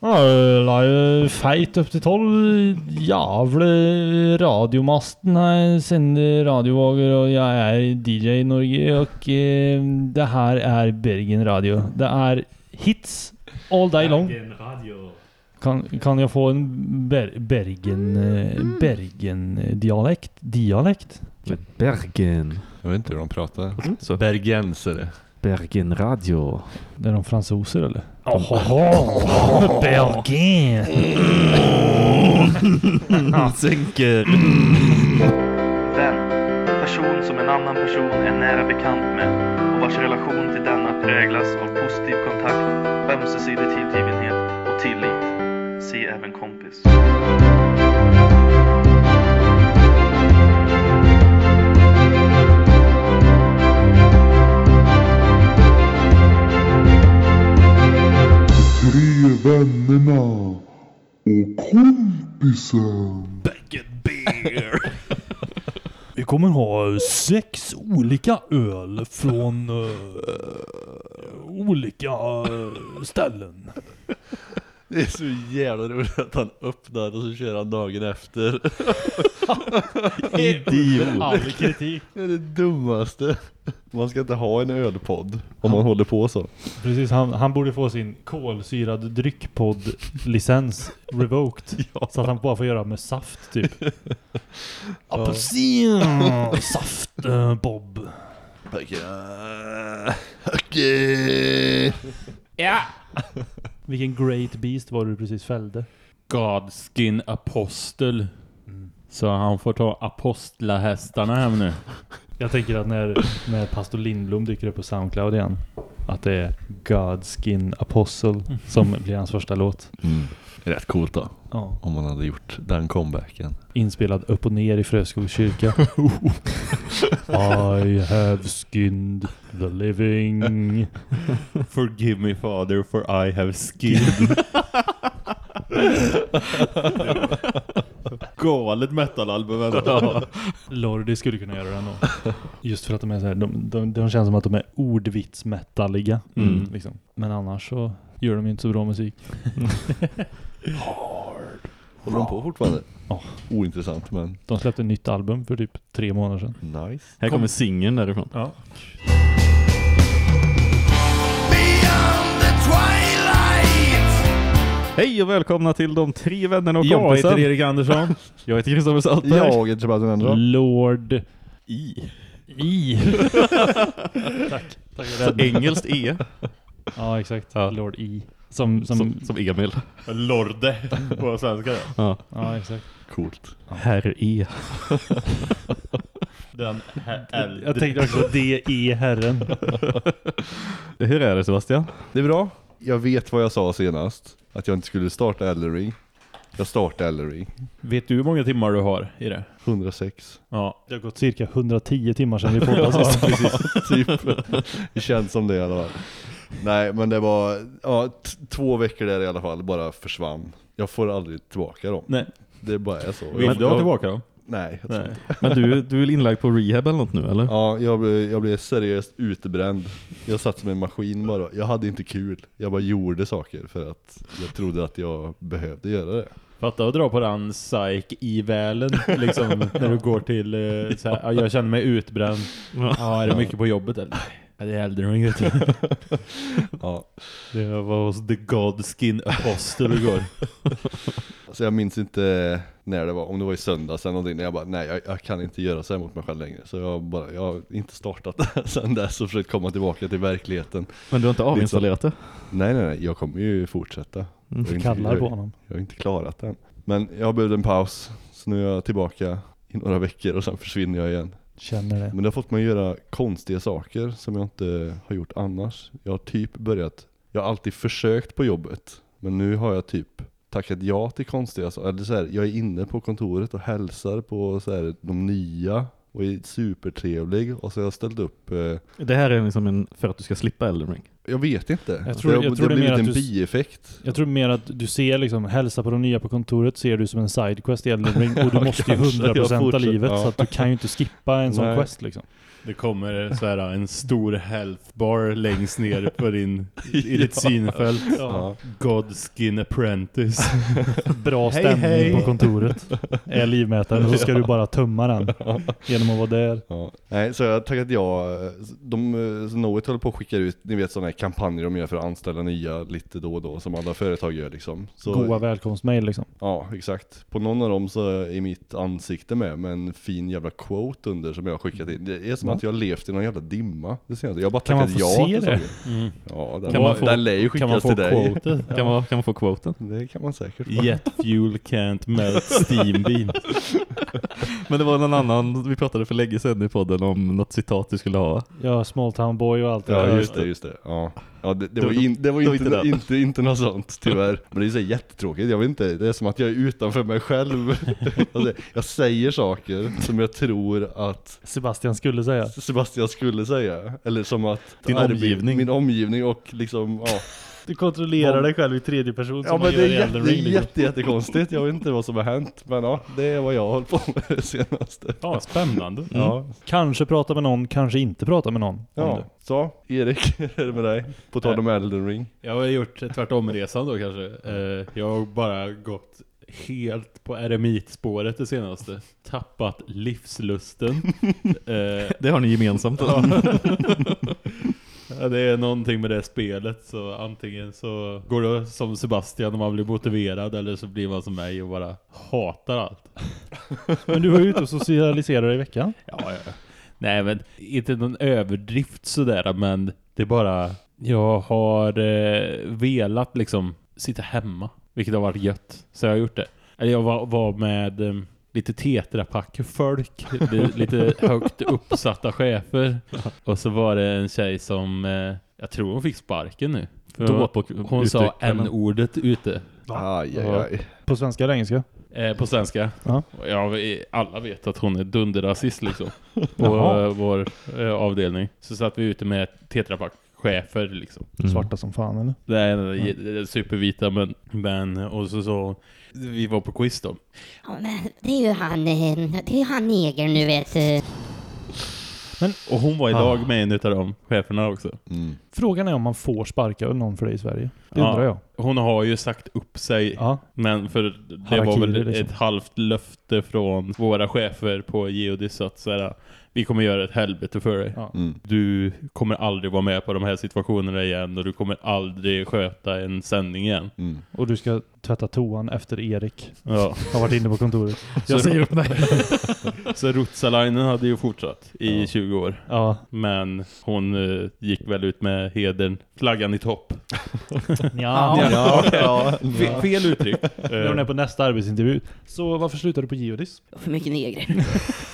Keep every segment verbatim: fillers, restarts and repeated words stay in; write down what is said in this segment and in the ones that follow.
Ja, live feit upp till tolv jävla radiomasten här sänder radiovågor och jag är D J i Norge och eh, det här är Bergen Radio. Det är hits all day long. Bergen Radio. Kan, kan jag få en ber, Bergen mm. Bergen dialekt dialekt? Bergen. Jag vet inte hur de pratar. Mm, så. Bergensare. Bergen Radio. Det är de fransoser eller? Åh, oh, Bergen. Sänker. Vän. Person som en annan person är nära bekant med och vars relation till denna präglas av positiv kontakt, ömsesidig tillgivenhet och tillit. Se även kompis. Tre vännerna och kompisen. Back and beer. Vi kommer ha sex olika öl från uh, olika uh, ställen. Det är så jävla roligt att han öppnar och så kör han dagen efter. Idiot. All kritik. Det är det dummaste. Man ska inte ha en ölpodd om man håller på så. Precis, han, han borde få sin kolsyrad dryckpodd-licens revoked. Ja. Så att han bara får göra med saft typ. Apelsin, saft, uh, Bob. Okej. Ja. Vilken great beast var du precis fällde? Godskin Apostel. Mm. Så han får ta apostlahästarna hem nu. Jag tänker att när, när Pastor Lindblom dyker upp på SoundCloud igen, att det är Godskin Apostle som blir hans första låt. Mm. Rätt coolt då. Ja. Om man hade gjort den comebacken. Inspelad upp och ner i Fröskogs kyrka. I have skinned the living. Forgive me father for I have skinned. Galet metalalbum. Ja. Lordi skulle kunna göra den då. Just för att de är så här, de, de, de känns som att de är ordvitsmetaliga. Mm. Liksom. Men annars så gör de inte så bra musik. Hard. Håller de på fortfarande? Oh. Ointressant, men... De släppte ett nytt album för typ tre månader sedan. Nice. Här kommer singeln därifrån. Ja. Hej och välkomna till de tre vännerna och Jag kompisen. heter Erik Andersson. Jag heter Kristoffer Saltberg. Jag heter Sebastian Andersson. Lord I. I. Tack. Tack. Så engelskt E. Ja, exakt. Ja. Lord I. Som, som... Som, som Emil. Lorde på svenska. Ja. Ja, exakt. Coolt. Herr E. Den här Jag tänkte också D E herren. Hur är det, Sebastian? Det är bra. Jag vet vad jag sa senast. Att jag inte skulle starta Elden Ring. Jag startade Elden Ring. Vet du hur många timmar du har i det? hundrasex. Ja. Det har gått cirka hundratio timmar sedan vi poddade sist. Precis, typ. Det känns som det i alla fall. Nej, men det var ja, t- två veckor där i alla fall bara försvann. Jag får aldrig tillbaka dem. Nej. Det bara är så. Vill jag, du ha tillbaka dem? Nej, jag tror Nej. inte. Men du, du är inlagd på rehab eller något nu, eller? Ja, jag blev, jag blev seriöst utbränd. Jag satt som en maskin bara. Jag hade inte kul. Jag bara gjorde saker för att jag trodde att jag behövde göra det. Fatta att dra på den psyk-i-välen liksom, när du går till eh, så här, ja, jag känner mig utbränd. Ja, är det mycket på jobbet eller? Ja, det är Elden Ring. Ja. Det var hos The Godskin Apostle igår. Så jag minns inte när det var, om det var i söndags eller någonting, när jag bara, nej jag, jag kan inte göra så här mot mig själv längre. Så jag, bara, jag har inte startat det sen dess och försökt komma tillbaka till verkligheten. Men du har inte avinstallerat det? Nej, nej, nej, jag kommer ju fortsätta. Mm. Jag har inte- Kallar jag- på honom. Jag har inte klarat den. Men jag har behövt en paus, så nu är jag tillbaka i några veckor och sen försvinner jag igen. Känner det. Men det har fått mig att göra konstiga saker som jag inte har gjort annars. Jag har typ börjat, jag har alltid försökt på jobbet, men nu har jag typ tackat ja till konstiga saker. Eller så här, jag är inne på kontoret och hälsar på så här, de nya och är supertrevlig. Och så har jag ställt upp... Eh, Det här är liksom en, för att du ska slippa Elden Ring. Jag vet inte. Jag tror- det har, jag tror det det är har mer blivit en att du- bieffekt. Jag tror mer att du ser liksom, hälsa på de nya på kontoret ser du som en sidequest i Elden Ring. Och du Ja, måste ju kanske. hundra procent Jag av fortsätter, livet. ja. Så att du kan ju inte skippa en sån Nej. quest liksom. Det kommer så här en stor health bar längst ner på din, i ditt synfält. Ja. Godskin Apprentice. Bra Hej, stämning hej. på kontoret. Är livmätaren. Och så ska du bara tumma den. Genom att vara där. Ja. Nej, så jag tackade ja. De, så Knowit håller på att skicka ut, ni vet sådana här kampanjer de gör för att anställa nya lite då och då, som alla företag gör liksom. Så, Goa välkomstmail liksom. Ja, exakt. På någon av dem så är mitt ansikte med, med en fin jävla quote under som jag har skickat in. Det är som att jag har levt i någon jävla dimma. Det ser jag. jag har bara Kan man tackat få ja se till det? saker. Mm. Ja, den, Kan man få- den lär ju Kan man skickas få till dig. quotet? Kan, man, kan man få quoten? Det kan man säkert få. Jet fuel can't melt steam beam. Men det var någon annan, vi pratade för länge sedan i podden om något citat du skulle ha. Ja, Small Town Boy och allt det Ja, där. just det, just det. Ja. Ja, det, det, Det var, var- in, det var det var inte, inte inte, den. inte, inte något sånt, tyvärr. Men det är så jättetråkigt, jag vet inte, det är som att jag är utanför mig själv. Alltså, jag säger saker som jag tror att Sebastian skulle säga. Sebastian skulle säga. Eller som att Din Arvid- omgivning. Min omgivning och liksom, ja. Du kontrollerar dig själv i tredje person Ja, som men man det är, gör i jätte, Elden det är Ring. Liksom. jätte, jättekonstigt, jag vet inte vad som har hänt. Men ja, det är vad jag har hållit på med det senaste. Ja, spännande. Ja, Kanske prata med någon, kanske inte prata med någon. om ja. det. Så, Erik, hur är det med dig? På tal om Elden Ring. Jag har gjort tvärtom-resan då kanske. Eh, jag har bara gått helt på eremitspåret det senaste. Tappat livslusten. eh, Det har ni gemensamt. ja. Ja, det är någonting med det spelet, så antingen så går det som Sebastian om man blir motiverad, eller så blir man som mig och bara hatar allt. Men du var ju ute och socialiserade i veckan. Ja, ja. Nej, men inte någon överdrift sådär, men det är bara jag har eh, velat liksom sitta hemma, vilket har varit gött. Så jag har gjort det. Eller jag var, var med eh, lite tetrapack-folk, lite, lite högt uppsatta chefer. Och så var det en tjej som, eh, jag tror hon fick sparken nu. För Då på hon sa uttryck, eller? en-ordet ute. Aj, aj, aj. På svenska eller engelska? Eh, på svenska. Ja. Och jag, alla vet att hon är dunderrasist liksom. På Jaha. eh, vår eh, avdelning. Så satt vi ute med tetrapack-chefer liksom. Mm. Svarta som fan eller? Det är, det är supervita, men, men och så så vi var på quiz då. Ja, men det är ju han, eh, det är ju han neger nu vet eh. Och hon var idag Ah. med en utav de cheferna också. Mm. Frågan är om man får sparka någon för det i Sverige. Det Ja. undrar jag. Hon har ju sagt upp sig, Ja. men för det Harakiri, var väl liksom. ett halvt löfte från våra chefer på Geodis att så här, vi kommer göra ett helvete för dig. Ja. Mm. Du kommer aldrig vara med på de här situationerna igen, och du kommer aldrig sköta en sändning igen. Mm. Och du ska tvätta toan efter Erik. Ja. Har varit inne på kontoret. Så, Jag säger upp mig. så Rutsalainen hade ju fortsatt i Ja. tjugo år. Ja. Men hon eh, gick väl ut med hedern, flaggan i topp. Ja. Ja, ja. Fe- fel uttryck. När hon är på nästa arbetsintervju. Så varför slutade du på Geodis? För mycket negrer.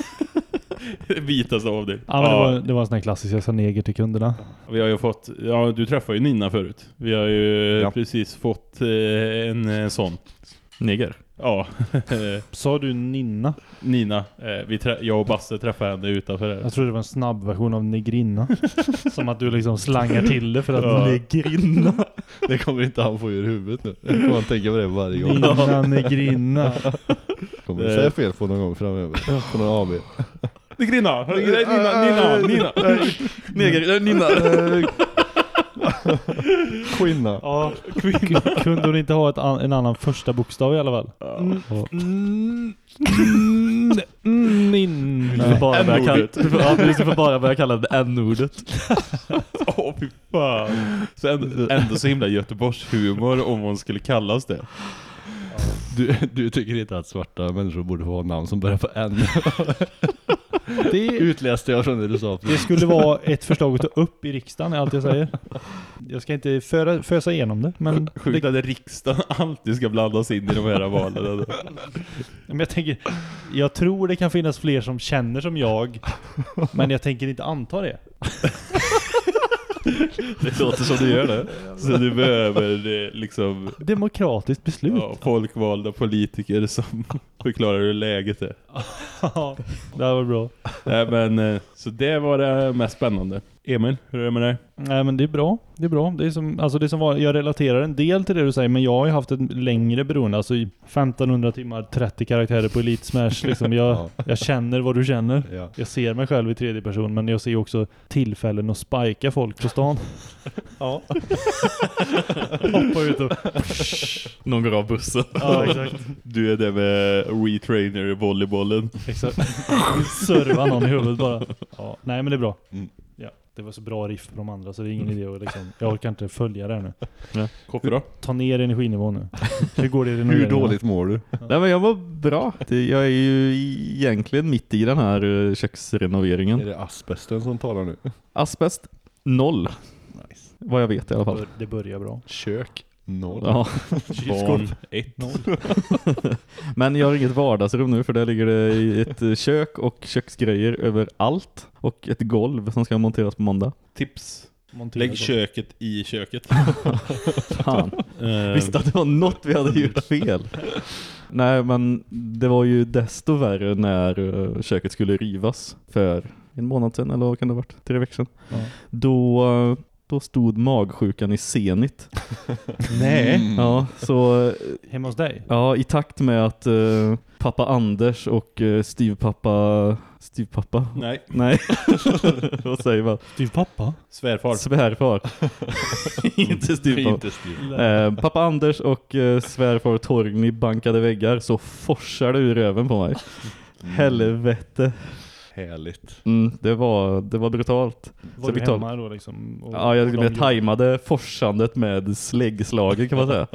Vitas av det. Ja, men det, var, det var en sån här klassisk, jag sa neger till kunderna. Vi har ju fått, ja du träffade ju Nina förut. Vi har ju Ja. precis fått eh, en eh, sån. Neger. Ja, Sa du Ninna? Nina. Eh, vi trä- jag och Basse träffade henne utanför här. Jag tror det var en snabb version av negrinna. Som att du liksom slangar till det för att Ja. negrinna. Det kommer inte han få ur huvudet nu. Jag kommer att tänka på det varje gång. Ninna, negrinna. Kommer du säga fel på någon gång framöver? På någon A B. Nina, Nina, Nina, Nina. Neger, äh, Nina. Kvinna. Ja, K- kunde hon inte ha ett an- en annan första bokstav i alla fall? Mm, mm, mm, mm, min. Du får bara börja kalla, N-ordet. du får, ja, du får bara börja kalla det N-ordet. Åh, fy fan. Så ändå, ändå så himla Göteborgs humor om hon skulle kallas det. Du, du tycker inte att svarta människor borde få ha namn som börjar på N? Det, Utläste jag från det du sa. det skulle vara ett förslag att ta upp i riksdagen, är allt jag säger. Jag ska inte föra, fösa igenom det, men, Sjukt det, att riksdagen alltid ska blandas in i de här valen. men jag tänker, jag tror det kan finnas fler som känner som jag, men jag tänker inte anta det. Det låter som du gör det. Så du behöver eh, liksom Demokratiskt beslut. ja, folkvalda politiker som förklarar hur läget är. Det här var bra. Nej, men, eh, så det var det mest spännande. Emil, hur är det med dig? Nej, men det är bra. Det är bra. Det är som, alltså det som var, jag relaterar en del till det du säger, men jag har ju haft ett längre beroende. Alltså i femtonhundra timmar, trettio karaktärer på Elite Smash. Liksom jag, Ja. jag känner vad du känner. Ja. Jag ser mig själv i tredje person, men jag ser också tillfällen att spika folk på stan. Ja. Hoppa ut och... Någon går av bussen. Ja, exakt. Du är det med retrainer i volleybollen. Exakt. Serva någon i huvudet bara. Ja, nej, men det är bra. Mm. Ja, det var så bra riff på de andra så det är ingen idé att liksom, jag orkar inte följa det här nu. Ja. Koffe då? Ta ner energinivån nu. Hur går det i Hur renoveringen? dåligt mår du? Nej, men jag var bra. Det- Jag är ju egentligen mitt i den här eh, köksrenoveringen. Är det asbesten som talar nu? Asbest, noll. Nice. Vad jag vet i alla fall. Det börjar bra. Kök? Noll. Ja. Barn ett. Men jag har inget vardagsrum nu för där ligger det i ett eh, kök och köksgrejer överallt. Och ett golv som ska monteras på måndag. Tips. Montera Lägg på. köket i köket. Fan. Eh, Visste att det var något vi hade gjort fel. Nej, men det var ju desto värre när eh, köket skulle rivas för en månad sedan, eller vad kan det ha varit? Tre veckor sedan. Ja. Då, eh, då stod magsjukan i senit. Nej. Ja, så eh, Hemma hos dig? ja, i takt med att eh, pappa Anders och eh, Steve-pappa Steve-pappa? Nej. Nej. Vad säger man? Steve pappa? Svärfar. Svärfar. Inte Steve-pappa. Inte Steve. Eh, pappa Anders och eh, svärfar Torgny bankade väggar så forsade det ur röven på mig. Helvete. Härligt. Mm, det var det var brutalt. Var Så du vi tar- hemma då liksom? Och, Ja, jag, och de jag gjorde- tajmade forsandet med släggslaget kan man säga.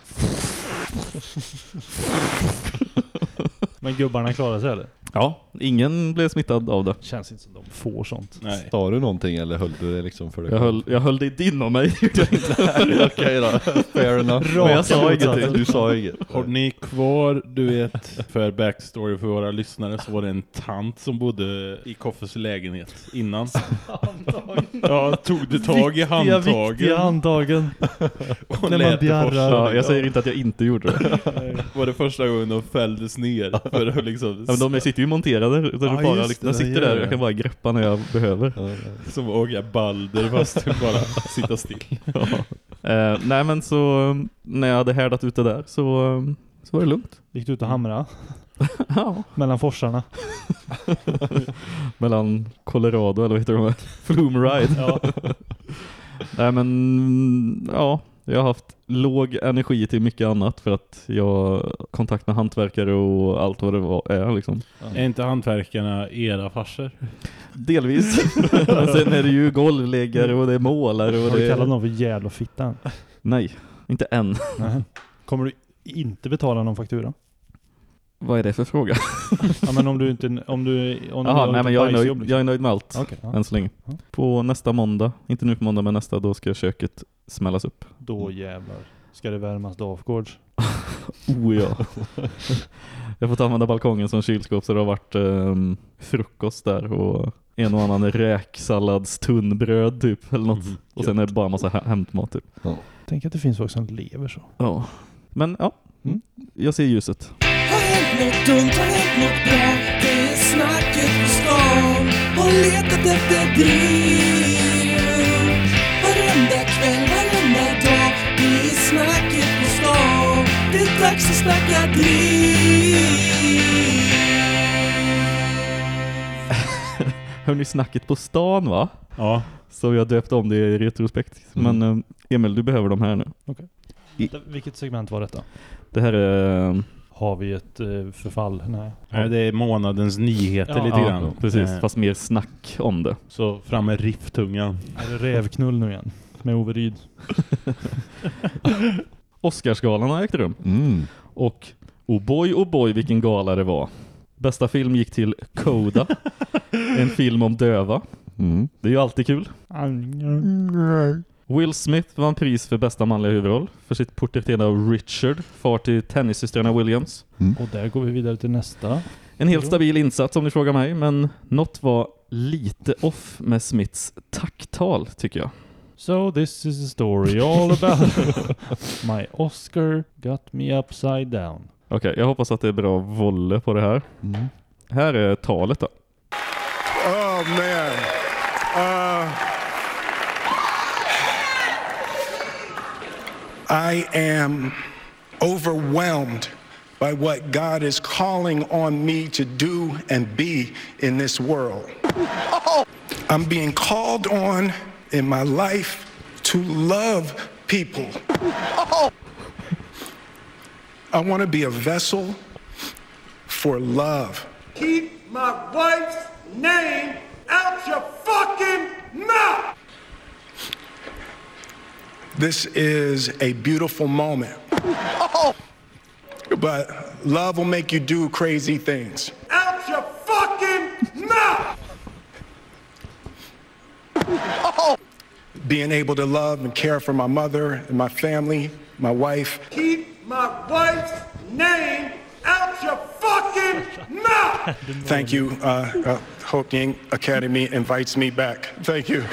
Men gubbarna klarade sig eller? Ja, ingen blev smittad av det. Känns inte som de får sånt. Nej. Sa du någonting eller höll du det liksom för dig? Jag höll, jag höll det inom mig. Okej då. Fair enough. Men jag sa ingenting. Du sa inget. Har ni kvar, du vet, för backstory för våra lyssnare så var det en tant som bodde i Koffes lägenhet innan. Ja, tog du tag i handtagen Viktiga handtagen. och när man lät det bjarrar. forsa. Ja, jag säger inte att jag inte gjorde det. Var det första gången de fälldes ner för att liksom, Ja, men de sitter ju monterade. Så Ja, du bara, just liksom, det, de sitter det gör där och jag kan bara greppa när jag behöver. Ja, ja. som åka balder fast bara sitta still. Ja. Eh, nej, men så um, när jag hade härdat ut det där så, um, så var det lugnt. Gick du ut och hamra Ja. mellan forsarna? Mellan Colorado, eller vad heter de? Flume Ride. Ja. Nej, men ja, jag har haft låg energi till mycket annat för att jag har kontakt med hantverkare och allt vad det var, är liksom. Är inte hantverkarna era farsor? Delvis. Men sen är det ju golvläggare och det är målare och Har det du kallat är... någon för jävla fittan? Nej, inte än. Nej. Kommer du inte betala någon faktura? Vad är det för fråga? Ja, men om du inte om du om du Jaha, har nej ett men jag är, bajsjobb, nöjd, liksom. jag är nöjd med allt. Okej, ja. Än så länge. Ja. På nästa måndag, inte nu på måndag men nästa, då ska köket smällas upp. Då jävlar. Ska det värmas dagårds? Oh ja. Jag får ta använda balkongen som kylskåp så det har varit um, frukost där och en och annan räksallads tunnbröd typ eller något. Mm, och sen är det bara massa hä- hämtmat typ. Tänk att det finns folk som lever så. Ja. Men ja, Mm. jag ser ljuset. Har hänt något dumt, har hänt något bra? Det är snacket på stan. Har letat efter driv. Varenda kväll, varenda dag. Det är snacket på stan. Det är dags att snacka driv. Hör ni snacket på stan va? Ja. Så jag döpte om det i retrospekt. Mm. Men um, Emil, du behöver de här nu. I- Vilket segment var detta? Det här är... Um, Har vi ett eh, förfall? Nej. Nej, det är månadens nyheter Ja, lite ja, grann. precis. Eh, Fast mer snack om det. Så fram med rifftungan. Är det rävknull nu igen? Med Ove Ryd. Oscarsgalan har ägt rum. Mm. Och oh boy, oh boy vilken gala det var. Bästa film gick till Coda. En film om döva. Mm. Det är ju alltid kul. Will Smith vann pris för bästa manliga huvudroll för sitt porträtterande av Richard, far till tennissystrarna Williams. Och där går vi vidare till nästa. En helt stabil insats om ni frågar mig, men något var lite off med Smiths tacktal tycker jag. So this is a story all about my Oscar got me upside down. Okej, jag hoppas att det är bra volle på det här. Mm. Här är talet då. Oh man. Uh, I am overwhelmed by what God is calling on me to do and be in this world. I'm being called on in my life to love people. I want to be a vessel for love. Keep my wife's name out your fucking mouth! This is a beautiful moment. But love will make you do crazy things. Out your fucking mouth! Being able to love and care for my mother and my family, my wife. Keep my wife's name out your fucking mouth! Thank you. Uh, uh, hope the Academy invites me back. Thank you.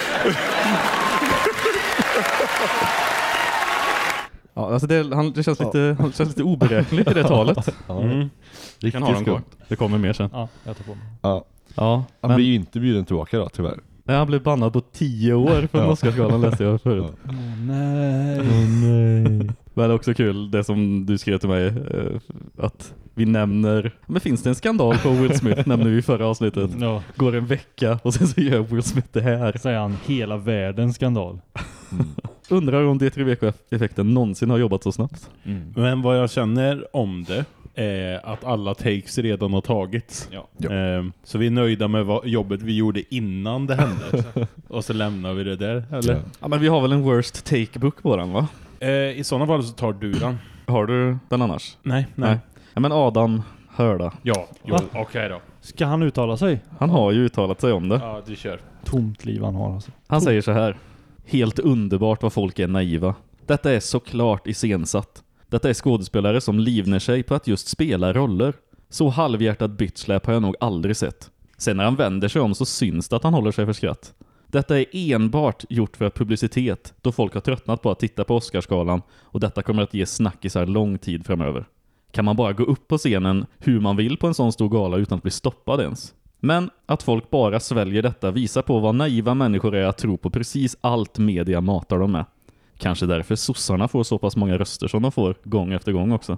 Ja, alltså det, han, det, känns lite, han känns lite oberäkneligt i det talet. Mm. Vi kan ha dem kvar. Det kommer mer sen. Ja, jag tar på mig. Ja. Ja, Han men, blir ju inte bjuden tillbaka då, tyvärr. nej, han blev bannad på tio år från Ja. Oscarsgalan, läste jag förut. Ja. Åh nej. Nej. Men det är också kul det som du skrev till mig, eh, att vi nämner, men finns det en skandal på Will Smith, nämnde vi i förra avsnittet. Ja, Går en vecka och sen så gör Will Smith det här. säger han, hela världens skandal. Undrar om D tre V K-effekten någonsin har jobbat så snabbt. Mm. Men vad jag känner om det är att alla takes redan har tagits. Ja. Ja. Ehm, så vi är nöjda med vad, jobbet vi gjorde innan det hände. Och så lämnar vi det där, eller? Ja. Ja, men vi har väl en worst take-book på den, va? Eh, I sådana fall så tar du den. Har du den annars? Nej, nej. Ja, men Adam Hörda, Ja, jo, Va? okej då. Ska han uttala sig? han har ju uttalat sig om det. Ja, du kör. Tomt liv han har alltså. Han säger så här: helt underbart vad folk är naiva. Detta är såklart iscensatt. Detta är skådespelare som livnär sig på att just spela roller. Så halvhjärtat bitchsläp har jag nog aldrig sett. Sen när han vänder sig om så syns det att han håller sig för skratt. Detta är enbart gjort för publicitet, då folk har tröttnat på att titta på Oscarsgalan, och detta kommer att ge snackisar lång tid framöver. Kan man bara gå upp på scenen hur man vill på en sån stor gala utan att bli stoppad ens? Men att folk bara sväljer detta visar på vad naiva människor är att tro på precis allt media matar dem med. Kanske därför sossarna får så pass många röster som de får gång efter gång också.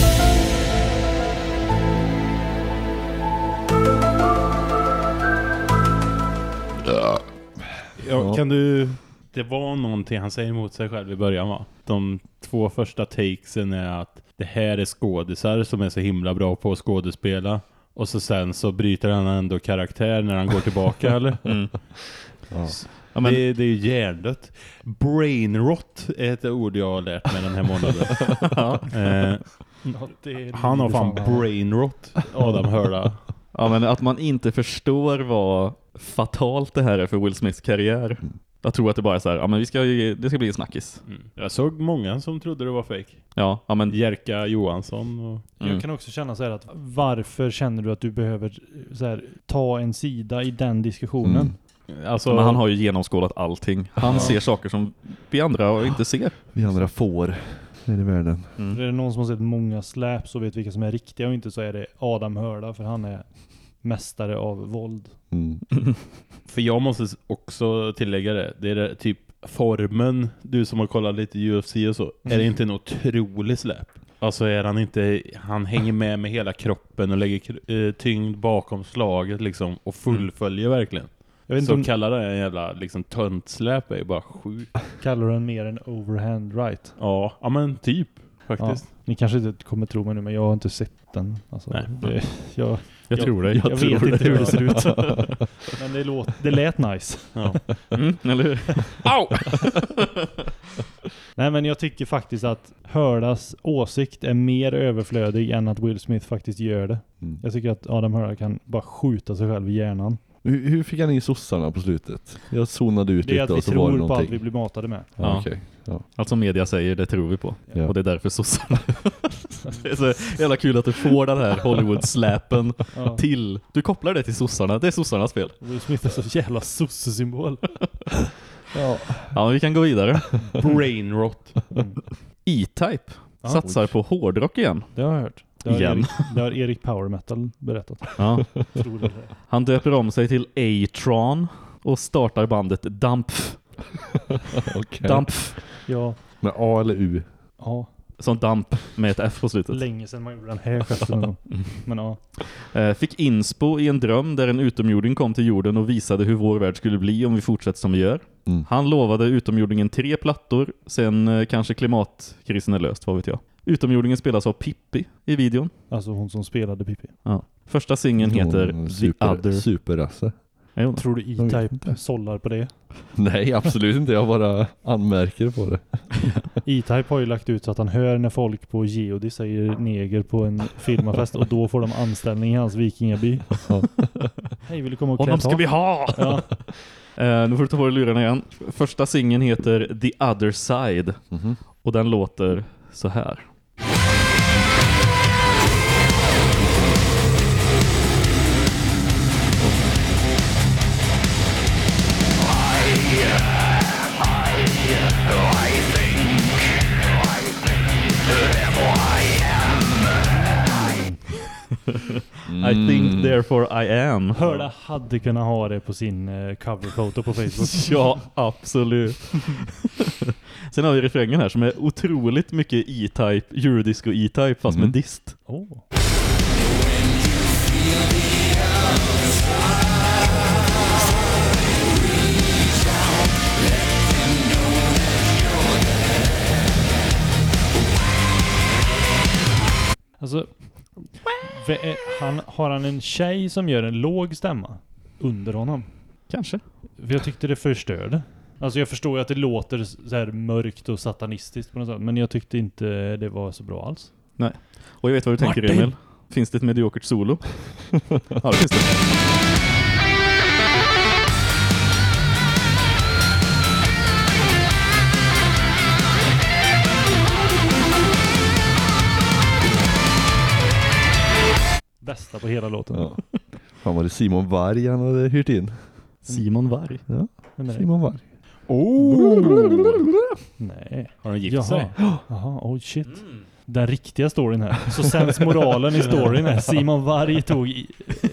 Ja, kan du... Det var någonting han säger emot sig själv i början, va? De två första takesen är att det här är skådisar som är så himla bra på att skådespela. Och så sen så bryter han ändå karaktär när han går tillbaka, eller? Mm. Ja. Ja, men, det, det är ju hjärndött. Brainrot är ett ord jag har lärt mig den här månaden. ja. eh, Ja, det är han har fan brainrot, Adam Hörda. ja, men att man inte förstår vad fatalt det här är för Will Smiths karriär. Jag tror att det bara är så här, ja men vi ska, det ska bli en snackis. Mm. Jag såg många som trodde det var fake. Ja, ja men Jerka Johansson och... Mm. Jag kan också känna så här att varför känner du att du behöver så här, ta en sida i den diskussionen? Mm. Alltså, men han har ju genomskådat allting. Han ser saker som vi andra inte ser. Vi andra får i världen. Mm. Är det någon som har sett många släps och vet vilka som är riktiga och inte, så är det Adam Hörda, för han är mästare av våld. Mm. För jag måste också tillägga det. Det är det, typ formen, du som har kollat lite U F C och så. Är det inte en otrolig släp? Alltså är han inte, han hänger med med hela kroppen och lägger eh, tyngd bakom slaget liksom och fullföljer verkligen. Jag vet inte Så om kallar det en jävla liksom töntsläp är ju bara sjukt. kallar den mer en overhand right. Ja, ja men typ Ja, faktiskt. ni kanske inte kommer tro mig nu, men jag har inte sett den. Alltså, Nej. det, jag Jag tror det. jag, Jag tror vet det. inte hur det ser ut. Men det, låt, det lät nice. Ja. Mm, eller hur? Au! Nej, men jag tycker faktiskt att Hördas åsikt är mer överflödig än att Will Smith faktiskt gör det. Mm. Jag tycker att Adam Hörda kan bara skjuta sig själv i hjärnan. Hur, hur fick han in sossarna på slutet? Jag zonade ut Det är lite att vi och så var det tror på någonting. allt vi blir matade med. Ja, Ja. okej. Ja. Allt som media säger, det tror vi på. Ja. Och det är därför sossarna. Det är så jävla kul att du får den här Hollywood-släpen Ja. till. Du kopplar det till sossarna. Det är sossarnas fel. Will Smith är så jävla sossesymbol. Ja. Ja, men vi kan gå vidare. Brainrot. E-Type Ja, satsar på hårdrock igen. Det har jag hört. Det har, Igen. Erik, det har Erik Power Metal berättat. Ja. Tror det. Han döper om sig till A-Tron och startar bandet Dampf. Okej. Dampf. Ja, Med A eller U? ja. Som damp med ett F på slutet. Länge sedan man gjorde den här gesten. någon gång. Men ja. Eh, Fick inspo i en dröm där en utomjording kom till jorden och visade hur vår värld skulle bli om vi fortsätter som vi gör. Mm. Han lovade utomjordingen tre plattor, sen eh, kanske klimatkrisen är löst, vad vet jag. Utomjordingen spelas av Pippi i videon. Alltså hon som spelade Pippi. Ja. Första singeln heter Mm, The super, Other. Superrasse. Jo. Tror du Jag vet E-Type inte. sållar på det? Nej, absolut inte. Jag bara anmärker på det. E-Type har ju lagt ut så att han hör när folk på Geody säger neger på en firmafest och då får de anställning i hans vikingaby. Hej, vill du komma och Honom klä ska vi ha! Ja. Eh, nu får du ta på dig lurarna igen. Första singeln heter The Other Side. Mhm. Och den låter så här. I think therefore I am. Hörda hade kunnat ha det på sin eh, coverfoto på Facebook. Ja, absolut. Sen har vi refrängen här som är otroligt mycket E-Type, Eurodisco E-Type fast Mm. med dist. Oh. Alltså, v- är- han, har han en tjej som gör en låg stämma under honom? Kanske. För jag tyckte det förstörde. Alltså jag förstår ju att det låter så här mörkt och satanistiskt på något sätt, men jag tyckte inte det var så bra alls. Och jag vet vad du tänker, Martin! Emil. Finns det ett mediokert solo? Ja, det finns det. Bästa på hela låten. Ja. Fan, var det Simon Varg han hade hyrt in? Simon Varg. Ja, Vem är det? Simon Varg. Nej. Har de gift Jaha. sig? Jaha, oh shit. Den riktiga storyn här. Så sänds moralen i storyn här. Simon Varg tog i,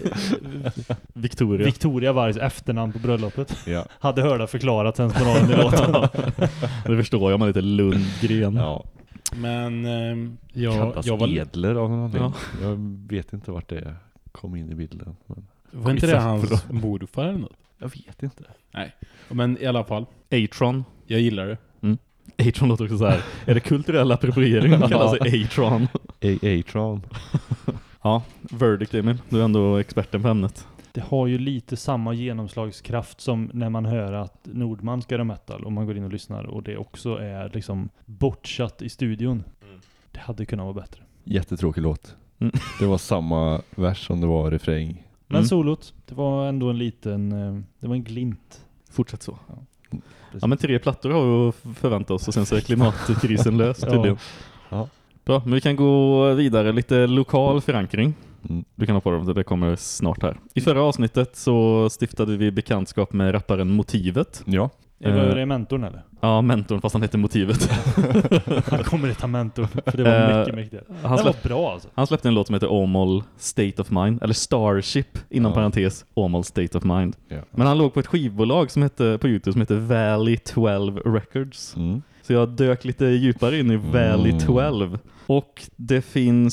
Victoria. Victoria Vargs efternamn på bröllopet. Ja. Hade hörda förklarat sänds moralen i låten. Det förstår jag, man är lite Lundgren. Ja. Men ehm, jag, Kallas jag var, Edler av någon anledning. Ja. Jag vet inte vart det kom in i bilden. Men var inte det hans morfar eller något? jag vet inte. Nej, men i alla fall. A-Tron. Jag gillar det. A-Tron låter också så här. Är det kulturell appropriering att kalla sig A-Tron? A-Tron. Ja, verdict Emil. Du är ändå experten på ämnet. Det har ju lite samma genomslagskraft som när man hör att Nordman ska göra metal och man går in och lyssnar och det också är liksom bortsatt i studion. Det hade kunnat vara bättre. Jättetråkig låt. Mm. Det var samma vers som det var refräng. Men Mm. solot, det var ändå en liten, eh, det var en glimt. Fortsätt så. Ja. Ja, men tre plattor har vi att förvänta oss och sen så är klimatkrisen löst tydligen. Ja. Bra, men vi kan gå vidare. Lite lokal förankring. Mm. Du kan ha på dem, det kommer snart här. I förra avsnittet så stiftade vi bekantskap med rapparen Motivet. Ja. Det var Eh. det mentorn eller? Ja, mentorn fast han heter Motivet. Han kommer det ta mentorn, för det var Eh, mycket mäktigare. Han, Det var släpp, bra alltså. han släppte en låt som heter Åmål State of Mind. Eller Starship, inom Ja. parentes, Åmål State of Mind. Ja. Men han låg på ett skivbolag som heter, på YouTube som heter Valley tolv Records. Mm. Så jag dök lite djupare in i Valley Mm. tolv. Och det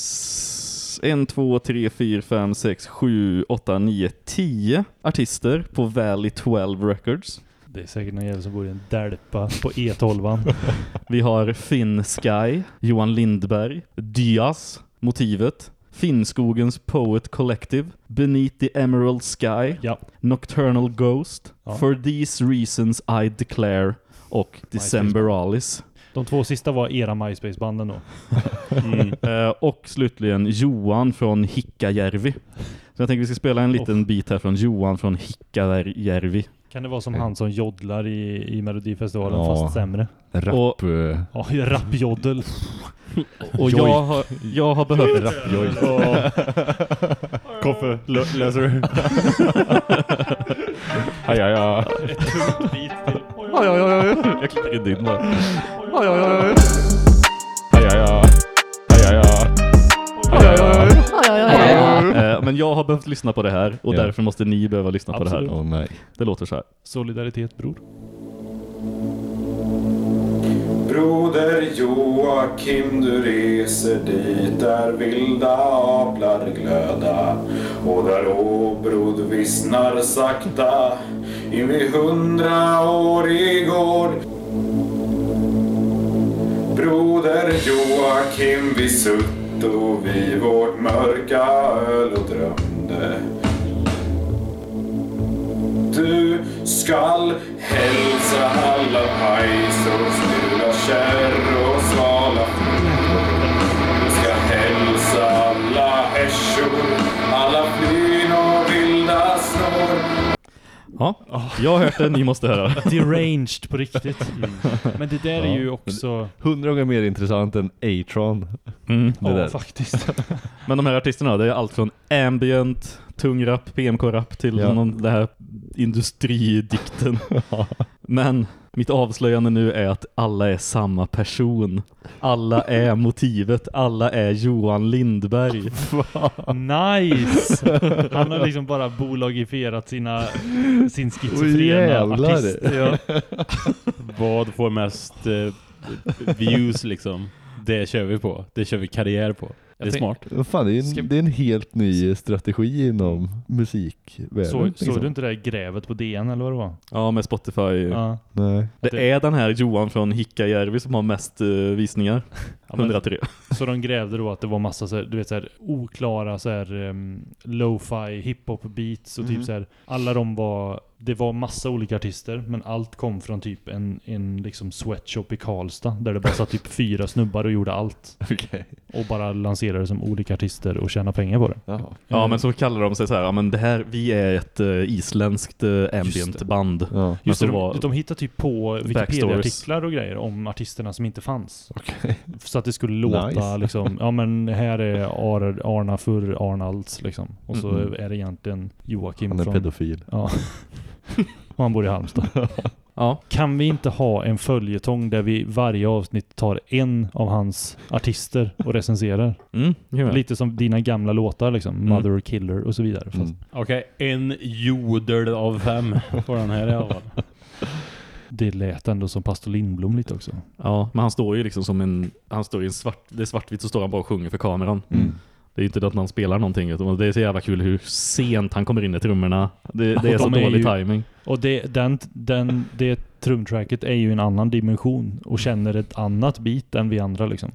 finns en, två, tre, fyra, fem, sex, sju, åtta, nio, tio artister på Valley tolv Records. Det är säkert någon jävel som bor i en dälpa på E tolv. Vi har Finn Sky, Johan Lindberg, Diaz, Motivet, Finnskogens Poet Collective, Beneath the Emerald Sky, Ja. Nocturnal Ghost, Ja. For These Reasons I Declare och Decemberalis. De två sista var era MySpace-banden då. Mm. Eh, och slutligen Johan från Hikkajärvi. Så jag tänker vi ska spela en liten bit här från Johan från Hikkajärvi. Kan det vara som han som joddlar i, i Melodifestivalen Ja. fast sämre? Rapp. Och- eh, Ja, rappjoddel. Och jag har, jag har behövt Rappjoj. Koffe, lö- löser du? Aj, aj, aj. Ett tungt bit till. Oj, oj, oj, oj. Jag klickar in din bara. Oj, oj, oj, oj. Aj, aj, aj. Aj, aj, aj. Aj, aj, aj. Men jag har behövt lyssna på det här och Ja. därför måste ni behöva lyssna Absolut. på det här. Åh nej. Det låter så här. Solidaritet, bror. Broder Joakim, du reser dit där vilda aplar glöda och där åbrod vissnar sakta in vid hundra år i gård. Broder Joakim, vi sutt och vid vårt mörka öl och drömde. Du skall hälsa alla pajs och stula kärr och svala. Du ska hälsa alla härsor, alla flyn och vilda snår. Ja, jag har hört det, ni måste höra. Deranged på riktigt. Mm. Men det där är ju också... Hundra gånger mer intressant än A-tron. Mm. Det Ja, där. faktiskt. Men de här artisterna, det är allt från ambient, tungrap, P M K-rap till Ja. någon, det här industridikten. Men mitt avslöjande nu är att alla är samma person. Alla är motivet. Alla är Johan Lindberg. Nice! Han har liksom bara bolagifierat sina, sin Oj, schizofrena jävlar. artist. Ja. Vad får mest eh, views liksom? Det kör vi på. Det kör vi karriär på. Det är Jag tänk- smart. Vad fan, det, är en, Ska- det är en helt ny strategi inom musikvärlden. Så, liksom. såg du inte det där grävet på D N eller vad det var? Ja, med Spotify. Ja. Nej. Det är den här Johan från Hikkajärvi som har mest uh, visningar. Ja, men- hundratre. Så de grävde då att det var massa så här, du vet så här oklara så här um, lo-fi hiphop beats och typ Mhm. så här, alla de var, det var massa olika artister men allt kom från typ en, en liksom sweatshop i Karlstad där det bara satt typ fyra snubbar och gjorde allt Okej. och bara lanserade som olika artister och tjäna pengar på det. Jaha. Ja, men så kallar de sig så här, ja men det här, vi är ett uh, isländskt uh, ambient band. Ja. Just så det, var- de, de hittar typ på Backstories. Wikipedia-artiklar och grejer om artisterna som inte fanns. Okej. Så att det skulle låta Nice. liksom, ja men här är Ar, Arna för Arnalds liksom. Och så Mhm. är det egentligen Joakim Han är från... pedofil. Ja. Och han bor i Halmstad. Ja, Kan vi inte ha en följetong där vi varje avsnitt tar en av hans artister och recenserar? mm, ja. Lite som dina gamla låtar liksom, Mm. Mother Killer och så vidare. Fast Mm. Okej, en jodel av fem får den här i alla fall. det lät ändå som Pastor Lindblom lite också. Ja, men han står ju liksom som en, han står i en svart, det är svartvitt så står han bara och sjunger för kameran. Mm. Det är ju inte att man spelar någonting utan det är så jävla kul hur sent han kommer in i trummorna. Det, det är Och så de är dålig ju- timing. Och det, den, den, det trumtracket är ju en annan dimension och känner ett annat bit än vi andra liksom.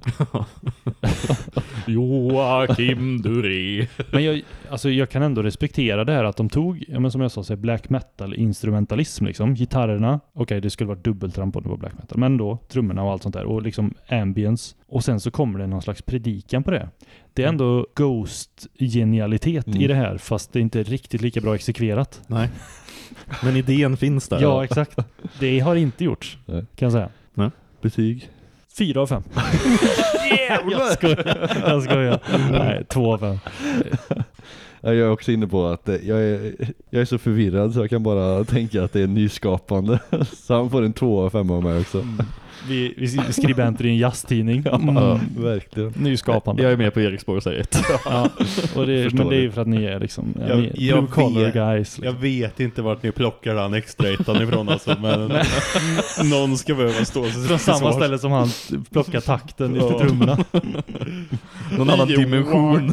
Joakim Duré. Men jag, alltså jag kan ändå respektera det här att de tog, ja men som jag sa, så här, black metal instrumentalism liksom, gitarrerna, okej det skulle vara dubbeltramp om det var black metal, men då trummorna och allt sånt där och liksom ambience och sen så kommer det någon slags predikan på det. Det är ändå ghost-genialitet Mm. i det här fast det är inte riktigt lika bra exekverat. Nej. Men idén finns där. Ja, exakt. Det har inte gjorts, Nej. kan jag säga. Betyg? Fyra av fem. Jag skojar. Jag skojar. Nej, två av fem. Ja, jag är också inne på att eh, jag är, jag är så förvirrad så jag kan bara tänka att det är nyskapande. Så han får en två av fem av mig också. Vi, vi skribenter i en jazztidning. Ja, Mm. verkligen. Nyskapande. Jag är med på Eriksborg och säger ett. Ja, och det, Förstår men det är det. ju för att ni är liksom ja, Jag- ni, jag blue collar vet- guys. Jag Liksom. vet inte vart ni plockar den extra ettan ifrån alltså, men någon ska behöva stå sig Från samma ställe som han plockar takten Ja. efter trummorna. Någon annan dimension.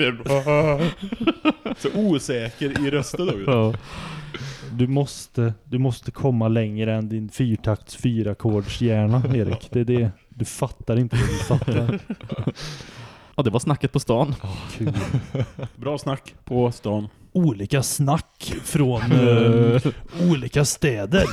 Så osäker i rösten då. Ja. Du måste, du måste komma längre än din fyrtakts fyrakordshjärna, Erik. Det är det. Du fattar inte det du fattar. Ja, det var snacket på stan. Kul. Bra snack på stan. Olika snack från eh, olika städer.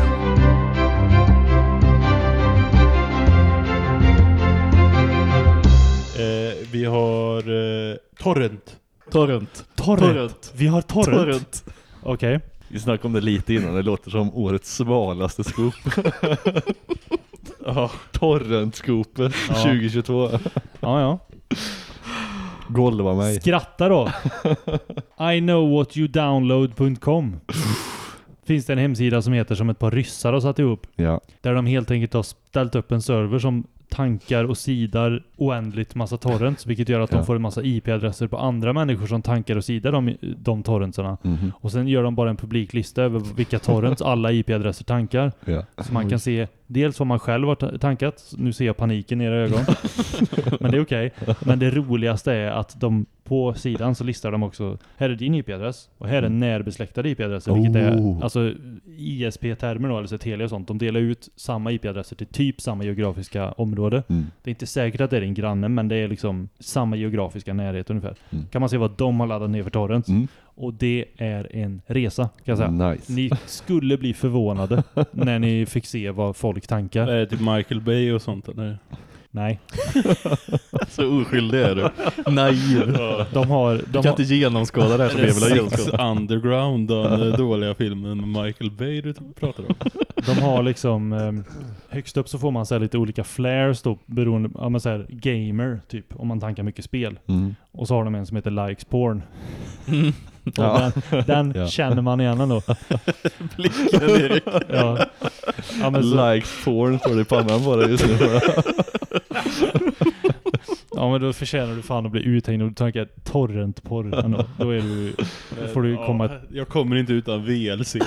Eh, vi har eh, Torrent. Torrent. Torrent. Vi har torrent. Torrent. Okej. Vi snackade om det lite innan. Det låter som årets smalaste scoop. Ja. Torrent-scoopet Ja. tjugohundratjugotvå. Ja, ja. Golva mig. Skratta då. I know what you download dot com. Finns det en hemsida som heter som ett par ryssar har satt ihop. Ja. Där de helt enkelt har ställt upp en server som tankar och sidar oändligt massa torrents, vilket gör att Ja. de får en massa I P-adresser på andra människor som tankar och sidar de, de torrentsarna. Mhm. Och sen gör de bara en publiklista över vilka torrents alla I P-adresser tankar. Ja. Så man kan se dels vad man själv har ta- tankat. Nu ser jag paniken i era ögon. Men det är okej. Men det roligaste är att de på sidan så listar de också, här är din I P-adress och här är närbesläktade I P-adresser, vilket är Oh. alltså I S P-termer då, alltså Telia och sånt. De delar ut samma I P-adresser till typ samma geografiska område. Mm. Det är inte säkert att det är din granne, men det är liksom samma geografiska närhet ungefär. Mm. Kan man se vad de har laddat ner för torrents. Mm. Och det är en resa, kan jag säga. Nice. Ni skulle bli förvånade när ni fick se vad folk tankar. Är det typ Michael Bay och sånt eller? Nej. Så oskyldig är du. Naiv. De har... Du De kan har inte genomskåda det här som Är jag det vill ha Six genomskådat. Underground, den dåliga filmen med Michael Bay du pratar om? De har liksom eh, högst upp så får man så här lite olika flares då, beroende ja, men så här gamer typ, om man tankar mycket spel. Mm. Och så har de en som heter Likes Porn. Och Ja. Den, den Ja. känner man igen ändå. Blicken, Erik. Ja. Ja, men så, Likes porn står det i pannan på dig just nu. ja men då förtjänar du fan att bli uthängd och du tankar torrentporr ändå. Då är du, då får du komma... Ja, jag kommer inte utan V L C.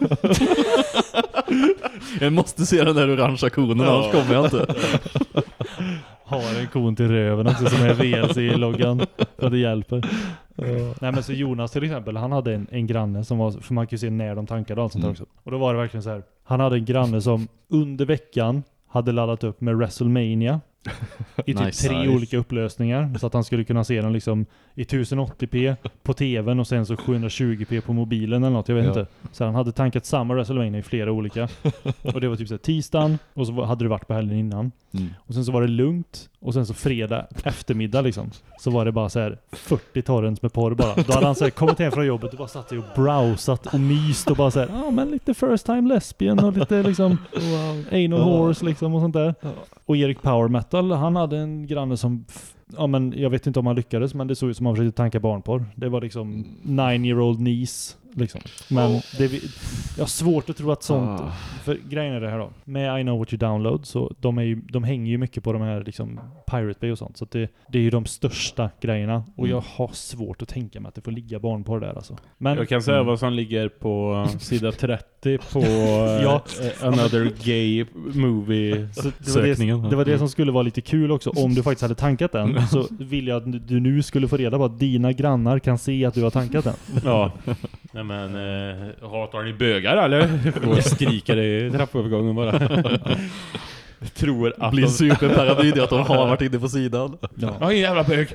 Jag måste se den där orangea konen, Ja. annars kommer jag inte. Har en kon till röven också som är V L C i loggan för att det hjälper. Uh, nej men så Jonas till exempel, han hade en, en granne som var, för man kan ju se när de tankade och allt sånt där Mm. också. Och då var det verkligen så här, han hade en granne som under veckan hade laddat upp med WrestleMania i typ Nice. tre Nice. olika upplösningar så att han skulle kunna se den liksom i tusen åttio p på tvn och sen så sjuhundratjugo p på mobilen eller något, jag vet Ja. inte. Så han hade tankat samma WrestleMania i flera olika. Och det var typ så här tisdagen och så var- hade det varit på helgen innan. Mm. Och sen så var det lugnt. Och sen så fredag eftermiddag liksom, så var det bara så här fyrtio torrents med porr bara. Då hade han så här kommit hem från jobbet och bara satt sig och browsat och myst och bara så här, ja ah, men lite first time lesbian och lite liksom anal horse liksom och sånt där. Och Erik Power Metal, han hade en granne som f- ja men jag vet inte om han lyckades, men det såg ut som han försökte tanka barnporr. Det var liksom nine year old niece liksom. Men det, vi- jag har svårt att tro att sånt, Ah. för grejen är det här då, med I know what you download, så de, är ju, de hänger ju mycket på de här liksom Pirate Bay och sånt, så att det, det är ju de största grejerna, och Mm. jag har svårt att tänka mig att det får ligga barnporr där alltså. Men Jag kan säga vad som ligger på sida trettio på Ja. eh, Another Gay Movie. så det, var sökningen. det, det var det som skulle vara lite kul också, om du faktiskt hade tankat den, så vill jag att du nu skulle få reda på att dina grannar kan se att du har tankat den. Ja. Nej men, eh, hatar ni bögar eller? Och skriker det i trappuppgången bara. Jag tror att Blir de... superparanoid i att de har varit inne på sidan. Ja. Ja, en jävla bög.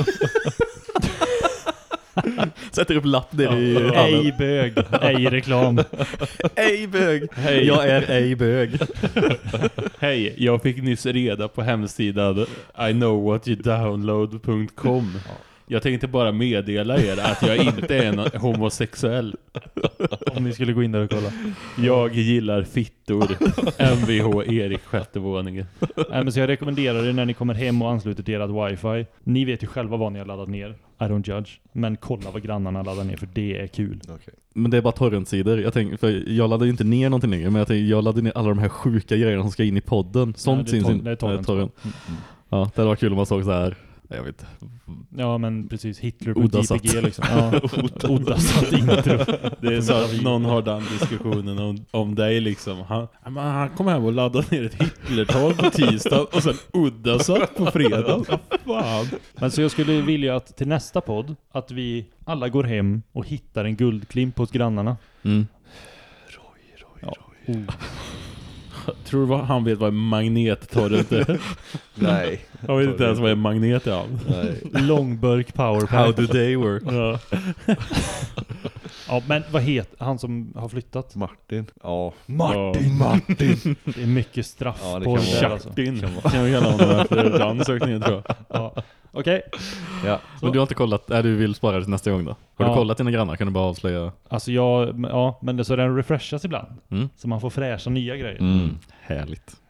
Sätter upp lapp ner i hallen. Ej bög, ej reklam. Ej bög. Hej. Jag är ej bög. Hej, jag fick nyss reda på hemsidan I know what you download punkt com. Jag tänkte bara meddela er att jag inte är en homosexuell. Om ni skulle gå in där och kolla. Jag gillar fittor. M V H Erik, sjätte våningen. Nej, men så jag rekommenderar er när ni kommer hem och ansluter till ert wifi. Ni vet ju själva vad ni har laddat ner. I don't judge. Men kolla vad grannarna laddar ner, för det är kul. Okej. Men det är bara torrentsidor. Jag tänker, för jag laddar ju inte ner någonting längre, men jag, tänker, jag laddar ner alla de här sjuka grejerna som ska in i podden. Sånt Nej, det är syns tor- in- det är torrent. torrent. Mm. Ja, det var kul om man såg så här. Jag vet inte. Ja, men precis. Hitler Odasatt. på J P G liksom. Ja. Odasatt intro. Det är så att någon har den diskussionen om, om dig liksom. Han, men han kom hem och laddade ner ett Hitlertal på tisdag och sen uddasatt på fredag. Vad fan? Men så jag skulle vilja att till nästa podd att vi alla går hem och hittar en guldklimp hos grannarna. Mm. Ja. Oh. Tror du vad han vet vad en magnettorrent är? Nej. Jag vet inte ens vad en magnet är av. Nej. Långburk powerpack. How do they work? Ja. Ja, men vad heter han som har flyttat? Martin. Ja. Martin, Martin. Det är mycket straff Ja, det på kan det vara. där alltså. Martin. Kan vi kalla honom efter den sökningen, tror jag. Ja. Okej. Ja. Men du har inte kollat, är du vill spara det till nästa gång då? Har Ja. du kollat dina grannar? Kan du bara avslöja? Alltså jag, ja, men det så den refreshas ibland. Mm. Så man får fräscha nya grejer. Mm. Härligt.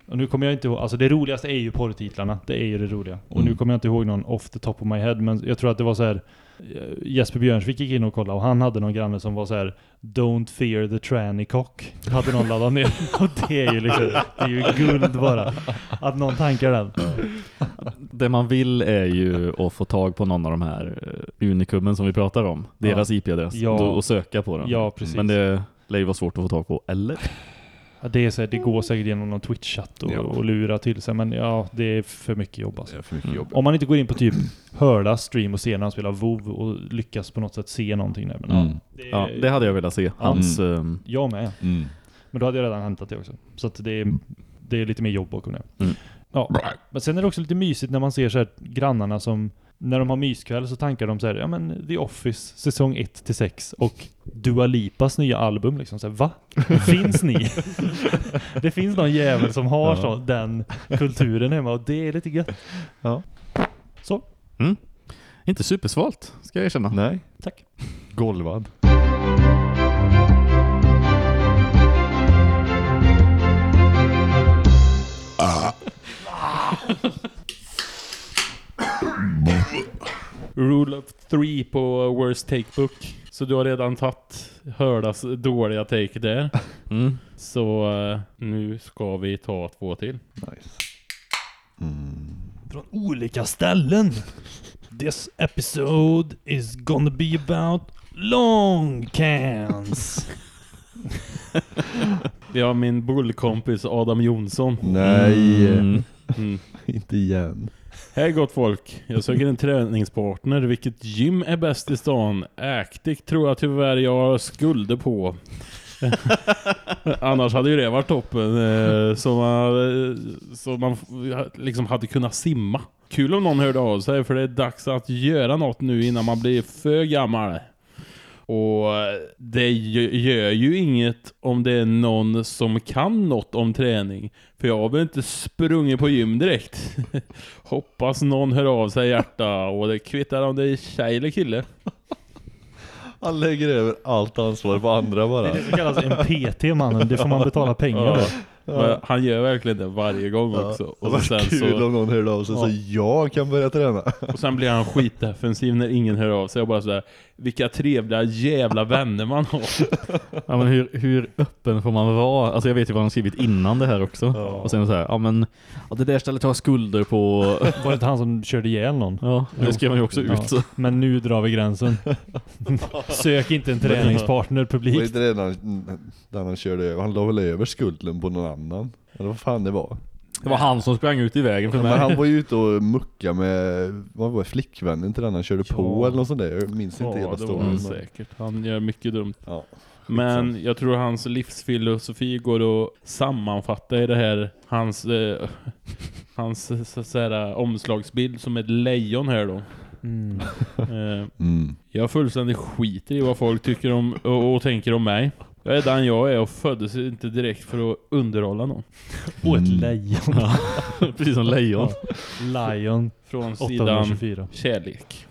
Och nu kommer jag inte ihåg, alltså det roligaste är ju porrtitlarna, det är ju det roliga. Och Mm. nu kommer jag inte ihåg någon off the top of my head, men jag tror att det var så här Jesper Björnsvik gick in och kollade och han hade någon granne som var så här Don't fear the tranny cock. Hade någon laddat ner. Och det är ju liksom, det är ju guld bara. Att någon tankar den. Det man vill är ju att få tag på någon av de här uh, unikumen som vi pratar om. Deras Ja. I P-adress. Ja. Och, och söka på den. Ja, precis. Men det lär ju vara svårt att få tag på, eller? Ja, det, är så här, det går säkert genom någon Twitch-chatt och, Ja. och lura till sig. Men ja, det är för mycket jobb alltså. Det är för mycket jobb. Om man inte går in på typ hörda stream och ser när han spelar WoW och lyckas på något sätt se någonting där. Men, Mm. ja, det, Ja, det hade jag velat se. Hans... Um, jag med. Mm. Men då hade jag redan hämtat det också. Så att det är, det är lite mer jobb bakom det. Mm. Ja. Men sen är det också lite mysigt när man ser så här grannarna som när de har myskväll så tankar de så här, ja men The Office säsong ett till sex och Dua Lipas nya album liksom så här, va? Finns ni? Det finns någon jävel som har Ja. så, den kulturen hemma och det är lite gött. Ja. Så. Mm. Inte supersvalt, ska jag erkänna. Nej. Tack. Golvad. Rule of three på Worst Take Book. Så du har redan tagit hördas dåliga take där. Mm. Så uh, nu ska vi ta två till. Nice. Mm. Från olika ställen. This episode is gonna be about long cans. Vi har min bullkompis Adam Jonsson. Nej. Mm. Mm. Inte igen. Hej gott folk, jag söker en träningspartner. Vilket gym är bäst i stan? Actic tror jag tyvärr jag har skulder på. Annars hade ju det varit toppen. eh, Så man, så man liksom hade kunnat simma. Kul om någon hörde av sig, för det är dags att göra något nu innan man blir för gammal. Och det gör ju inget om det är någon som kan något om träning. För jag har väl inte sprungit på gym direkt. Hoppas någon hör av sig hjärta. Och det kvittar om det är tjej eller kille. Han lägger över allt ansvar på andra bara. Det är det som kallas en P T, mannen. Det får man betala pengar Ja. för. Men han gör verkligen det varje gång också. Och Och det sen, var kul så, om någon hörde av sig Ja. så jag kan börja träna. och sen blir han skitdefensiv när ingen hör av sig. Och bara sådär, vilka trevliga jävla vänner man har. Ja, men hur, hur öppen får man vara? Alltså jag vet ju vad han skrivit innan det här också. Ja. Och sen så här, ja men ja, det där stället har skulder på... Var det inte han som körde ihjäl någon? Ja, det skrev man ju också ut. Ja. Så. Men nu drar vi gränsen. Sök inte en träningspartner Det var publikt. inte det när han, när han körde över. Han la väl över skulden på någon annan. Eller vad fan det var. Det var han som sprang ut i vägen för Men mig. han var ju ute och mucka med, vad var det, flickvännen till den han körde på Ja. eller något sånt där. Jag minns inte Ja, hela det var han storyn. säkert. Han gör mycket dumt. Ja. Men jag tror hans livsfilosofi går att sammanfatta i det här. Hans, eh, hans så att säga, omslagsbild som ett lejon här då. Mm. Eh, Mm. jag fullständigt skiter i vad folk tycker om och, och tänker om mig. Jag är den jag är och föddes inte direkt för att underhålla någon. Och ett Mm. lejon. Precis som lejon. Lion. Från sidan åttahundratjugofyra. kärlek.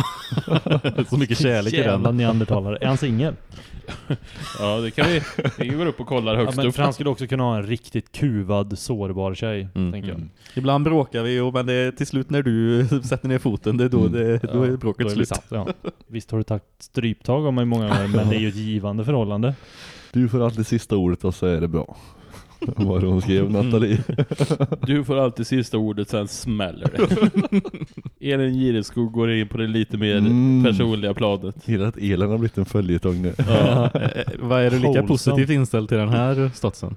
Så mycket kärlek i Jävla den. neandertalare. Är han singel? Ja, det kan vi. Vi går upp och kollar Ja, högst men upp. för han skulle också kunna ha en riktigt kuvad, sårbar tjej, Mm. tänker jag. Mm. Ibland bråkar vi, och, men det är till slut när du sätter ner foten, det är då, Mm. det, då är Då bråket är det slut. satt, ja. Visst har du tagit stryptag om mig många gånger, men det är ju ett givande förhållande. Du får alltid sista ordet och så är det bra. Vad hon skrev, Nathalie. Du får alltid sista ordet, sen smäller det. Elin Gireskog går in på det lite mer Mm. personliga planet. Gillar att Elin har blivit en följetong nu. Ja. Eh, Vad är du lika Wholesome. positivt inställd till den här statsen?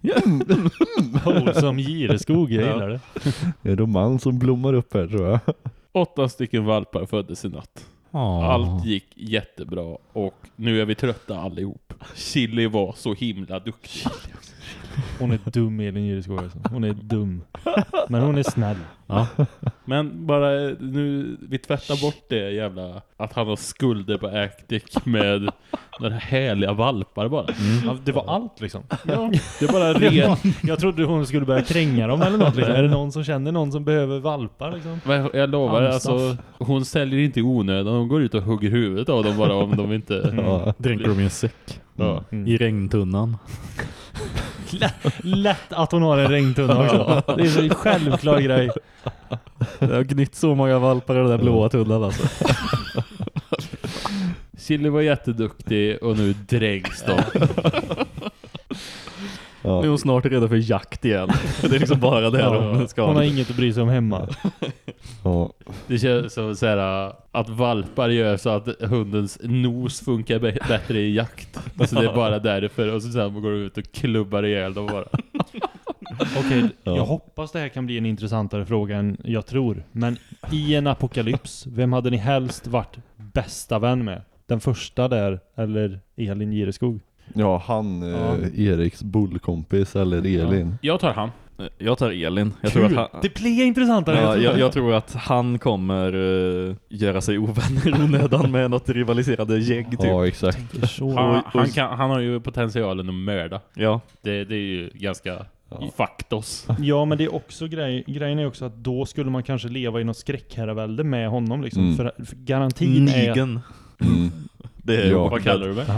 Wholesome Gireskog, jag gillar det. Det är en roman som blommar upp här, tror jag. Åtta stycken valpar föddes i natt. Ja. Allt gick jättebra och nu är vi trötta allihop. Chili var så himla duktig. Hon är dum, Elin Gireskog. Alltså. Hon är dum. Men hon är snäll. Ja. Men bara nu, vi tvättar bort det jävla att han har skulder på Actic med några härliga valpar bara. Mm. Ja, det var allt liksom. Ja, det är bara Det ren. var, jag trodde hon skulle börja kränga dem eller något. Liksom. Är det någon som känner någon som behöver valpar? Liksom? Men jag lovar, Anstaff. alltså, hon säljer inte i onödan. Hon går ut och hugger huvudet av dem bara om de inte... Ja. Dränker dem i en säck. Ja. Mm. I regntunnan. Lätt att hon har en regntunna också. Det är så en självklar grej. Det har gnitt så många valpar i den där blåa tunnan alltså. Chili var jätteduktig och nu dränks de. Ja. Nu är hon snart redo för jakt igen. Det är liksom bara det ja, de ska. Hon har inget att bry sig om hemma. Ja. Det känns som så här, att valpar gör så att hundens nos funkar b- bättre i jakt. Så det är bara därför. Och så sen går de ut och klubbar ihjäl dem bara. Okej, ja. Jag hoppas det här kan bli en intressantare fråga än jag tror. Men i en apokalyps, vem hade ni helst varit bästa vän med? Den första där, eller Elin Gireskog? Ja, han, ja. Eh, Eriks bullkompis eller Elin. Ja. Jag tar han. Jag tar Elin. Jag Kul. tror att han, det blir intressantare. Ja, jag, tror jag, jag tror att han kommer uh, göra sig ovänner onödan med något rivaliserande gäng. Typ. Ja, exakt. Han, han, kan, han har ju potentialen att mörda. Ja. Det, det är ju ganska ja. faktos. Ja, men det är också grej, grejen är också att då skulle man kanske leva i något skräckherravälde med honom. Liksom, mm. för, för garantin Nigen. är... Mm. Det är ja. Vad kallar du det?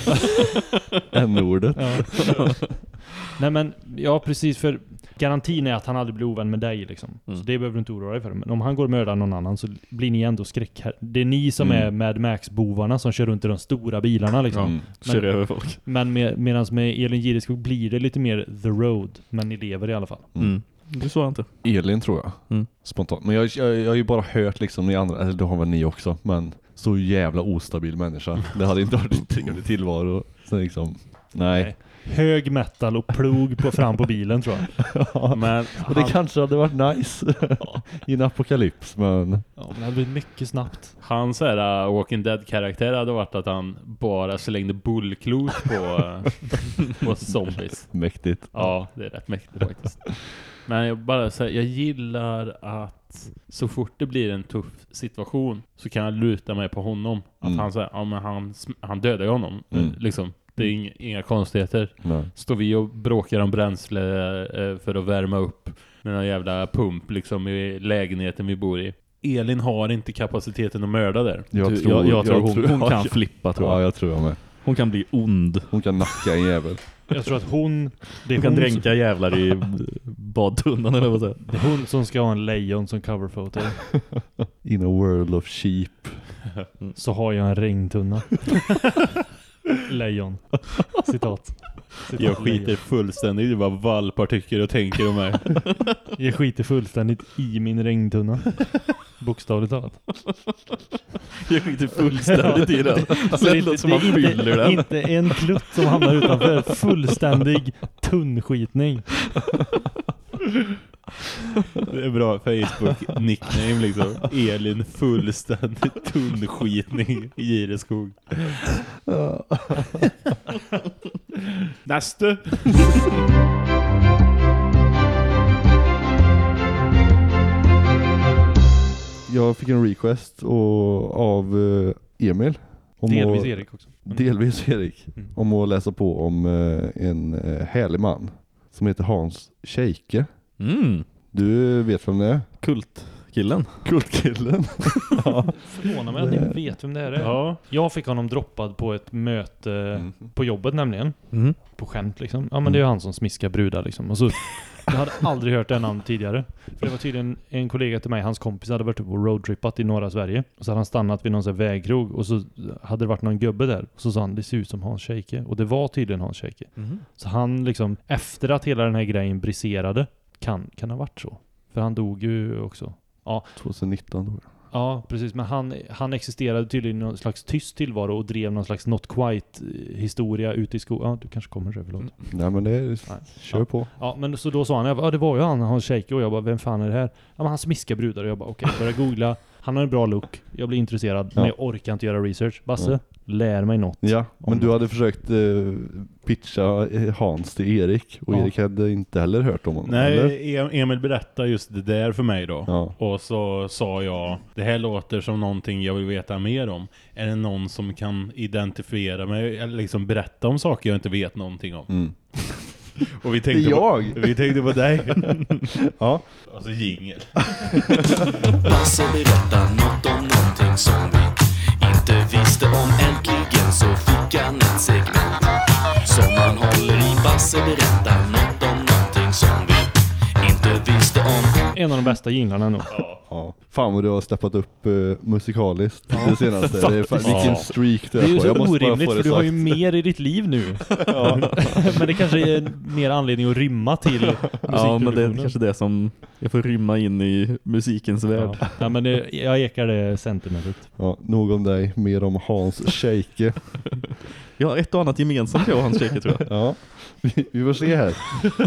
N-ordet. Ja. Nej men, ja precis, för garantin är att han aldrig blir ovän med dig liksom. Mm. Så det behöver du inte oroa dig för. Men om han går och mördar någon annan så blir ni ändå skräck här. Det är ni som mm. är Mad Max-bovarna som kör runt i de stora bilarna liksom. Mm. Kör över folk. Men med, medans med Elin Gireskog blir det lite mer the road. Men ni lever i alla fall. Mm. Mm. Det så inte. Elin tror jag. Mm. Spontant. Men jag, jag, jag har ju bara hört liksom ni andra, eller det har väl ni också, men så jävla ostabil människa. Det hade inte varit en trevlig tillvaro. Så liksom, nej. nej. Hög metal och plog på, fram på bilen tror jag. Ja, men och det han... kanske hade varit nice i en apokalyps, men... Ja, men det hade blivit mycket snabbt. Hans uh, Walking Dead-karaktär hade varit att han bara slängde bullklot på, uh, på zombies. Mäktigt. Ja, det är rätt mäktigt faktiskt. Men jag bara säger, jag gillar att så fort det blir en tuff situation så kan jag luta mig på honom. Att mm. han säger, ja men han, han dödar ju honom. Mm. Liksom. Det är inga, inga konstigheter. Nej. Står vi och bråkar om bränsle eh, för att värma upp med någon jävla pump liksom i lägenheten vi bor i. Elin har inte kapaciteten att mörda där. Jag tror, jag, jag tror jag hon, tror, hon kan flippa tror jag. Ja, jag tror jag med. Hon kan bli ond. Hon kan nacka en jävel. Jag tror att hon... Det är hon kan hon dränka som... jävlar i badtunnan eller vad säger. Det är hon som ska ha en lejon som coverfoto. In a world of sheep. Mm. Så har jag en regntunna. Lejon. Citat. Citat. Jag skiter lejon. fullständigt i vad valpar tycker och tänker om mig. Jag skiter fullständigt i min regntunna. Bokstavligt talat. Jag skiter fullständigt i den. Alltså, det, det, som det, det, inte, den. Inte en klutt som hamnar utanför. Fullständig tunnskitning. Det är bra Facebook-nickname liksom. Elin fullständig tunnskitning i Gireskog. Nästa! Jag fick en request och, av uh, Emil. Om delvis att, Erik också. Delvis Erik. Mm. Om att läsa på om uh, en uh, härlig man som heter Hans Scheike. Mm. Du vet vem det är? Kultkillen. Kultkillen. Ja. Förvånar mig att ni vet vem det är. Ja. Jag fick honom droppad på ett möte mm. på jobbet nämligen. Mm. På skämt liksom. Ja men det är ju han som smiskar brudar liksom. Och så, jag hade aldrig hört det namn tidigare. För det var tydligen en kollega till mig, hans kompis hade varit på roadtrippat i norra Sverige. Och så hade han stannat vid någon sån här vägkrog. Och så hade det varit någon gubbe där. Och så sa han, det ser ut som Hans Scheike. Och det var tydligen Hans Scheike. Mm. Så han liksom, efter att hela den här grejen briserade, Kan, kan ha varit så. För han dog ju också. Ja. tjugonitton dog. Ja, precis. Men han, han existerade tydligen i någon slags tyst tillvaro och drev någon slags not quite historia ute i skolan. Ja, du kanske kommer det, förlåt. Mm. Nej, men det är... Nej. Kör ja. på. Ja, men så då sa han, ja det var ju han, Hans Scheike. Och jag bara, vem fan är det här? Ja, men han smiskar brudar. Och jag bara, okej, okay, börjar googla. Han har en bra look. Jag blir intresserad. Ja. Men jag orkar inte göra research. Basse, ja. lär mig något. Ja, men du hade försökt eh, pitcha Hans till Erik. Och ja. Erik hade inte heller hört om honom. Nej, eller? Emil berättade just det där för mig då. Ja. Och så sa jag, det här låter som någonting jag vill veta mer om. Är det någon som kan identifiera mig eller liksom berätta om saker jag inte vet någonting om? Mm. Och vi tänkte jag. På, vi tänkte på dig. Ja. Alltså jingel. Basse berättar något om någonting som vi inte visste om. Äntligen så fick han ett segment som han håller i. Basse berättar En av de bästa jinglarna nog. Ja. Fan vad du har steppat upp uh, musikaliskt det senaste. Det är fan, vilken Ja. streak du Det är ju på. Jag så måste bara orimligt få det för du har ju sagt. mer i ditt liv nu. Ja. Men det kanske är mer anledning att rymma till musikproduktionen. Ja, men det är kanske det som jag får rymma in i musikens värld. Ja, ja men det, jag ekar det sentimentet. Ja, nog om dig, mer om Hans Scheike. Jag har ett och annat gemensamt jag och Hans Scheike, tror jag. Ja, vi, vi får se här.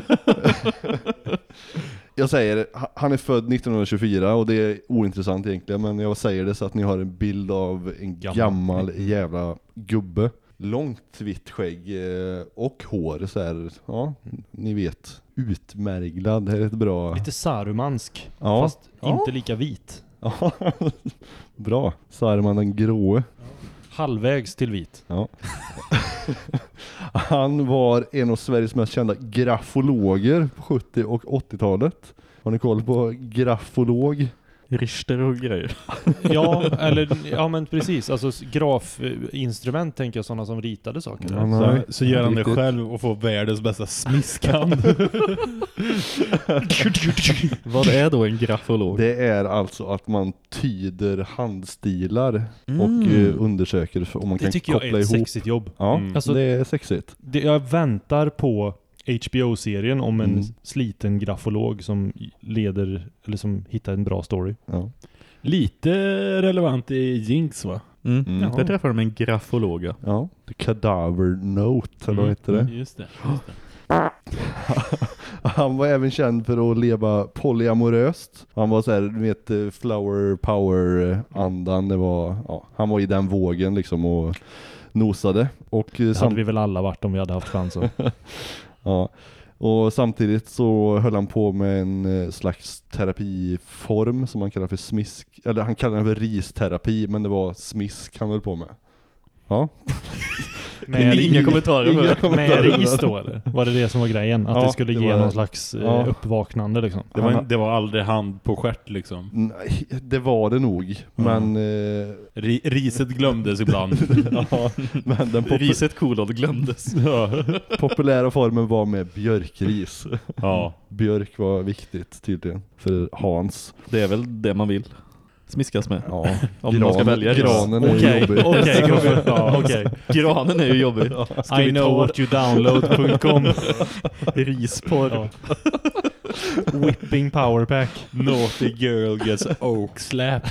Jag säger, han är född nittonhundratjugofyra och det är ointressant egentligen, men jag säger det så att ni har en bild av en gammal, gammal jävla gubbe. Långt vitt skägg eh, och hår så här, ja, ni vet, utmärglad. Det är ett bra... Lite sarumansk, Ja. fast Ja. inte lika vit. Ja, bra. Saruman den gråe. Halvvägs till vit. Ja. Han var en av Sveriges mest kända grafologer på sjuttio- och åttiotalet. Har ni koll på grafolog? Richter och grejer. Ja, eller ja men precis. Alltså grafinstrument tänker jag, sådana som ritade saker. Ja, nej. Så, så gör han det Riktigt. själv och får världens bästa smiskhand. Vad är då en grafolog? Det är alltså att man tyder handstilar Mm. och eh, undersöker om man Det kan tycker jag koppla är ett ihop. sexigt jobb. Ja, Mm. Alltså- det är sexigt. Det, jag väntar på H B O-serien om en Mm. sliten grafolog som leder, eller som hittar en bra story. Ja. Lite relevant i Jinx, va? Mm. Mm. Där träffar de en grafolog. Ja. Ja, The Cadaver Note, eller vad heter det? Just det. Just det. Han var även känd för att leva polyamoröst. Han var så här, du vet, eh, flower power andan. Det var, ja, han var i den vågen liksom och nosade. Och eh, Det sam- hade vi väl alla varit om vi hade haft chansen. ja. Och samtidigt så höll han på med en eh, slags terapiform som man kallar för smisk. Eller han kallar den för risterapi, men det var smisk han höll på med. Ja. Med, Inga kommentarer Inga med. kommentarer. med ris då, eller? Var det det som var grejen? Att Ja, det skulle det ge var- någon slags eh, ja. uppvaknande liksom. Det var, Han- det var aldrig hand på stjärt liksom. Nej, det var det nog. Men, eh, Ri, riset glömdes ibland. ja, men den pop- Riset kolon glömdes. populära formen var med björkris. Ja. Björk var viktigt tydligen för Hans. Det är väl det man vill smiskas med. Ja, Om man ska välja ris. granen är Okej, jobbig. okej, gubben. Ja, okej. Granen är ju jobbig. Ska I vi know ta what you download punkt com. risporr? Ja. Whipping powerpack. Naughty girl gets oak slapped.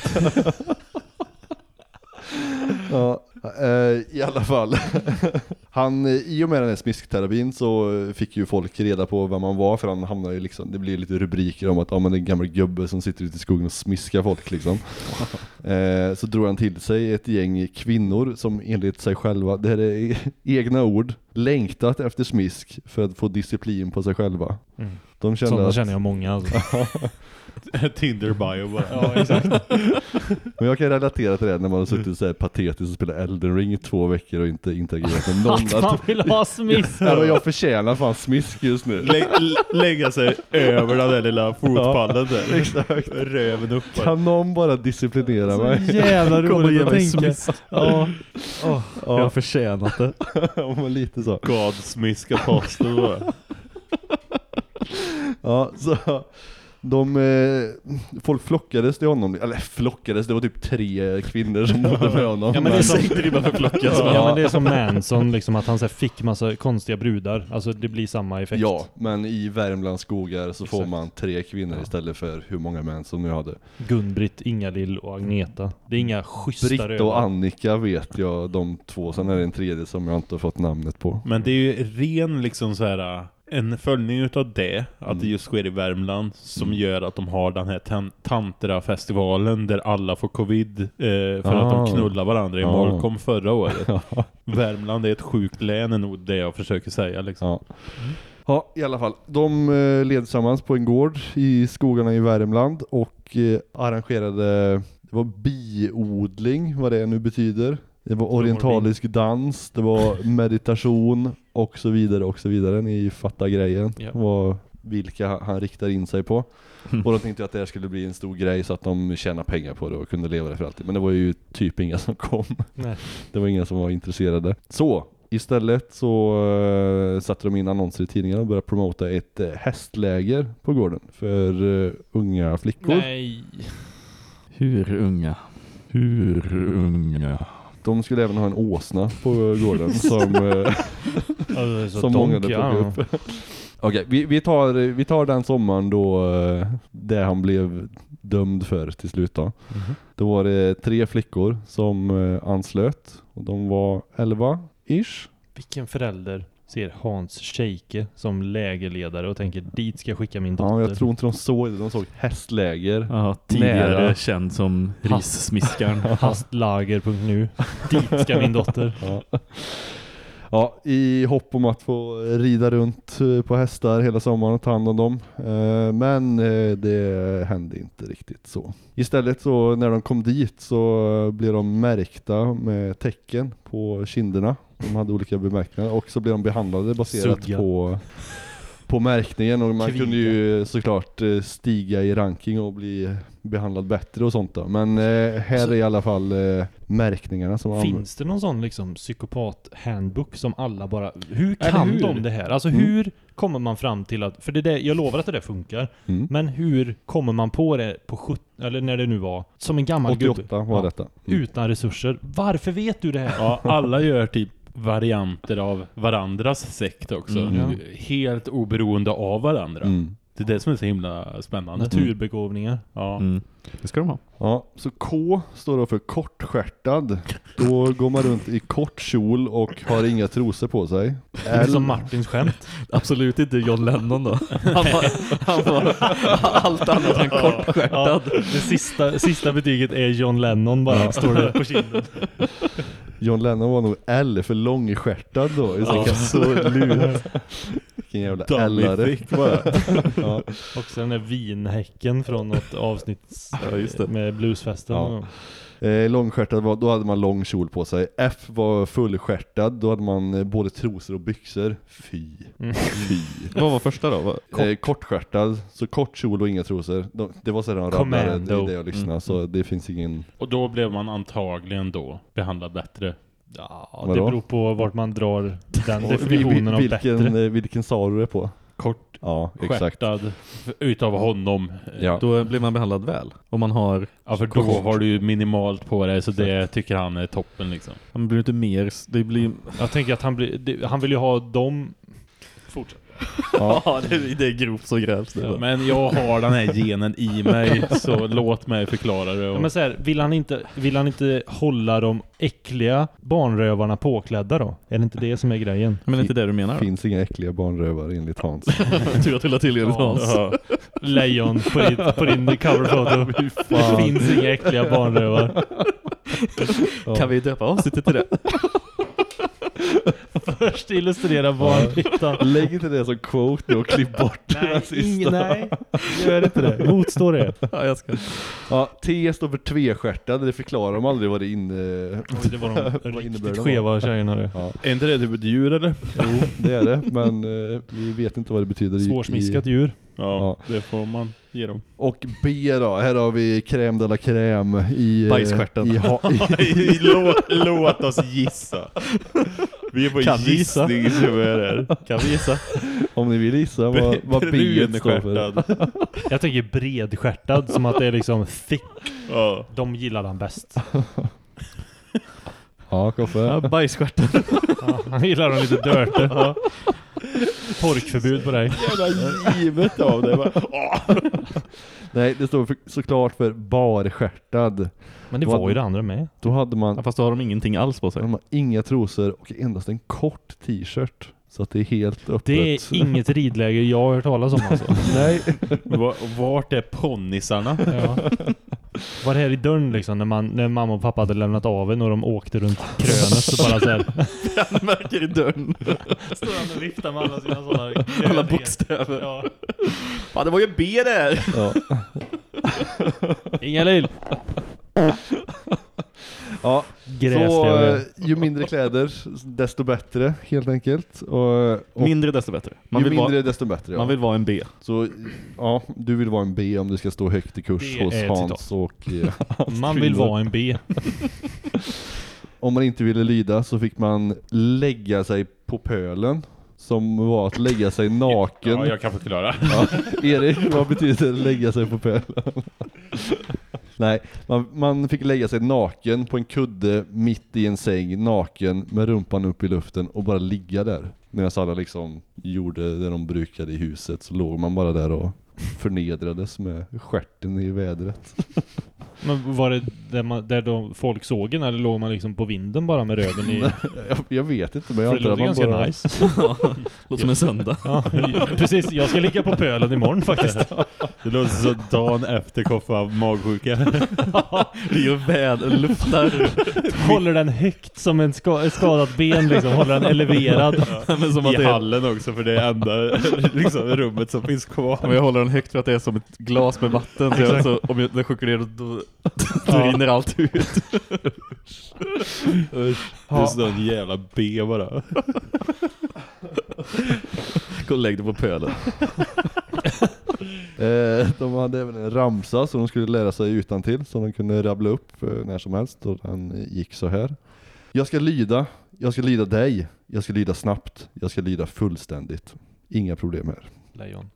Ja, eh, i alla fall. Han, eh, i och med den här smiskterapin så fick ju folk reda på vem man var, för han hamnade ju liksom, det blir lite rubriker om att ja, men det är en gammal gubbe som sitter ute i skogen och smiskar folk liksom. eh, så drog han till sig ett gäng kvinnor som enligt sig själva, det här är egna ord, längtat efter smisk för att få disciplin på sig själva. Mm. De kände Sådana att, känner jag många alltså. Tinder bio bara. Ja, exakt. men jag kan relatera till det när man har suttit så här patetiskt och spelat Elden Ring i två veckor och inte interagerat med någon. Att man vill ha smisk. Ja, men jag förtjänar fan smisk just nu. Lä, lä- lägga sig över den där lilla fotpallen där. Exakt. Röven upp. Kan någon bara disciplinera mig? Jävla Kom och roligt ge att mig tänka. smisk. Ja. Jag har förtjänat det. Ja, men lite så. God smisk apostel bara. Ja, så de, eh, folk flockades till honom. Eller flockades, det var typ tre kvinnor som bodde med honom. Ja, men det är som, Säg ribban för flockas. ja, men det är som Manson liksom, att han så här, fick massa konstiga brudar. Alltså det blir samma effekt. Ja, men i Värmlands skogar så får Exakt. man tre kvinnor istället för hur många män som nu hade. Gun-Britt, Inga-Lill och Agneta. Det är inga schyssta Britt rövar. och Annika vet jag, de två. Sen är det en tredje som jag inte har fått namnet på. Men det är ju ren liksom så här en följning utav det, att Mm. det just sker i Värmland, som Mm. gör att de har den här tan- Tantra-festivalen där alla får covid eh, för Ah. att de knullar varandra i Ah. Molkom förra året. Värmland är ett sjukt län, är nog det jag försöker säga liksom. Ja. Ja, i alla fall. De eh, led tillsammans på en gård i skogarna i Värmland och eh, arrangerade, det var biodling, vad det nu betyder. Det var orientalisk dans, det var meditation och så vidare och så vidare. Ni fattar grejen. Ja. Vad, vilka han riktar in sig på. Och då tänkte jag att det här skulle bli en stor grej så att de tjänar pengar på det och kunde leva det för alltid. Men det var ju typ inga som kom. Nej. Det var inga som var intresserade. Så, Istället så uh, satte de in annonser i tidningarna och började promota ett uh, hästläger på gården för uh, unga flickor. Nej. Hur unga? Hur unga? De skulle även ha en åsna på gården som, uh, alltså, som många hade plockat upp. Okej, vi, vi, tar, vi tar den sommaren då uh, där han blev dömd för till slut då. Mm-hmm. Då var det tre flickor som uh, anslöt och de var elva ish. Vilken förälder ser Hans Scheike som lägerledare och tänker dit ska jag skicka min dotter? Ja, jag tror inte de såg det. De såg hästläger. Ja, tidigare nära. Känd som rissmiskaren. Hastlager punkt nu. Dit ska min dotter. Ja. Ja, i hopp om att få rida runt på hästar hela sommaren och ta hand om dem. Men det hände inte riktigt så. Istället så när de kom dit så blev de märkta med tecken på kinderna. De hade olika bemärkningar och så blev de behandlade baserat Sugga. på på märkningen och man Kriga. kunde ju såklart stiga i ranking och bli behandlad bättre och sånt då. Men eh, här så, är i alla fall eh, märkningarna som finns det någon sån liksom psykopat-handbook som alla bara, hur kan hur? de det här? Alltså Mm. hur kommer man fram till att, för det där, jag lovar att det där funkar, Mm. men hur kommer man på det på sjutton, eller när det nu var, som en gammal åttioåtta gubbe? var Ja, detta. Mm. utan resurser. Varför vet du det här? Ja, alla gör typ varianter av varandras sekt också. Mm. Helt oberoende av varandra. Mm. Det är det som är så himla spännande. Naturbegåvningar. Ja. Mm. Det ska de ha. Ja, så K står då för kortskärtad. Då går man runt i kort kjol och har inga trosor på sig. Det är som Martins skämt. Absolut inte John Lennon då. Han var, han var allt annat än kortskärtad. Ja, det sista, sista betyget är John Lennon bara, står det på kinden. John Lennon var nog L för långskärtad då. Ja. Absolut. Vilken jävla L-are. bara. Ja. Också den där vinhäcken från något avsnitt Ja, just det. med bluesfesten. Ja. Eh, långskärtad var, då hade man lång kjol på sig. F var fullskärtad, då hade man eh, både trosor och byxor. Fy. Mm. Fy. Vad var första då? Vad- Kort. Eh, kortskärtad, så kort kjol och inga trosor. De, det var sådär de rabblade, det är det jag lyssnade. Mm. Så det finns ingen... Och då blev man antagligen då behandlad bättre. Ja, det Vadå? beror på vart man drar den Och definitionen av vilken, bättre. eh, vilken sa du det på? Kort Ja, exakt. skärtad utav honom. Ja. Då blir man behandlad väl. Om man har... Ja, för då har du ju minimalt på dig, så det tycker han är toppen liksom. Man blir inte mer... Det blir... Jag tänker att han, blir, det, han vill ju ha dem... Fortsätt. Ja, det, är- det är grovt så grävs det. Ja, men jag har den här genen i mig, så låt mig förklara det. Ja, Och... men så här, vill, han inte, vill han inte hålla de äckliga barnrövarna påklädda då? Är det inte det som är grejen? Men är inte det du menar? Det finns inga äckliga barnrövare enligt Hans. Tur att du la till enligt Hans. Ja. Lejon på din, på din coverfoto. Det finns inga äckliga barnrövar. Kan vi döpa avsnittet till det? Först illustrera barnfittan. Lägg inte det som quote nu och klipp bort den Nej, sista. ing, nej, gör inte det. Motstår det. Ja, jag ska. Ja, T står för tvestjärtad. Det förklarar de aldrig vad det inne... Oj, det var de Vad innebär riktigt det? skeva tjejerna det. Ja. Är inte det typ ett djur eller? Jo, det är det. Men eh, vi vet inte vad det betyder. i- Svårsmiskat i, djur. Ja, det får man ge dem. Och B då. Här har vi crème de la crème i... eh, Bajsstjärten. i, ha, i, låt, låt oss gissa. Vi är på Kan vi gissa? gissning som är här. Kan vi gissa? Om ni vill gissa vad, vad B står för. Brunskärtad. Jag tänker bredskärtad, som att det är liksom thick. Ja. De gillar han bäst. Ja, Koffe. Ja, bajsstjärten. Ja, han gillar dem lite dirty. Ja. Torkförbud på dig. Jävla givet av det. Bara, Nej, det står för, såklart för barskärtad. Men det Vad- var ju det andra med. Då hade man, Ja, fast då har de ingenting alls på då sig. hade man inga trosor och endast en kort t-shirt. Så att det är helt öppet. Det är inget ridläger jag har hört talas om alltså. Nej. Va- Vart är ponnisarna? Ja. Var det här i dörren liksom, när, man, när mamma och pappa hade lämnat av en och de åkte runt krönet så bara så här. Han märker i dörren. Står han och viftar med alla sina sådana Alla bokstäver. Ja. Fan, det var ju B där. Ja. Inga lill. Ja, Gräsliga så väl. eh, ju mindre kläder desto bättre helt enkelt. Och, och Mindre desto bättre. Man ju vill, mindre vara, desto bättre. Ja. man vill vara en B. Så ja, du vill vara en B om du ska stå högt i kurs Det hos är ett Hans och eh, Man vill vara en B. om man inte ville lyda så fick man lägga sig på pölen. Som var att lägga sig naken. Ja, jag kan förklara. Ja. Erik, vad betyder lägga sig på pölen? Nej, man, man fick lägga sig naken på en kudde mitt i en säng, naken med rumpan upp i luften och bara ligga där. Medan alla liksom gjorde det de brukade i huset så låg man bara där och förnedrades med stjärten i vädret. Men var det där, man, där de, folk såg en eller låg man liksom på vinden bara med röven i... jag, jag vet inte, men jag antar att man ganska bara... nice. Låter som en söndag. Ja, precis, jag ska ligga på pölen imorgon faktiskt. Det låter så dagen efter koffa av magsjuka. Det gör väd, luftar. Håller den högt som en ska, skadat ben liksom, håller den eleverad. Ja. Men som I att det är... hallen också, för det är enda liksom, rummet som finns kvar. Men jag håller den högt för att det är som ett glas med vatten. Så jag, så, om jag, den sjunker ner då, då rinner allt ut. Det är sån jävla B bara. Gå och lägg dig på pölen. eh, de hade även en ramsa som de skulle lära sig utan till, som de kunde rabbla upp eh, när som helst. Och den gick så här. Jag ska lyda, jag ska lyda dig, jag ska lyda snabbt, jag ska lyda fullständigt. Inga problem här. Lejon.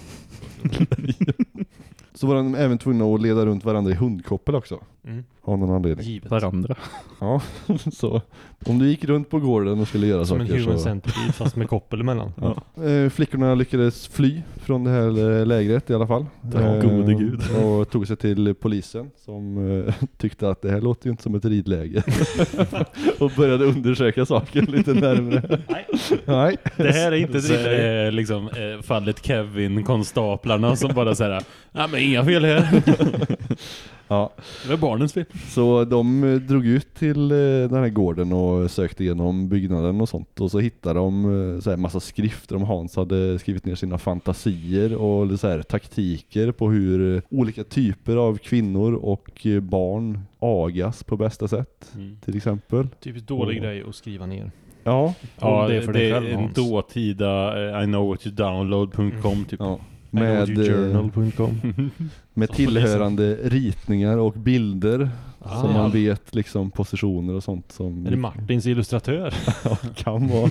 Så var de även tvungna att leda runt varandra i hundkoppel också. Mm. Av någon anledning. Givet. Varandra. Ja, så om du gick runt på gården och skulle göra som saker en human så... centipede fast med koppel emellan. Ja. Eh, flickorna lyckades fly från det här lägret i alla fall. Ja, gode gud. Och tog sig till polisen som eh, tyckte att det här låter ju inte som ett ridläge. Och började undersöka saken lite närmare. Nej. Nej. Det här är inte ett Så är ridläge. det liksom eh, fallet Kevin, konstaplarna som bara säger nej men inga fel här. Ja. Det var barnens fel. Så de eh, drog ut till eh, den här gården och sökte igenom byggnaden och sånt. Och så hittade de eh, så här massa skrifter om Hans hade skrivit ner sina fantasier och så här, taktiker på hur eh, olika typer av kvinnor och eh, barn agas på bästa sätt. Mm. Till exempel. Typiskt dålig Och- grej att skriva ner. Ja. Ja, det det är för är, dig själv, en Hans. dåtida eh, I know what you download punkt com typ. Ja. Med, Med, eh, journal punkt com. med tillhörande ritningar och bilder Ah. som man vet liksom positioner och sånt som Är det Martins illustratör? ja, kan vara.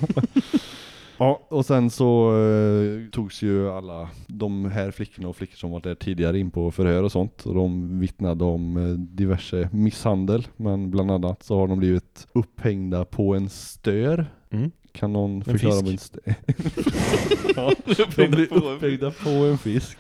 Ja, och sen så eh, togs ju alla de här flickorna och flickor som var där tidigare in på förhör och sånt. Och de vittnade om eh, diverse misshandel. Men bland annat så har de blivit upphängda på en stör. Mm. Kan någon En förklara fisk. vad en stör? Ja, de blev upphängda på en fisk.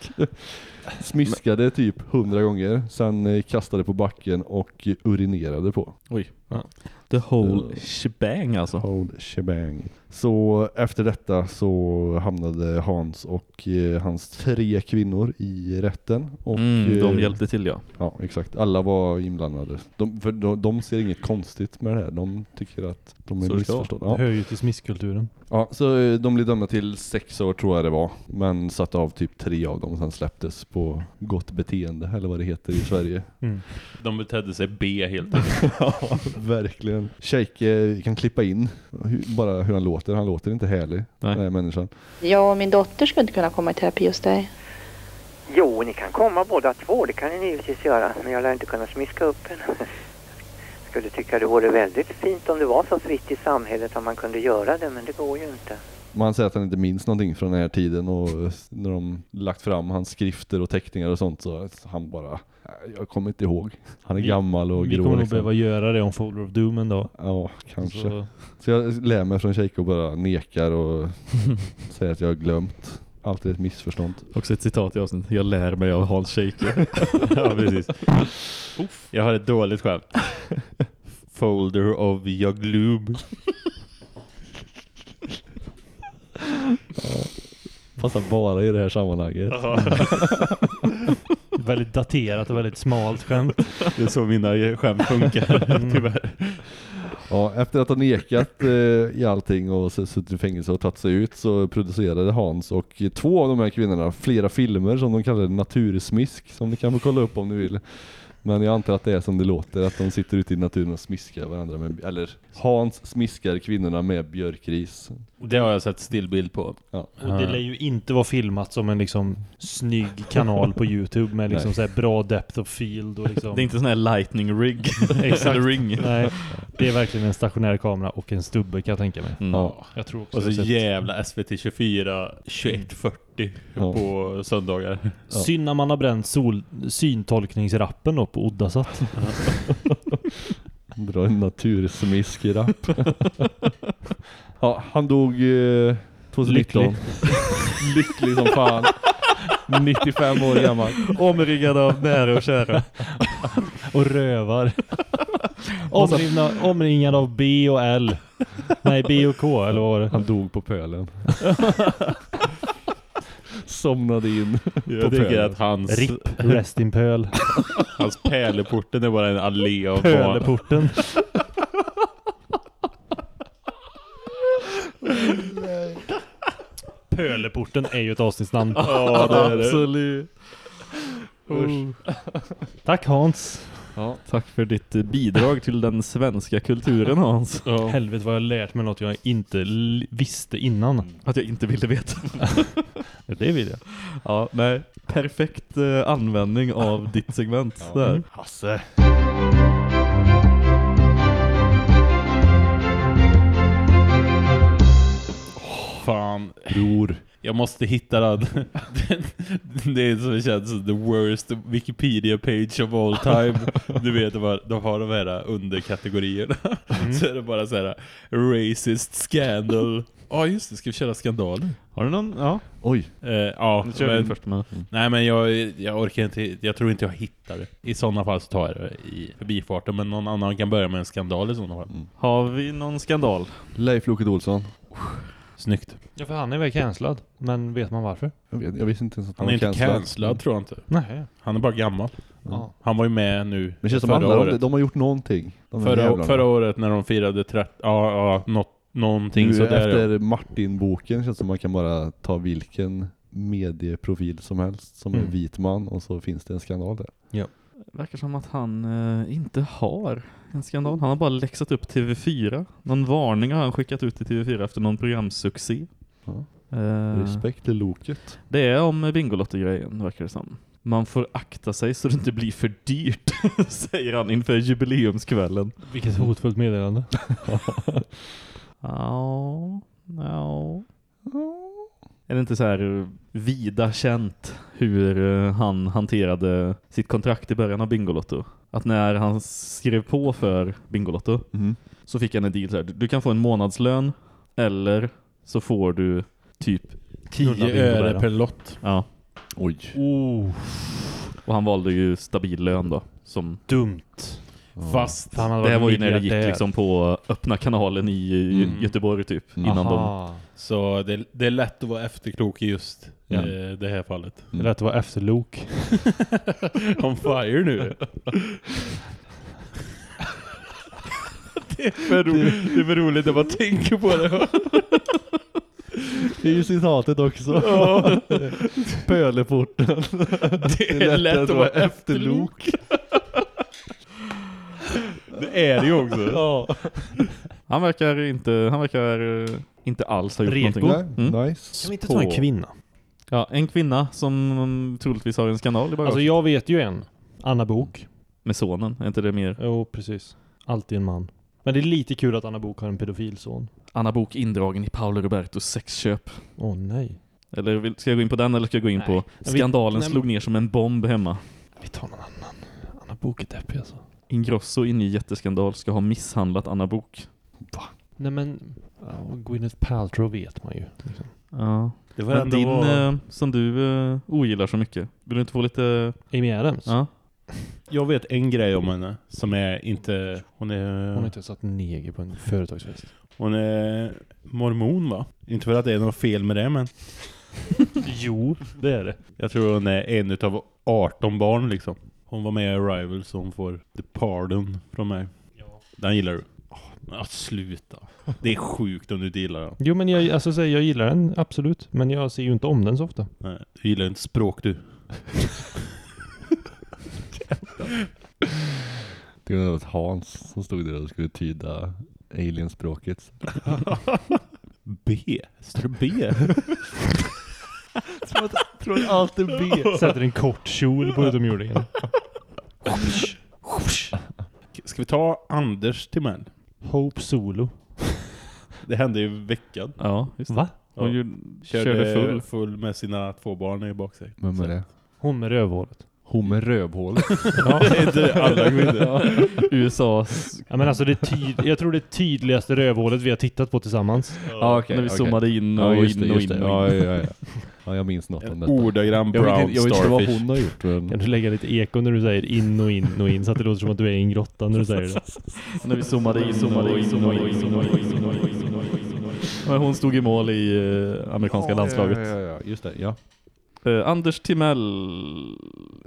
Smiskade typ hundra gånger. Sen eh, kastade på backen och urinerade på. Oj. Ja. The whole Ja. shebang alltså. Whole shebang. Så efter detta så hamnade Hans och eh, hans tre kvinnor i rätten. Och, Mm, de eh, hjälpte till, ja. Ja, exakt. Alla var inblandade. De, för de, de ser inget konstigt med det här. De tycker att de är Så det ska missförstådda. Det Ja. hör ju till smisskulturen. Ja, så eh, de blev dömda till sex år tror jag det var. Men satt av typ tre av dem och sen släpptes på gott beteende, eller vad det heter i Sverige. Mm. De betedde sig B helt enkelt. Ja, verkligen. Sheike kan klippa in hur, bara hur han låter. Han låter inte härlig, Nej. den här människan. Jag och min dotter skulle inte kunna komma i terapi hos dig. Jo, ni kan komma båda två, det kan ni givetvis göra. Men jag lär inte kunna smiska upp henne. Skulle tycka det vore väldigt fint om det var så fritt i samhället om man kunde göra det, men det går ju inte. Man säger att han inte minns någonting från den här tiden och när de lagt fram hans skrifter och teckningar och sånt så han bara, jag kommer inte ihåg. Han är Vi- gammal och Vi grå. kommer nog liksom. behöva göra det om Folder of Doom en dag. Ja, kanske. Så, Så, jag lär mig från Sheike och bara nekar och säger att jag har glömt. Allt är ett missförstånd. Också ett citat i avsnitt. Jag lär mig av Hans Sheike. Ja, precis. Jag har ett dåligt skämt. Folder of Yagloob. Passar bara i det här sammanhanget. väldigt daterat och väldigt smalt skämt. Det är så mina skämt funkar, tyvärr. Ja, efter att ha nekat eh, i allting och s- suttit i fängelse och tagit sig ut så producerade Hans och två av de här kvinnorna flera filmer som de kallade natursmisk, som ni kan få kolla upp om ni vill. Men jag antar att det är som det låter, att de sitter ute i naturen och smiskar varandra med, eller Hans smiskar kvinnorna med björkris. Det har jag sett stillbild på. Ja. Och det lär ju inte vara filmat som en liksom snygg kanal på YouTube med liksom så här bra depth of field och liksom. Det är inte sån här lightning rig. Exakt. Ring. Nej, det är verkligen en stationär kamera och en stubbe kan jag tänka mig. Mm. Ja, jag tror också Och så jag har sett- jävla S V T tjugofyra tjugoett fyrtio Ja. på söndagar. Ja. Synd när man har bränt sol, syntolkningsrappen upp på Oddasat. Bra natursmisk-rapp. Ja, han dog eh, tjugonitton. Lycklig. Lycklig som fan. nittiofem år gammal. Omringad av nära och kära. Och rövar. Omringad, omringad av B och L. Nej, B och K, eller vad var det? Han dog på pölen. Somnade in Jag på tycker pölen. att hans, R I P, rest in pöl. hans pärleporten är bara en allé av barn. Pöleporten. Pöleporten är ju ett avsnittsnamn. Ja, det är det. Absolut. Oh. Tack Hans. Ja, tack för ditt bidrag till den svenska kulturen, Hans. Ja. Helvete vad jag har lärt mig något jag inte l- visste innan. Att jag inte ville veta. Det vill jag. Ja, nej. Perfekt eh, användning av ditt segment. Ja. Där. Hasse. Fan. Bror. Jag måste hitta den. Det är så känns som the worst Wikipedia page of all time. Du vet, de har de här underkategorierna. Mm. Så är det bara så här racist scandal. Ja, oh, just det. Ska vi köra skandaler? Har du någon? Ja. Oj. Eh, ja, Nu kör vi men, först med. nej, men jag, jag orkar inte. Jag tror inte jag hittar det. I sådana fall så tar jag det i förbifarten. Men någon annan kan börja med en skandal i sådana fall. Mm. Har vi någon skandal? Leif Loket Olsson. Snyggt. Ja, för han är väl cancellad. Men vet man varför? Jag, vet, jag visste inte ens att han, Han är var inte cancellad. cancellad, tror jag inte. Nej. Han är bara gammal. Ja. Han var ju med nu Men det känns som förra andra, året. de, de har gjort någonting. De här Förra, jävlarna. förra året när de firade trettio... Ja, ja, något, någonting Nu så där. efter Martin-boken känns det som man kan bara ta vilken medieprofil som helst som Mm. är vit man och så finns det en skandal där. Ja. Verkar som att han eh, inte har en skandal. Han har bara läxat upp T V fyra. Någon varning har han skickat ut till T V fyra efter någon programsuccé. Ja. Eh, Respekt till Loket. Det är om Bingolotto-grejen, verkar det som. Man får akta sig så det inte blir för dyrt, säger han inför jubileumskvällen. Vilket hotfullt meddelande. Ja, ja. Är det inte så här vida känt hur eh, han hanterade sitt kontrakt i början av Bingolotto? Att när han skrev på för Bingolotto Mm. så fick han en deal så här. Du kan få en månadslön eller så får du typ tio öre per lott. Ja. Oj. Oh. Och han valde ju stabil lön då. Som dumt. Fast det här var ju när det gick liksom på öppna kanalen i mm. Göteborg typ. Mm. Innan Aha. de... Så det, det är lätt att vara efterklok i just Ja. eh, det här fallet. Det är lätt att vara efterlok. On fire nu. Det är för roligt, det är för roligt att man tänker på det. Det är ju citatet också. Ja. Pöleporten. Det är, det är lätt att vara efterlok. Det är det ju också. Ja. Han verkar inte han verkar eh, inte alls ha gjort Reko. någonting. Mm. Nice. Kan vi inte ta en kvinna? Ja, en kvinna som um, troligtvis har en skandal i bagaget. Alltså jag vet ju en. Anna Bok. Med sonen, är inte det mer? Jo, precis. Alltid en man. Men det är lite kul att Anna Bok har en pedofilson. Anna Bok indragen i Paolo Robertos sexköp. Åh oh, nej. Eller vill, ska jag gå in på den eller ska jag gå in Nej. på skandalen vi, slog ner som en bomb hemma? Vi tar någon annan. Anna Bok är deppig alltså. Ingrosso in i jätteskandal ska ha misshandlat Anna Bok. Va? Nej men, ja, Gwyneth Paltrow vet man ju. Liksom. Ja. Det var Men ändå din var... eh, som du eh, ogillar så mycket. Vill du inte få lite... Amy Adams? Ja. Jag vet en grej om henne som är inte... Hon är... Hon har inte satt neger på en företagsfest. Hon är mormon, va? Inte för att det är något fel med det, men... Jo, det är det. Jag tror hon är en utav arton barn, liksom. Hon var med i Arrival, så hon får the pardon från mig. Ja. Den gillar du. Oh, sluta. Det är sjukt om du inte gillar den. Jo, men jag, alltså, jag gillar den, absolut. Men jag ser ju inte om den så ofta. Nej, du gillar inte språk, du. Det var något Hans som stod där och skulle tyda alienspråket. B? Står det B? tror, att, tror att allt är B. Sätter en kort kjol på utomjordingen. Ska vi ta Anders till män? Hope Solo. Det hände ju veckan. Ja, just det. Va? Hon Ja. ju Körde, körde full. full. full med sina två barn i bak sig. Vem är det? Hon med rövhålet. Hon med rövhål. Ja. Det är inte alla kvinnor. Ja. U S A's. Ja, men alltså det är tyd- jag tror det är tydligaste rövhålet vi har tittat på tillsammans. Ja, okej. När vi okej. zoomade in och Ja, just det, in och just in. det. Och Ja, in. ja, ja. Ja, jag minns något om En detta. ordagram Jag brown vet, jag vet inte vad starfish. hon har gjort. Men... Kan du lägga lite eko när du säger in och in och in så att det låter som att du är i en grotta när du säger det? Och när vi zoomade in, zoomade in, zoomade in, zoomade in, zoomade in, zoomade in. Ja, hon stod i mål i uh, amerikanska Ja, landslaget. Ja, ja, ja, just det, ja. Uh, Anders Timell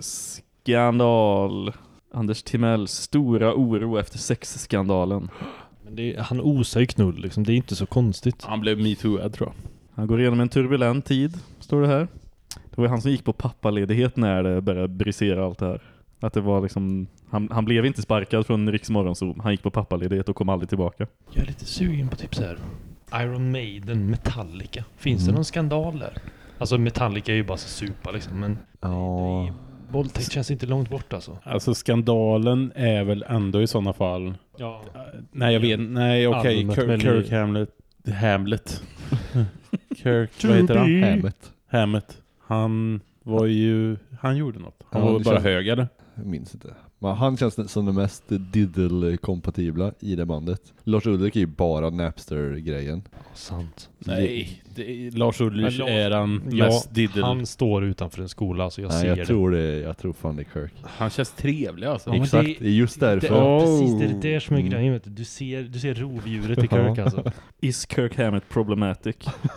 skandal. Anders Timells stora oro efter sexskandalen. Men det är, han osar ju knull liksom, det är inte så konstigt. Han blev metooad tror jag. Han går igenom en turbulent tid, står det här. Det var han som gick på pappaledighet när det började brisera allt det här. Att det var liksom, han, han blev inte sparkad från Riks Morgonzoo. Han gick på pappaledighet och kom aldrig tillbaka. Jag är lite sugen på typ så här Iron Maiden, Metallica. Finns Mm. det någon skandal där? Alltså Metallica är ju bara så super liksom, men Ja. våldtäkt känns inte långt bort alltså. Alltså skandalen är väl ändå i sådana fall. Ja. Nej jag vet, nej okej. Albumet Kirk, med- Kirk Hamlet. Hamlet. Kirk, vad heter han? Hammett. Hammett. Han var ju, han gjorde något. Han Ja, var det bara känns- hög eller? Jag minns inte. Men han känns som den mest diddle-kompatibla i det bandet. Lars Ulrik är ju bara Napster-grejen. Sant. Nej, det, Lars Ulrich Men Lars- är han Ja, mest diddle. han Han, står utanför en skola så jag Nej, ser jag det. tror det. Jag tror fan det är Kirk. han känns trevlig alltså. Ja, men Exakt, det- det är just därför. Det, ja, precis, det är Oh. det som är Mm. grejen. Vet du. Du, ser, du ser rovdjuret i Kirk Ja. alltså. Is Kirk Hammett problematic?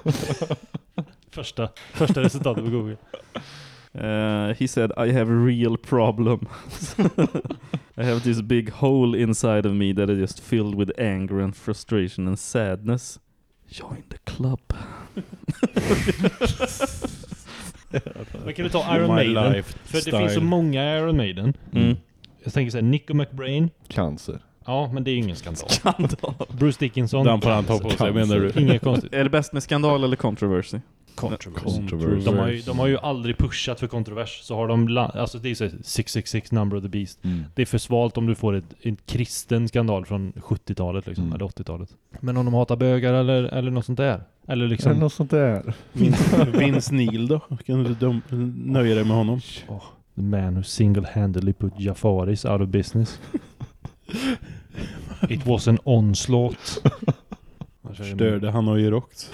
Första, första resultatet på Google. Uh, he said, I have a real problem. I have this big hole inside of me that is just filled with anger and frustration and sadness. Join the club. Men kan du ta Iron My Maiden? life För det style. finns så många Iron Maiden. Mm. Jag tänker så här, Nico McBrain. Cancer. Ja, men det är ju ingen skandal. Skandal. Bruce Dickinson. Den får han ta på sig, menar du? Inget konstigt. Är det bäst med skandal eller controversy? Controversy. De har, ju, de har ju aldrig pushat för kontrovers. Så har de, la- alltså det är så sex sex sex number of the beast. Mm. Det är för svalt om du får ett, en kristen skandal från sjuttiotalet liksom, Mm. eller åttiotalet. Men om de hatar bögar eller, eller något sånt där. Eller liksom... Eller något sånt där. Vince, Vince Neil då? Kan du dum, nöja dig med honom? Oh, the man who single-handedly put Jafaris out of business. It was an onslaught. Störde han och ju rockt.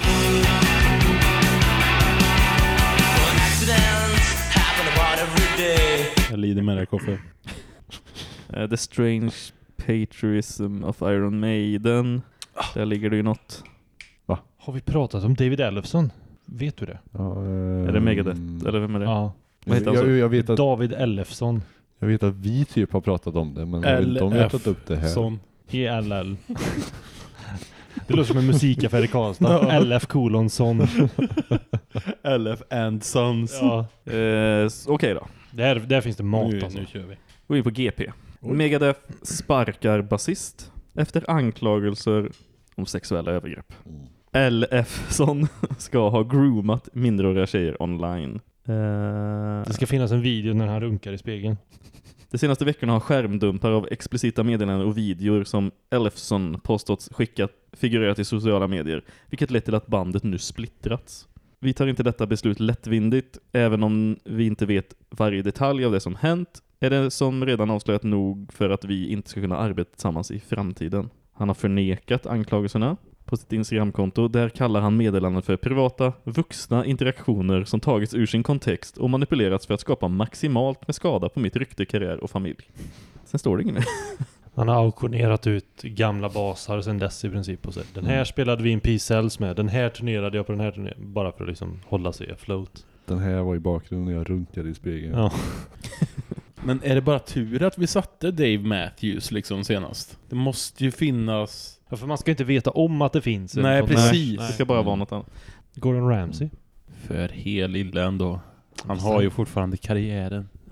Jag lider med dig, Koffe. Uh, the Strange Patriotism of Iron Maiden. Där ligger det ju något. Har vi pratat om David Ellefson? Vet du det? Ja, Är det Megadeth? Eller vem är det? Ja. Vad heter jag, han jag, så? jag, vet att, David Ellefson. jag vet att vi typ har pratat om det, men jag vet inte om vi har tagit upp det här. Son. E L L. Det låter som en musikaffär i Karlstad. L F Kolonsson. L F and Sons. Ja. Uh, s- Okej då. Där, där finns det mat Nu, alltså. nu kör vi. Gå in på G P. Megadeth sparkar basist efter anklagelser om sexuella övergrepp. L F-son ska ha groomat minderåriga tjejer online. Uh, Det ska finnas en video när han runkar i spegeln. De senaste veckorna har skärmdumpar av explicita meddelanden och videor som Elfson påstått skickat figurerat i sociala medier, vilket lett till att bandet nu splittrats. Vi tar inte detta beslut lättvindigt, även om vi inte vet varje detalj av det som hänt, är det som redan avslöjat nog för att vi inte ska kunna arbeta tillsammans i framtiden. Han har förnekat anklagelserna på sitt Instagramkonto. Där kallar han meddelanden för privata, vuxna interaktioner som tagits ur sin kontext och manipulerats för att skapa maximalt med skada på mitt rykte, karriär och familj. Sen står det inget mer. Han har auktionerat ut gamla basar sen dess i princip. Och så. Den här Mm. spelade vi en P-Cells med. Den här turnerade jag på den här turneringen. Bara för att liksom hålla sig afloat. Den här var i bakgrunden när jag runkade i spegeln. Ja. Men är det bara tur att vi satte Dave Matthews liksom senast? Det måste ju finnas... Ja, för man ska inte veta om att det finns. en Nej, kontakt. precis. Det ska bara vara något annat. Gordon Ramsay. För hel illa ändå. Han har ju fortfarande karriären.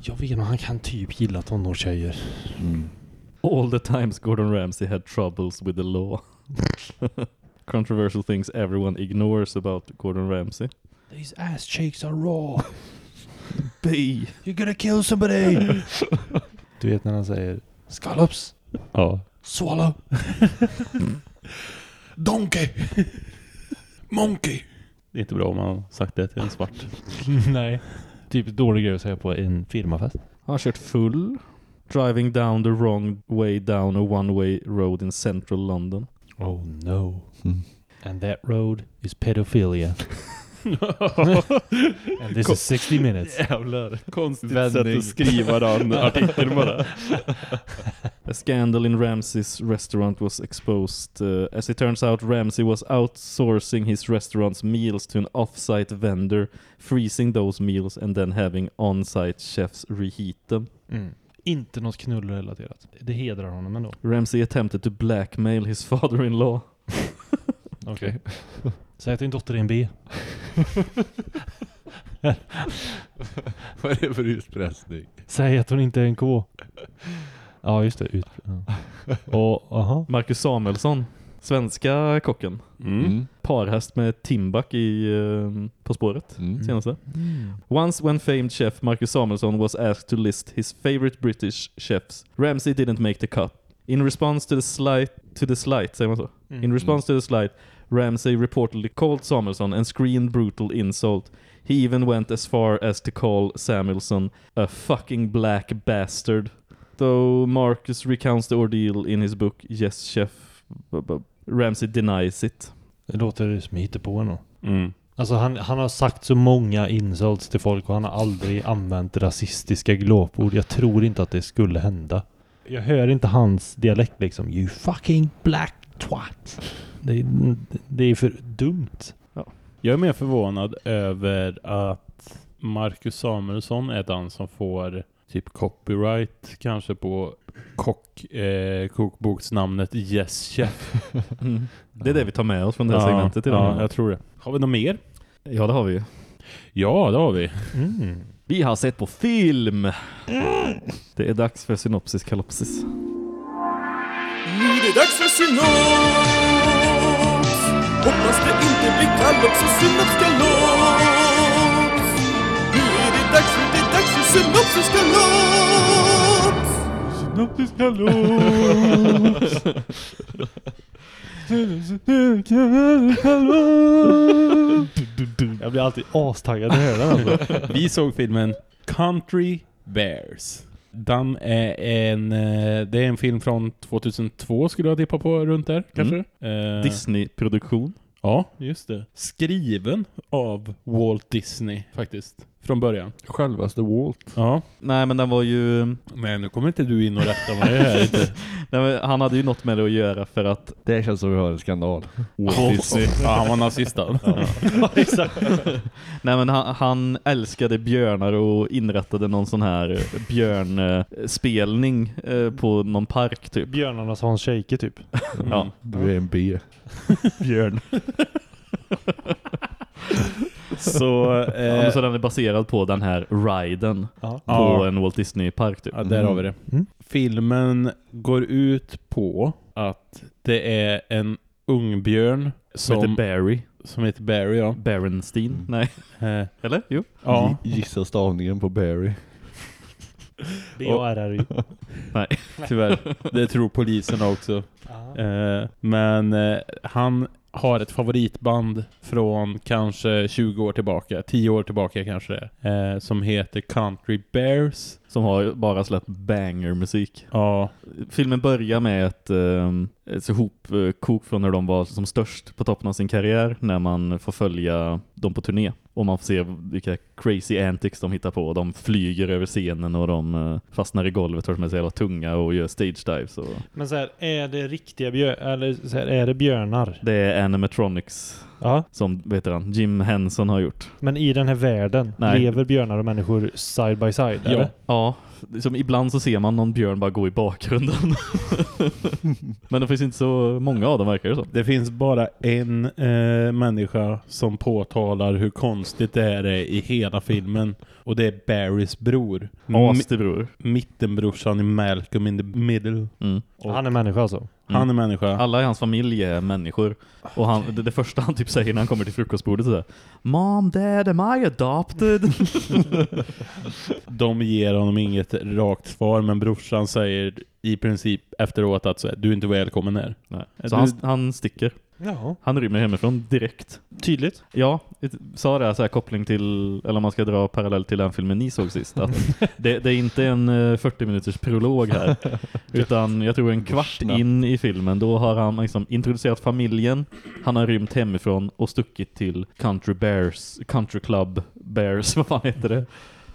Jag vet, men han kan typ gilla tonårstjejer. Mm. All the times Gordon Ramsay had troubles with the law. Controversial things everyone ignores about Gordon Ramsay. These ass cheeks are raw. B. You're gonna kill somebody. Du vet när han säger scallops. Ja. Swallow. Donkey. Monkey. Det är inte bra om man har sagt det till en svart. Nej. Typ dålig grej att säga på en firmafest. Han har kört full. Driving down the wrong way down a one-way road in central London. Oh no. Mm. And that road is pedophilia. And this is sixty minutes. Jävlar. Konstigt Vändning. sätt att skriva den artikeln bara. A scandal in Ramsay's restaurant was exposed. Uh, as it turns out, Ramsay was outsourcing his restaurant's meals to an off-site vendor, freezing those meals and then having on-site chefs reheat them. Mm. Inte något knullrelaterat. Det hedrar honom ändå. Ramsay attempted to blackmail his father-in-law. Okej. Okay. Säg att din dotter är en B. Vad är det för utpressning? Säg att hon inte är en K. Ja, just det. Ut. Ja. Och, aha. Marcus Samuelsson, svenska kocken. Mm. Mm. Parhäst med Timbuk i uh, På spåret Mm. senaste. Mm. Once when famed chef Marcus Samuelsson was asked to list his favorite British chefs, Ramsay didn't make the cut. In response to the slight, to the slight, säger man så? Mm. In response to the slight, Ramsay reportedly called Samuelsson and screamed brutal insult. He even went as far as to call Samuelsson a fucking black bastard. Though Marcus recounts the ordeal in his book Yes Chef, Ramsay denies it. Det låter som hittar på ändå. Mm. Alltså han, han har sagt så många insults till folk och han har aldrig använt rasistiska glåpord. Jag tror inte att det skulle hända. Jag hör inte hans dialekt liksom. You fucking black twat. Det är, det är för dumt. Ja. Jag är mer förvånad över att Marcus Samuelsson är den som får typ copyright kanske på kock, eh, kokboksnamnet Yes Chef. Mm. Det är det vi tar med oss från det här ja, segmentet idag. Ja, jag tror det. Har vi något mer? Ja, det har vi ju. Ja, det har vi. Mm. Vi har sett på film. Mm. Det är dags för synopsis kalopsis. Nu är det dags för synops. Hoppas det inte blir kalops och synops kalops. Nu är det dags för det är dags för synopsis kalops. Synopsis kalops. Jag blir alltid astaggad att höra den. Alltså. Vi såg filmen Country Bears. Den är en, det är en film från tjugohundratvå skulle jag tippa på runt där kanske. Mm. Eh, Disney-produktion. Ja, just det. Skriven av Walt Disney faktiskt. Från början. Självaste Walt. Ja. Nej, men den var ju... Nej, nu kommer inte du in och rätta mig här inte. Nej, men han hade ju något med det att göra för att... Det känns som vi har en skandal. Walt Disney. Ja, han var nazisten. Ja. Ja, exakt. Nej, men han, han älskade björnar och inrättade någon sån här björnspelning eh, på någon park typ. Björnarnas Hans Scheike typ. Mm. Ja. Du är en B. Björn. Så, eh, ja, så den är baserad på den här riden ja. på ja. en Walt Disney-park typ. Ja, där har vi det. Mm. Filmen går ut på att det är en ungbjörn som heter Barry. Som heter Barry, ja. Berenstein. Mm. Nej. Eh, Eller? Jo. Ja. Gissa stavningen på Barry. B O R R Y. Nej, tyvärr. Det tror polisen också. Eh, men eh, han har ett favoritband från kanske tjugo år tillbaka, tio år tillbaka kanske det, eh, som heter Country Bears. Som har bara släppt banger-musik. Ja. Filmen börjar med ett, um, ett hopkok från när de var som störst på toppen av sin karriär, när man får följa dem på turné. Och man får se vilka crazy antics de hittar på. De flyger över scenen och de uh, fastnar i golvet för att de är så jävla tunga och gör stage dives. Och... Men så här, är det riktiga björnar eller så här, är det björnar? Det är animatronics. Ja. Som vet han, Jim Henson har gjort. Men i den här världen Nej. lever björnar och människor side by side, Ja. eller? Ja. Som ibland så ser man någon björn bara gå i bakgrunden. Men det finns inte så många av dem, verkar det så. Det finns bara en eh, människa som påtalar hur konstigt det här är i hela filmen. Och det är Barrys bror. Aste bror. Mittenbrorsan i Malcolm in the Middle. Mm. Och Han är människa alltså. Han är människa. Alla i hans familj är människor. Och han, det, det första han typ säger när han kommer till frukostbordet är: Mom, Dad, am I adopted? De ger honom inget rakt svar, men brorsan säger i princip efteråt att så här, du är inte välkommen här. Nej. Du... Så han, han sticker. Jaha. Han rymmer hemifrån direkt. Tydligt. Ja, sa det så här koppling till, eller om man ska dra parallell till den filmen ni såg sist, att det, det är inte en fyrtio minuters prolog här, utan jag tror en kvart in i filmen, då har han liksom introducerat familjen, han har rymt hemifrån och stuckit till Country Bears, Country Club Bears, vad fan heter det?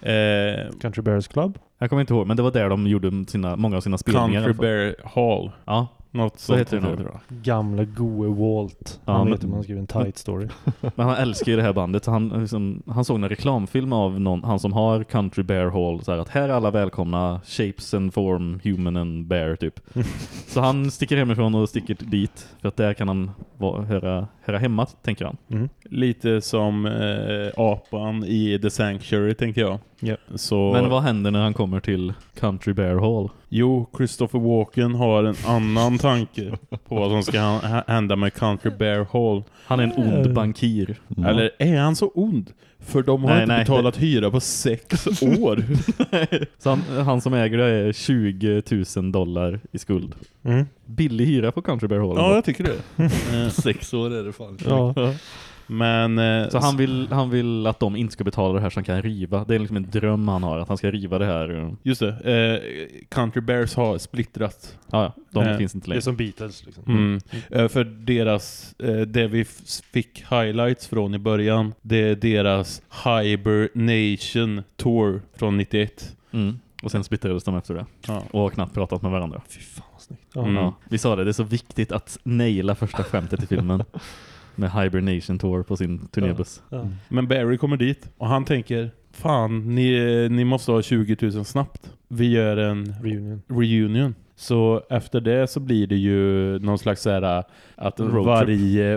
Eh, Country Bears Club? Jag kommer inte ihåg, men det var där de gjorde sina, många av sina spelningar. Country Bear Hall. Ja. Något så sånt heter det nog. Gamla goe Walt. Ja, Han men, vet hur man skriver en tight story. Men han älskar ju det här bandet. Så han, liksom, han såg en reklamfilm av någon, han som har Country Bear Hall. Så här, att här är alla välkomna. Shapes and form, human and bear typ. Så han sticker hemifrån och sticker dit. För att där kan han vara, höra, höra hemma, tänker han. Mm. Lite som eh, apan i The Sanctuary, tänker jag. Yeah. Så... Men vad händer när han kommer till Country Bear Hall? Jo, Christopher Walken har en annan tanke på vad som ska hända med Country Bear Hall. Han är en ond bankir. Mm. Eller är han så ond? För de har nej, inte nej, betalat det... hyra på sex år. Så han, han som äger det är tjugo tusen dollar i skuld. Mm. Billig hyra på Country Bear Hall. Ja, jag tycker det. eh, sex år är det fan. Ja. Men, eh, så han vill, han vill att de inte ska betala det här så han kan riva. Det är liksom en dröm han har, att han ska riva det här. Just det. Eh, Country Bears har splittrat. Ja, ja. De eh, finns inte längre. Det är som Beatles liksom. Mm. Mm. Eh, för deras, eh, det vi fick highlights från i början, det är deras Hibernation Tour från nittioett. Mm. Och sen splittrades de efter det. Ja. Och har knappt pratat med varandra. Fy fan vad snyggt. Ja. Mm. Ja. Vi sa det, det är så viktigt att naila första skämtet i filmen. Med Hibernation Tour på sin turnébuss. Ja. Ja. Men Barry kommer dit och han tänker, fan, ni, ni måste ha tjugo tusen snabbt. Vi gör en reunion. reunion. Så efter det så blir det ju någon slags så här att varje,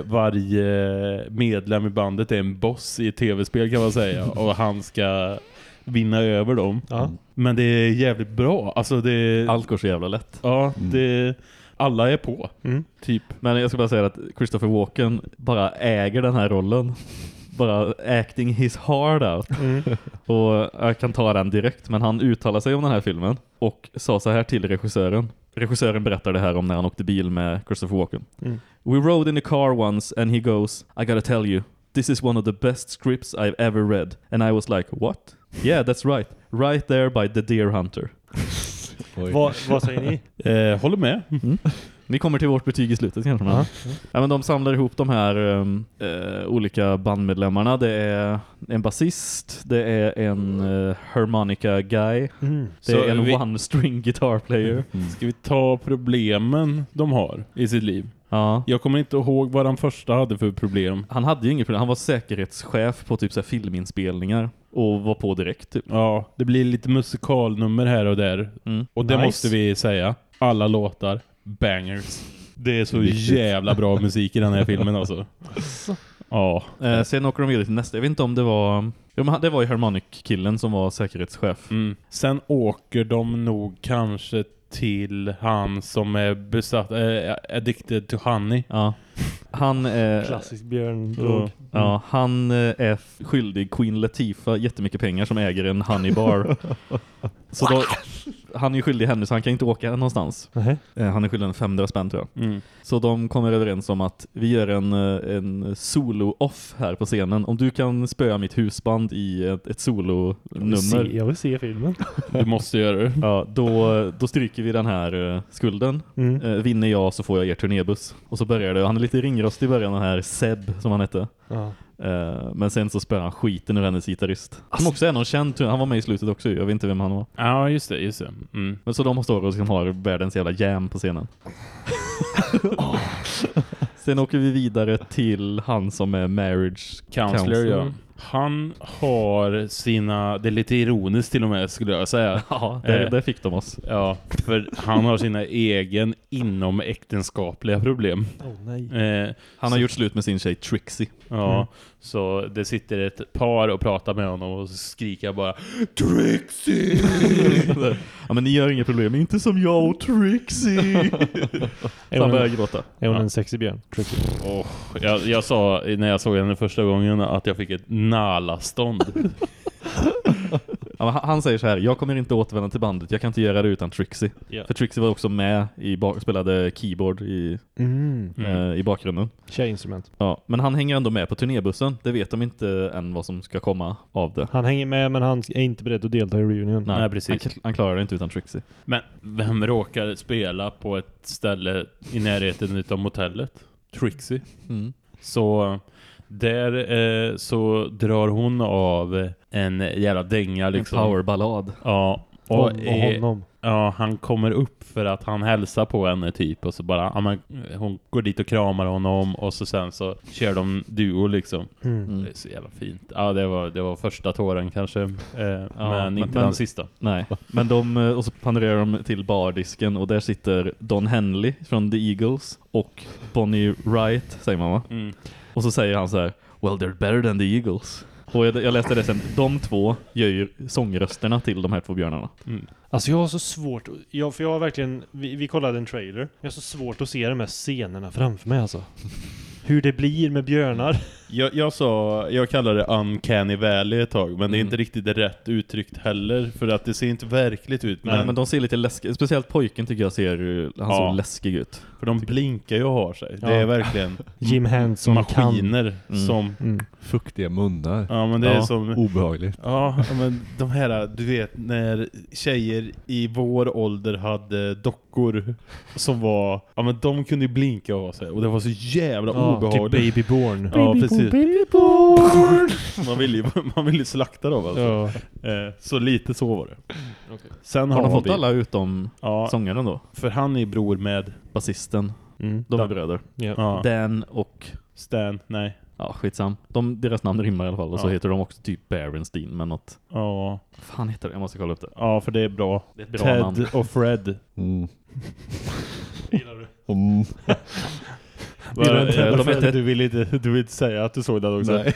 varje medlem i bandet är en boss i ett tv-spel, kan man säga. Och han ska vinna över dem. Ja. Men det är jävligt bra. Alltså det, allt går så jävla lätt. Ja, det... Alla är på, mm. typ. Men jag ska bara säga att Christopher Walken bara äger den här rollen. Bara acting his heart out. Mm. Och jag kan ta den direkt. Men han uttalar sig om den här filmen och sa så här till regissören. Regissören berättar det här om när han åkte bil med Christopher Walken. Mm. We rode in the car once and he goes, I gotta tell you, this is one of the best scripts I've ever read. And I was like, what? Yeah, that's right. Right there by the Deer Hunter. vad, vad säger ni? Eh, håller med. Mm. Vi kommer till vårt betyg i slutet kanske. Men. Ja, men de samlar ihop de här um, uh, olika bandmedlemmarna. Det är en basist, det är en uh, harmonica guy, mm. det Så är en vi... one-string guitar player. Mm. Ska vi ta problemen de har i sitt liv? Ja. Jag kommer inte ihåg vad den första hade för problem. Han hade ju inget problem. Han var säkerhetschef på typ så här filminspelningar och var på direkt typ. Ja, det blir lite musikalnummer här och där. Mm. Och det Nice. måste vi säga. Alla låtar, bangers. Det är så jävla bra musik i den här filmen alltså. Ja. Eh, sen åker de vidare till nästa. Jag vet inte om det var... Jo, men det var ju Harmonic-killen som var säkerhetschef. Mm. Sen åker de nog kanske till han som är besatt, äh, addicted to honey. Ja. Han är... Klassisk björn. Mm. Ja, han är skyldig Queen Latifah jättemycket pengar som äger en honey bar. Så då, han är skyldig henne så han kan inte åka någonstans. Uh-huh. Han är skyldig en femhundra spänn tror jag. Mm. Så de kommer överens om att vi gör en, en solo-off här på scenen. Om du kan spöa mitt husband i ett, ett solo-nummer. Jag vill se filmen. Du måste göra det. Ja, då, då stryker vi den här uh, skulden. Mm. Uh, vinner jag så får jag er turnébuss. Och så börjar det. Han är lite ringrostig i början, den här Seb som han hette. Ja. Uh, men sen så spöar han skiten ur hennes gitarrist. Han också är någon känd, han var med i slutet också. Jag vet inte vem han var. Ja, just det, just det. Mm. Men så de står och liksom har världens jävla jam på scenen. Sen åker vi vidare till han som är marriage Counselor, counselor. ja. Han har sina, det är lite ironiskt till och med skulle jag säga. Ja, det, eh, det fick de oss. Ja, för han har sina egen inom äktenskapliga problem. Oh, nej. Eh, Han har gjort slut med sin tjej Trixie. Ja, mm. Så det sitter ett par och pratar med honom och så skriker jag bara Trixie! Ja, men ni gör inga problem, inte som jag och Trixie. Är Han hon, börjar gråta. är hon Ja. en sexig björn? Trixie. Oh, jag, jag sa när jag såg henne första gången att jag fick ett nalastånd. Ja, men han- han säger så här: jag kommer inte återvända till bandet, jag kan inte göra det utan Trixie. Ja. För Trixie var också med i bak- spelade keyboard i, Mm. eh, i bakgrunden. Tjejinstrument. Ja, men han hänger ändå med på turnébussen. Det vet de inte än vad som ska komma av det. Han hänger med, men han är inte beredd att delta i reunion. Nej, Nej, precis. Han, han klarar det inte utan Trixie. Men vem råkar spela på ett ställe i närheten av motellet? Trixie. Mm. Så där eh, så drar hon av en jävla dänga liksom. En powerballad. Ja. Om, Och, och eh, honom. ja, han kommer upp för att han hälsar på henne typ och så bara, ja, men, hon går dit och kramar honom och så sen så kör de duo liksom. Mm. Det är så jävla fint. Ja, det var, det var första tåren kanske, eh, men men- inte men- den sista. Nej, men de, eh, och så panorerar de till bardisken och där sitter Don Henley från The Eagles och Bonnie Wright, säger man va? Mm. Och så säger han så här: well, they're better than the Eagles. Och jag, jag läste det sen, de två gör ju sångrösterna till de här två björnarna. Mm. Alltså jag har så svårt, jag, för jag har verkligen, vi, vi kollade en trailer. Jag har så svårt att se de här scenerna framför mig alltså. Hur det blir med björnar. Jag, jag sa, jag kallar det uncanny valley ett tag, men det är Mm. inte riktigt rätt uttryckt heller, för att det ser inte verkligt ut. Men, Men, men de ser lite läskiga, speciellt pojken tycker jag ser, han Ja. såg läskig ut. för de blinkar ju och har sig. Ja. Det är verkligen Jim Henson maskiner Mm. som... Mm. Fuktiga munnar. Ja, men det är Ja. som... Obehagligt. Ja, men de här, du vet, när tjejer i vår ålder hade dockor som var, ja men de kunde ju blinka av sig och det var så jävla Ja, obehagligt. typ Babyborn. Ja, precis. Babyborn. Man vill ju, man vill ju slakta dem alltså. Ja. Eh, så lite så var det. Okay. Sen Har har, de fått vi, alla utom ja, sångaren då? för han är bror med Basisten. Mm. De är Ja. bröder. Ja. ja, Dan och... Stan, nej. Ja, skitsam. De, deras namn rimmar i alla fall. Och så Ja. heter de också typ Berenstein, men något... Ja, Vad fan heter det? Jag måste kolla upp det. ja, för det är bra. Det är ett bra Ted namn. och Fred. Mm. Gillar du? Mm. Gillar du Ted och de Fred? du, vill inte, du vill inte säga att du såg den också? Nej.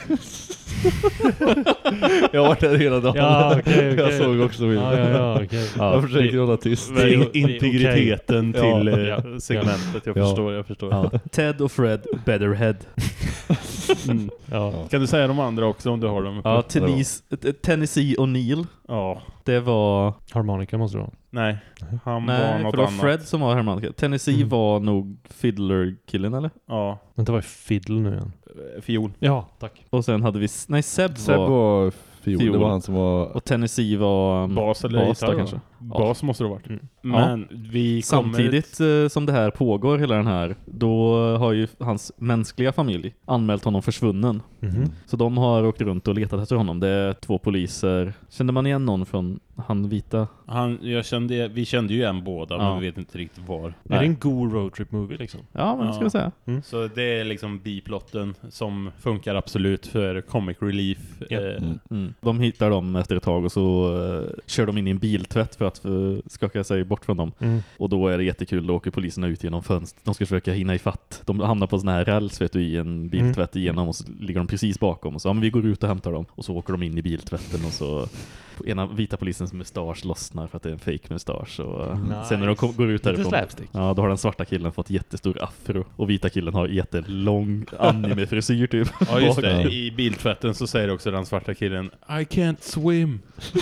Jag har varit där hela dagen. Ja, okej, okej. Jag såg också min. Ja, ja, ja, okej. Ja, Jag försöker hålla tyst. Det är Det är integriteten okej. till Ja. eh, Ja. segmentet, jag Ja. förstår, jag förstår. Ja. Ted och Fred Betterhead. Mm. Ja. Kan du säga de andra också om du har dem uppe? Ja, Tennessee, t- Tennessee O'Neill. Ja. Det var... Harmonica måste du ha. Nej, han var Nej, något för det var annat. Fred som var harmonika. Tennessee Mm. var nog Fiddler-killen, eller? Ja, Men det var ju fiddle nu igen. eh, fiol. Ja, tack. Och sen hade vi... Nej, Seb, Seb var... var fiol. fiol. Det var han som var... Och Tennessee var... um, Bas eller bas gitarr då, då? kanske. Bas måste det ha varit. Mm. Men vi kommer... Samtidigt eh, som det här pågår, hela den här, då har ju hans mänskliga familj anmält honom försvunnen. Mhm. Så de har åkt runt och letat efter honom. Det är två poliser. Kände man igen någon från han vita? Han, jag kände, vi kände ju en båda, Ja. men vi vet inte riktigt var. Är det en god roadtrip-movie liksom? Ja, men det ska jag säga. Så det är liksom biplotten som funkar absolut för comic relief. Ja. Eh, Mm. Mm. De hittar dem efter ett tag och så uh, kör de in i en biltvätt för att uh, skaka sig bort från dem. Mm. Och då är det jättekul, då åker poliserna ut genom fönstret. De ska försöka hinna i fatt. De hamnar på sån här räls, vet du, i en biltvätt igenom och så ligger de precis bakom. Och så, ja, men vi går ut och hämtar dem. Och så åker de in i biltvätten och så ena vita polisens mustasch lossnar för att det är en fake mustasch. Och uh, Nice. sen när de kom, går ut Lite därifrån, slapstick. ja, då har den svarta killen fått jättestor afro. Och vita killen har jättelång anime-frisyr typ. Ja, just Bak. det. I biltvätten så säger också den svarta killen I can't swim.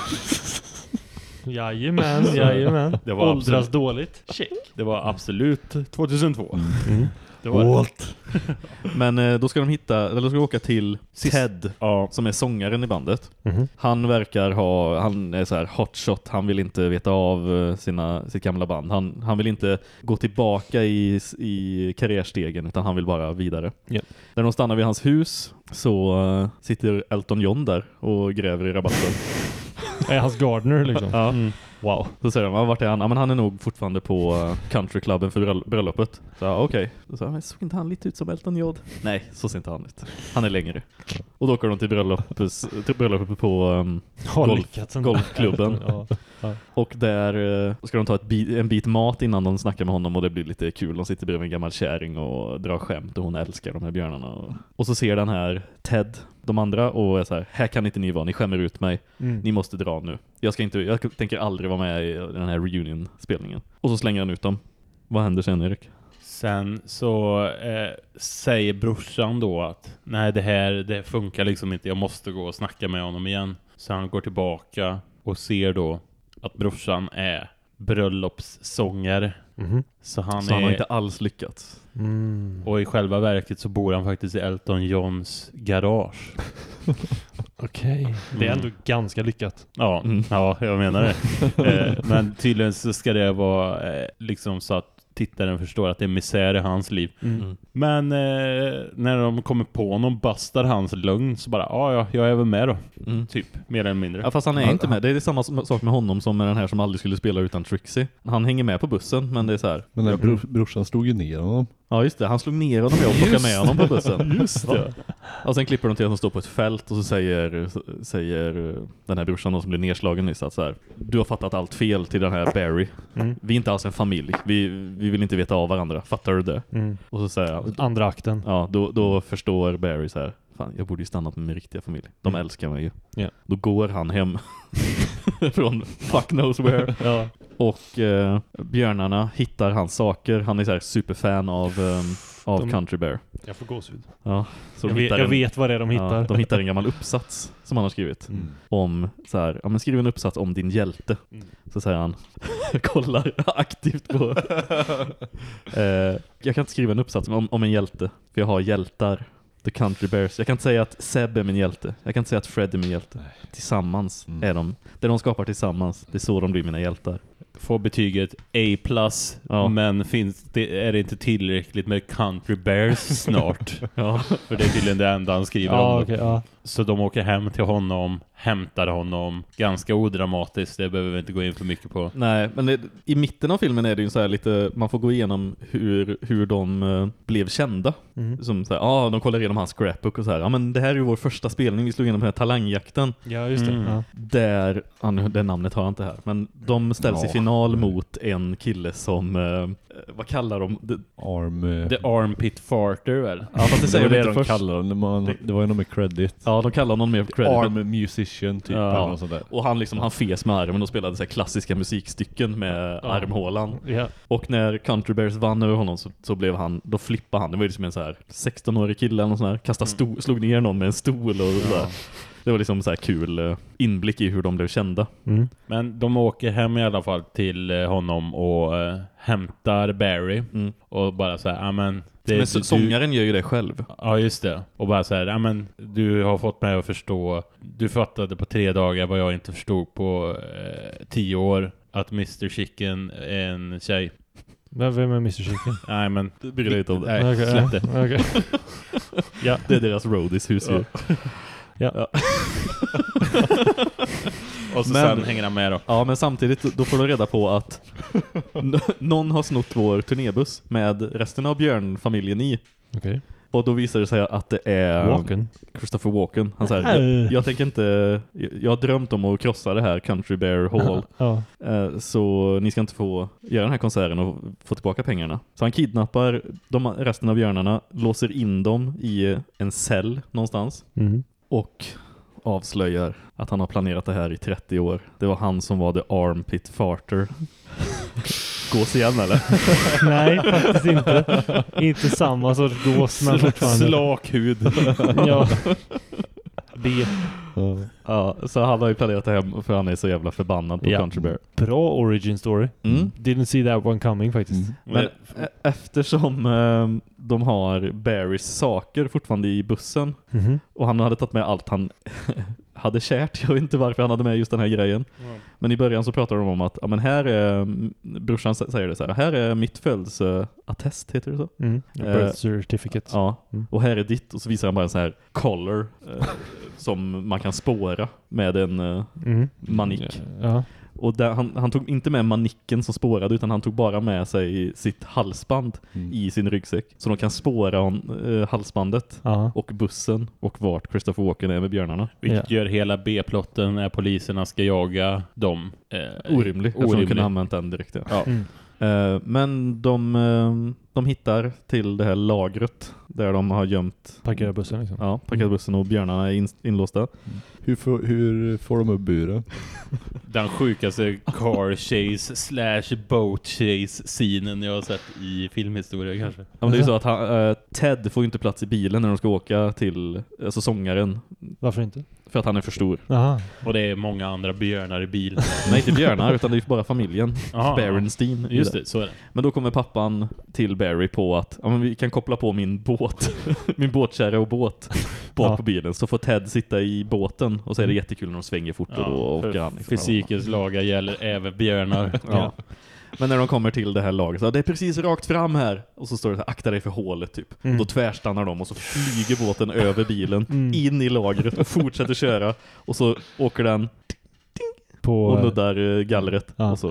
Jajamän, jajamän. Det var Åldras absolut- dåligt. Check. Det var absolut tjugohundratvå. Mm. Det var det. Walt. Men eh, då ska de hitta, eller då ska de åka till Sist- Ted, Ja. som är sångaren i bandet. Mhm. Han verkar ha, han är så här hotshot, han vill inte veta av eh, sina, sitt gamla band. Han, han vill inte gå tillbaka i, i karriärstegen, utan han vill bara vidare. Ja. När de stannar vid hans hus så eh, sitter Elton John där och gräver i rabatten. Är hans gardener liksom? Ja. Mm. Wow. Så säger de, ja, vart är han? Ja, men han är nog fortfarande på uh, countryklubben för bröll- bröllopet. Så ja, okej. Okay. Då sa jag, såg inte han lite ut som Elton John? Nej, så ser inte han ut. Han är längre. Och då åker de till bröllopet, till bröllopet på um, golf, golfklubben. ja. Ja. Och där uh, ska de ta ett bit, en bit mat innan de snackar med honom och det blir lite kul. De sitter bredvid en gammal kärring och drar skämt och hon älskar de här björnarna. Och, och så ser den här Ted de andra och är så här, här kan inte ni vara, ni skämmer ut mig. Mm. Ni måste dra nu. Jag ska inte, jag tänker aldrig vara med i den här reunion-spelningen. Och så slänger han ut dem. Vad händer sen, Erik? Sen så eh, säger brorsan då att nej, det här det funkar liksom inte. Jag måste gå och snacka med honom igen. Så han går tillbaka och ser då att brorsan är bröllopssångare. Mm-hmm. Så han, så är, han har inte alls lyckats. Mm. Och i själva verket så bor han faktiskt i Elton Johns garage. Okej. Okay. Det är ändå mm. ganska lyckat. Ja, mm. ja jag menar det. eh, men tydligen så ska det vara eh, liksom så att tittaren förstår att det är misär i hans liv. Mm. Men eh, när de kommer på honom bastar hans lögn så bara, ja, ja jag är väl med då. Mm. Typ, mer eller mindre. Ja, fast han är ja, inte med. Det är samma sak med honom som med den här som aldrig skulle spela utan Trixie. Han hänger med på bussen, men det är så här. Men den bro- brorsan slog ju ner honom. Ja, just det. Han slog ner honom och plockade med honom på bussen. Just det. Och sen klipper de till att de står på ett fält och så säger, säger den här brorsan som blir nedslagen nyss att så här, du har fattat allt fel till den här Barry. Mm. Vi är inte alls en familj. Vi, vi vill inte veta av varandra. Fattar du det? Mm. Och så säger jag, andra akten. Ja, då, då förstår Barry så här, fan, jag borde ju stannat med min riktiga familj. De mm. älskar mig ju. Yeah. Då går han hem från fuck knows where. Ja. Och eh, björnarna hittar hans saker. Han är så här superfan av, um, av de, Country Bear. Jag får gåshud. Ja, så jag, vet, jag en, vet vad det är de hittar. Ja, de hittar en gammal uppsats som han har skrivit. Mm. Om så här, ja men skriv en uppsats om din hjälte. Mm. Så säger han, kollar aktivt på. eh, jag kan inte skriva en uppsats om, om en hjälte. För jag har hjältar. The Country Bears. Jag kan inte säga att Seb är min hjälte. Jag kan inte säga att Fred är min hjälte. Nej. Tillsammans mm. är de. Det de skapar tillsammans, det är så de blir mina hjältar. Får betyget A plus, ja. Men finns det, är det inte tillräckligt med Country Bears snart? Ja. För det är tydligen det enda han skriver ja, om. Okay, ja. Så de åker hem till honom, hämtar honom. Ganska odramatiskt, det behöver vi inte gå in för mycket på. Nej, men det, i mitten av filmen är det ju så här lite, man får gå igenom hur, hur de uh, blev kända. Mm. Som så här, ja, de kollar igenom hans scrapbook och så här, ja men det här är ju vår första spelning, vi slog igenom den här talangjakten. Ja, just det. Mm. Ja. Där, ja, det namnet har jag inte här, men de ställs ja. i final mot en kille som, uh, vad kallar de? The, Arm, uh, The Armpit Farter väl? Ja, fast det säger det, det de först. kallar dem, man, det, det var ju någon med credit. Ja, de kallar någon med credit. Arm musician typ. Ja. Och, sånt där. Och han liksom, han fes med armen och spelade så här klassiska musikstycken med ja. armhålan. Ja. Och när Country Bears vann över honom så, så blev han, då flippade han. Det var ju liksom en så här sexton-årig kille eller något sånt där. Kastade sto- mm. slog ner någon med en stol och ja. så. Det var liksom så här kul inblick i hur de blev kända. Mm. Men de åker hem i alla fall till honom och äh, hämtar Barry. Mm. Och bara så här, ja men... Det, men så, du, sångaren gör ju det själv. Ja, just det. Och bara så här, ja men du har fått mig att förstå. Du fattade på tre dagar vad jag inte förstod på eh, tio år. Att mister Chicken är en tjej. Vem är mister Chicken? Nej, men... Det blir lite om det. Nej, okay, släpp det. Ja, okay. Ja, det är deras roadies husdjur. Ja. ja. Och så men, sen hänger han med då. Ja, men samtidigt då får du reda på att n- någon har snott vår turnébuss med resten av björnfamiljen i. Okej. Okay. Och då visar det sig att det är Walken. Christopher Walken. Han säger, jag, jag tänker inte, jag har drömt om att krossa det här Country Bear Hall. Ja. Så ni ska inte få göra den här konserten och få tillbaka pengarna. Så han kidnappar de, resten av björnarna, låser in dem i en cell någonstans. Mm. Och avslöjar att han har planerat det här i trettio år. Det var han som var the Armpit Farter. Gås igen eller? Nej, faktiskt inte. Inte samma sorts gås, men fortfarande. Slak hud. Ja. B. Ja, så han har ju planerat det här för han är så jävla förbannad på ja. Country Bear. Bra origin story. Mm. Didn't see that one coming faktiskt. Mm. Men e- eftersom eh, de har Barrys saker fortfarande i bussen mm-hmm. och han hade tagit med allt han hade kärt. Jag vet inte varför han hade med just den här grejen. Mm. Men i början så pratar de om att ja, men här är, brorsan säger det så här, här är mitt födelseattest, heter det så? Mm. Birth certificate. Ja, mm. Och här är ditt. Och så visar han bara en så här collar eh, som man kan spåra med en eh, mm. manik. Ja. Och där, han, han tog inte med manicken som spårade, utan han tog bara med sig sitt halsband mm. i sin ryggsäck. Så de kan spåra on, eh, halsbandet Aha. och bussen och vart Christopher Walken är med björnarna. Vilket ja. gör hela B-plotten när poliserna ska jaga dem eh, orimlig. Jag tror de kunde använt den direkt. Ja. Ja. Mm. Uh, men de, uh, de hittar till det här lagret där de har gömt parkerar bussen liksom. Ja, parkerar bussen och björnarna är in, inlåsta. Mm. Hur, får, hur får de upp buren? Den sjukaste car chase slash boat chase scenen jag har sett i filmhistoria kanske. Ja, men det är ju så att han, uh, Ted får inte plats i bilen när de ska åka till alltså sångaren. Varför inte? För att han är för stor. Aha. Och det är många andra björnar i bilen. Nej, inte björnar utan det är bara familjen. Berenstein. Just det, så är det. Men då kommer pappan till Barry på att ja, men vi kan koppla på min båt. min båtkärra och båt bak ja. på bilen. Så får Ted sitta i båten och så är det jättekul när de svänger fort ja, och åker han. Fysikens lagar gäller även björnar. ja. ja. Men när de kommer till det här laget så det är precis rakt fram här. Och så står det så här, akta dig för hålet typ. Mm. Och då tvärstannar de och så flyger båten över bilen mm. in i lagret och fortsätter köra. Och så åker den på, och nuddar gallret. Ja. Och så,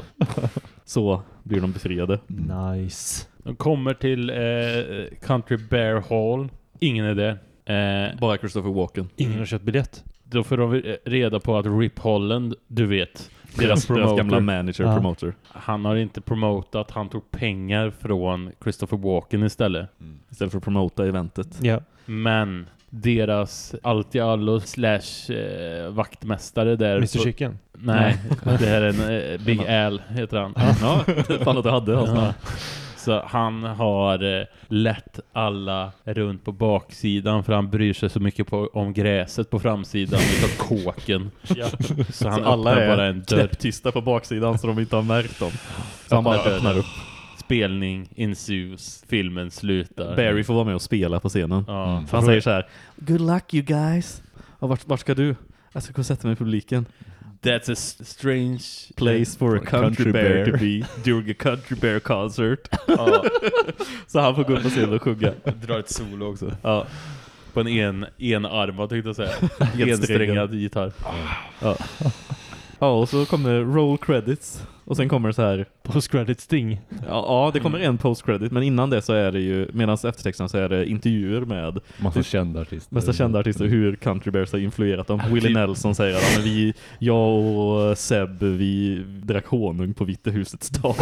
så blir de befriade. Nice. De kommer till eh, Country Bear Hall. Ingen är det. Eh, Bara Christopher Walken. Ingen har köpt biljett. Då får de reda på att Rip Holland, du vet, deras, deras gamla manager, ja. promoter. Han har inte promotat, han tog pengar från Christopher Walken istället. Mm. Istället för att promota eventet. Ja. Men deras allt i allo slash eh, vaktmästare där. mister Chicken? Nej, det här är en eh, Big Al heter han. Ja, fan att du hade. Ja. Så han har eh, lett alla runt på baksidan för han bryr sig så mycket på, om gräset på framsidan utav kåken. Ja. Så han så alla är bara en knäpptysta på baksidan så de inte har märkt dem. Så han bara öppnar upp. Spelning ensues, filmen slutar. Barry får vara med och spela på scenen. Ja. Mm. Han säger så här: good luck you guys. Och vart, vart ska du? Jag ska gå och sätta mig i publiken. That's a strange place for a country, country bear, bear to be during a country bear concert. Ja. Så han får gå upp på scenen och sjunga. Dra ett solo också. Ja. På en en, enarmad tänkte jag säga. Ensträngad gitarr. Ja. Ja, och så kommer roll credits. Och sen kommer det så här post-credit sting. Ja, ja, det kommer en post-credit. Men innan det så är det ju, medan eftertexten så är det intervjuer med massa kända artister. Massa kända artister, hur Country Bears har influerat dem. Willie Nelson säger att vi, jag och Seb, vi drack honung på Vita husets dag.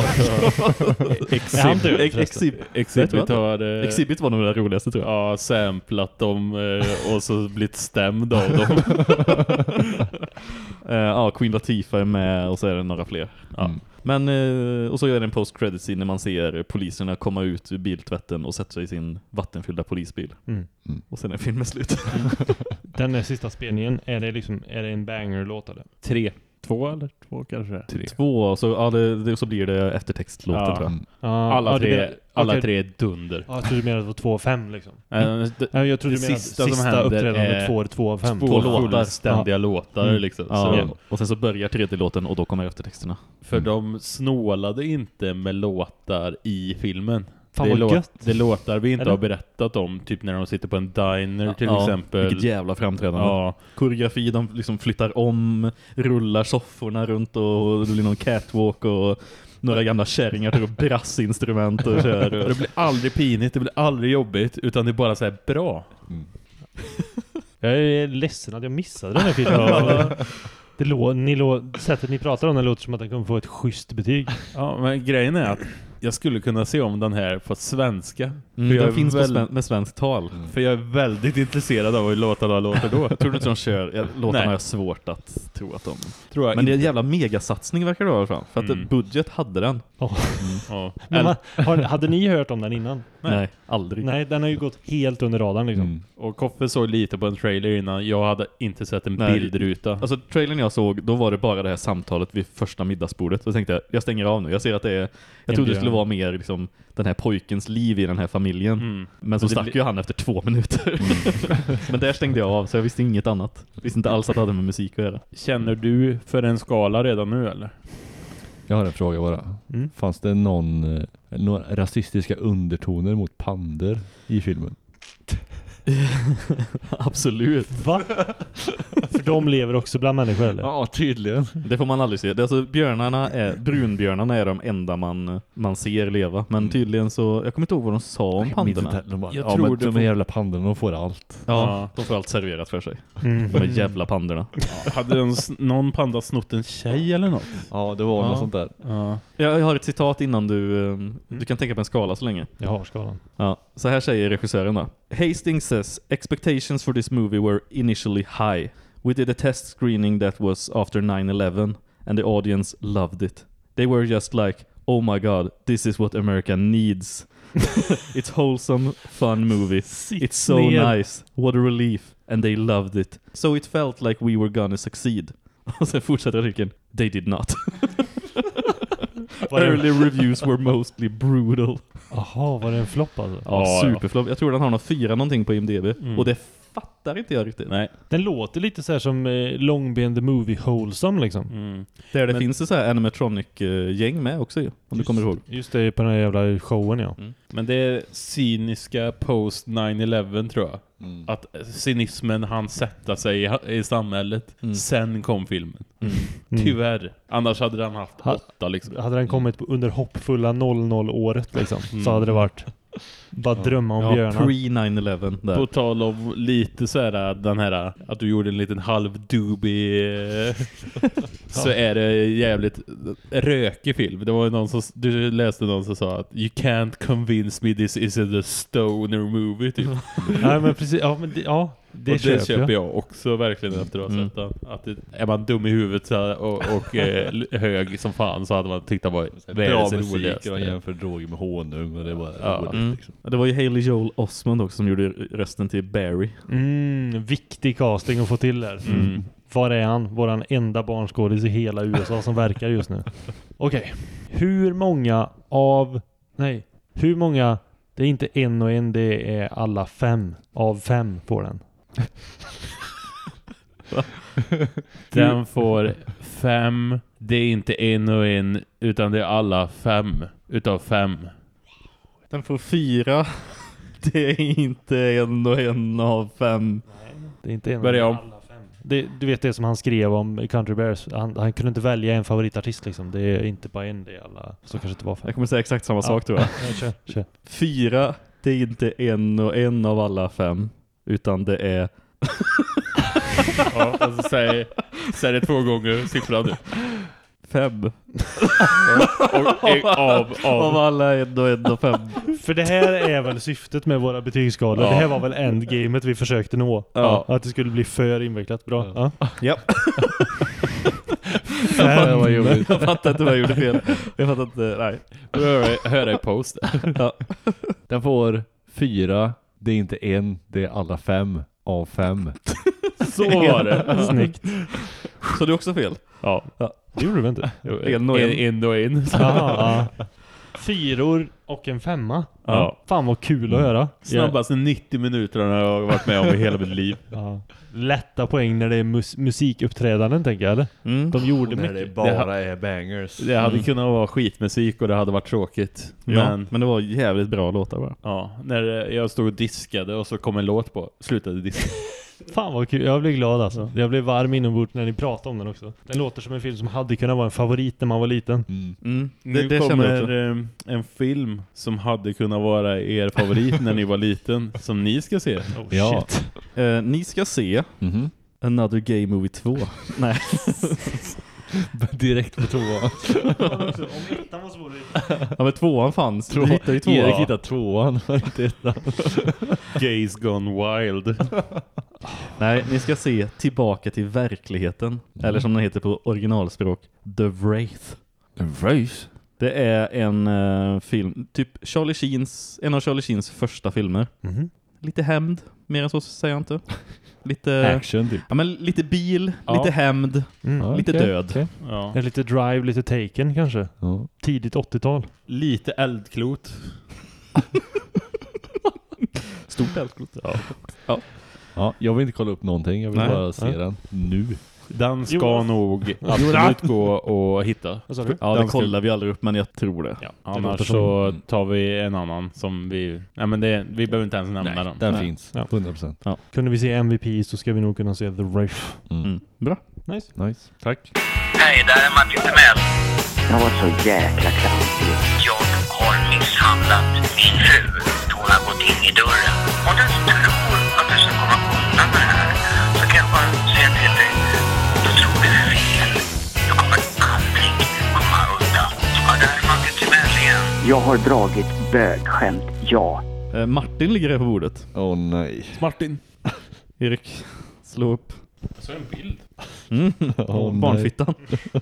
Exhibit. Exhibit. Exhibit var, Exhibit var nog det roligaste tror jag. Ja, samplat dem och så blivit stämd av dem. Ja, Queen Latifah är med och så är det några fler. Ja. Mm. Men, och så gör det en post-credit scene när man ser poliserna komma ut ur biltvätten och sätta sig i sin vattenfyllda polisbil. Mm. Mm. Och sen är filmen slut. Den är sista spelningen, är det liksom är det en banger-låt eller? Tre. Två eller två kanske? Tre. Två, så, ja, det, det, så blir det eftertextlåten ja. tror jag. Ja, alla, tre, det, alla okay. tre är dunder. Ja, jag trodde du menade att det var två av fem liksom. Mm. Det, ja, jag trodde du menade att sista, sista uppträdandet två, två av fem. Två, två låtar. Ständiga ja. låtar mm. liksom. Ja, så. Och sen så börjar tredje låten och då kommer eftertexterna. För mm. de snålade inte med låtar i filmen. Fan det, vad låt, gött. det låtar vi inte har berättat om, typ när de sitter på en diner ja, till ja, exempel. Vilket jävla framträdande. Ja. Koreografi, de liksom flyttar om, rullar sofforna runt och det blir någon catwalk och några gamla kärringar till brassinstrument och kör. Det blir aldrig pinigt, det blir aldrig jobbigt, utan det är bara så här bra. Mm. Jag är ledsen att jag missade den här filmen. Det lå, ni lå, sättet ni pratar om den låter som att den kommer få ett schysst betyg. Ja, men grejen är att jag skulle kunna se om den här på svenska. Mm, för jag finns väl... med svensk tal. Mm. För jag är väldigt intresserad av hur låtarna låter då. Jag tror inte de kör. Jag, låtarna är svårt att tro att de... Tror jag men inte. det är en jävla megasatsning verkar det vara fram. För att mm. budget hade den. Oh. Mm. Oh. Men man, har, hade ni hört om den innan? Nej. Nej, aldrig. Nej, den har ju gått helt under radarn liksom. Mm. Och Koffe såg lite på en trailer innan. Jag hade inte sett en Nej. bildruta. Alltså trailern jag såg, då var det bara det här samtalet vid första middagsbordet. Så tänkte jag, jag stänger av nu. Jag ser att det är... Jag trodde det skulle vara mer liksom den här pojkens liv i den här familjen. Mm. Men så stack ju han efter två minuter. Mm. Men där stängde jag av så jag visste inget annat. Jag visste inte alls att det hade med musik att göra. Känner du för en skala redan nu eller? Jag har en fråga bara. Mm. Fanns det någon, några rasistiska undertoner mot pander i filmen? Absolut. Va? För För de lever också bland människor, eller? Ja, tydligen. Det får man aldrig se. Det är alltså, björnarna är, brunbjörnarna är de enda man, man ser leva. Men tydligen så, jag kommer inte ihåg vad de sa om pandorna. De bara, Jag ja, tror men det de får- jävla pandorna, de får allt. Ja, de får allt serverat för sig. Mm. De är jävla pandorna. Hade de, s- någon panda snott en tjej eller något? Ja, det var Ja. något sånt där. Ja. Jag har ett citat innan du, eh, du kan tänka på en skala så länge. Jag har skalan. Ja, så här säger regissören då. Hastings says, expectations for this movie were initially high. We did a test screening that was after nine eleven and the audience loved it. They were just like, oh my god, this is what America needs. It's wholesome, fun movie. It's so ner. nice. What a relief. And they loved it. So it felt like we were gonna succeed. Och sen fortsätter artikeln. They did not. Early reviews were mostly brutal. Jaha, var det en flopp alltså? Ja, Ja, superflopp. Jag tror den har någon fyra någonting på I M D B. Mm. Och det fattar inte jag riktigt. Nej. Den låter lite så här som eh, Långben the Movie Wholesome liksom. Mm. Där det Men- finns ett så här animatronic-gäng med också ju, om du kommer ihåg. Just det, på den här jävla showen, ja. Mm. Men det är cyniska post nine eleven tror jag. Mm. Att cynismen han sätta sig i, i samhället. Mm. Sen kom filmen. Mm. Mm. Tyvärr. Annars hade den haft Ha- åtta liksom. Hade den kommit på- under hoppfulla noll noll-året liksom, Mm. så hade det varit bara drömma om Ja, björnar. pre nine eleven där. På tal om lite så här, den här att du gjorde en liten halv doobie så är det jävligt rökig film. Det var någon som, du läste någon som sa att you can't convince me this is a stoner movie typ. Nej, men precis. Ja, men det, ja, det och köper, det köper jag. jag också verkligen efter att ha Mm. sett den. Att det, är man dum i huvudet så här, och, och eh, hög som fan så hade man tyckt att det var Bra världens musik roligaste. och jämför droger med honung och det var Ja. roligt, Mm. liksom. Det var ju Haley Joel Osment också som gjorde rösten till Barry. Mm, viktig casting att få till där. Mm. Var är han? Våran enda barnskådis i hela U S A som verkar just nu. Okej. Hur många av... Nej. Hur många... Det är inte en och en, det är alla fem. Av fem får den. Den får fem. Det är inte en och en utan det är alla fem utav fem. Den får fyra. Det är inte en och en av fem. Det är inte en Börja av om. alla fem. Det, du vet det som han skrev om Country Bears. Han, han kunde inte välja en favoritartist liksom. Det är inte bara en, det är alla. Så kanske inte var fem. Jag kommer säga exakt samma sak tror jag. Ja, kör, kör. Fyra, det är inte en och en av alla fem. Utan det är... Ja, alltså säg, säg det två gånger siffran nu. Fem. Och, och, av, Av av. alla en och en och fem. För det här är väl syftet med våra betygsskalor. Ja. Det här var väl endgamet vi försökte nå. Ja. Att det skulle bli för invecklat. Bra. Ja. Ja. Fem. Vad jag gjorde. Jag fattar inte vad jag gjorde fel. Jag fattar inte, nej. Hör, hör i post. Ja. Den får fyra, det är inte en, det är alla fem av fem. Så var det. Snyggt. Så det är också fel? Ja. Ja. Det gjorde du väl inte? Jo, En och en. En och en. Jaha, ja. Fyror och en femma. Ja. Fan vad kul att höra. Snabbaste nittio minuterna jag har varit med om i hela mitt liv. Ja. Lätta poäng när det är mus- musikuppträdanden tänker jag, eller? Mm. De gjorde När mycket. det bara är bangers. Det hade Mm. kunnat vara skitmusik och det hade varit tråkigt. Ja, Men, men det var jävligt bra låtar bara. ja, när jag stod och diskade och så kom en låt på, slutade diska. Fan vad kul, jag blev glad alltså. Jag blev varm inombords när ni pratade om den också. Den låter som en film som hade kunnat vara en favorit när man var liten. Mm. Mm. Nu Det, det känner jag också. kommer eh, en film som hade kunnat vara er favorit när ni var liten, som ni ska se. Oh, Ja. shit. Eh, ni ska se Mhm. Another Gay Movie två. Nej. Direkt på tvåan. Om ettan var svår. Ja, men tvåan fanns. Du hittade ju tvåan. Erik hittade tvåan, var inte ettan. Gays Gone Wild. Nej, ni ska se Tillbaka till verkligheten. Eller som den heter på originalspråk, The Wraith. The Wraith? Det är en eh, film, typ Charlie Sheens, en av Charlie Sheens första filmer. Mhm. Lite hämnd, mer än så säger jag inte. Lite, Action typ. ja, men lite bil, Ja. lite hämnd, Mm. lite okej, död. okej. Ja. Är lite Drive, lite Taken kanske. Ja. Tidigt åttiotal. Lite eldklot. Stort älsklot. Ja. Ja, jag vill inte kolla upp någonting, jag vill Nej, bara se nej. den nu. Den ska Jo. nog absolut gå och hitta. Vad sa du? Ja, Den det ska- kollar vi aldrig upp, men jag tror det. Ja, låter annars som- så tar vi en annan som vi... Nej, men det, vi behöver inte ens nämna Nej, dem. den Nej. finns. Ja. hundra procent. Kunde vi se M V P så ska vi nog kunna se The Riff. Mm. Bra. Nice. Nice. Tack. Hej, där är Martin Timell. Jag var så jäkla klantig. Jag har misshandlat min fru då hon har gått in i dörren. Om du tror att du ska komma undan med det här så kan jag bara säga till dig. Du tror det är fel. Du kommer aldrig komma undan. Ja, där är Martin Timell igen. Jag har dragit bögskämt, ja. Eh, Martin ligger här på bordet. Åh oh, nej. Martin. Erik, slå upp. Så är en bild. Mm. Åh, Och nej. barnfittan.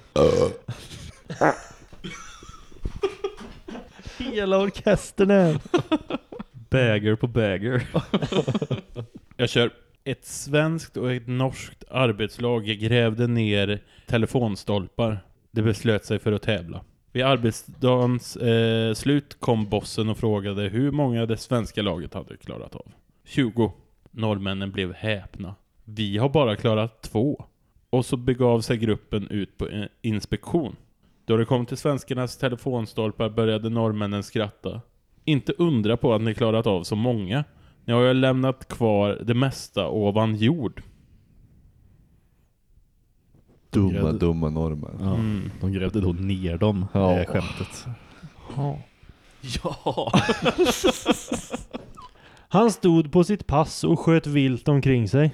Hela orkestern är. Bagger på bagger. Jag kör. Ett svenskt och ett norskt arbetslag grävde ner telefonstolpar. Det beslöt sig för att tävla. Vid arbetsdagens eh, slut kom bossen och frågade hur många det svenska laget hade klarat av. tjugo. Norrmännen blev häpna. Vi har bara klarat två. Och så begav sig gruppen ut på en inspektion. Då det kom till svenskarnas telefonstolpar började norrmännen skratta. Inte undra på att ni klarat av så många. Ni har ju lämnat kvar det mesta ovan jord. Dumma, Grävde- dumma norrmän. Ja, Mm. de grävde då ner dem. Ja. Det är skämtet. Ja. Ja. Han stod på sitt pass och sköt vilt omkring sig.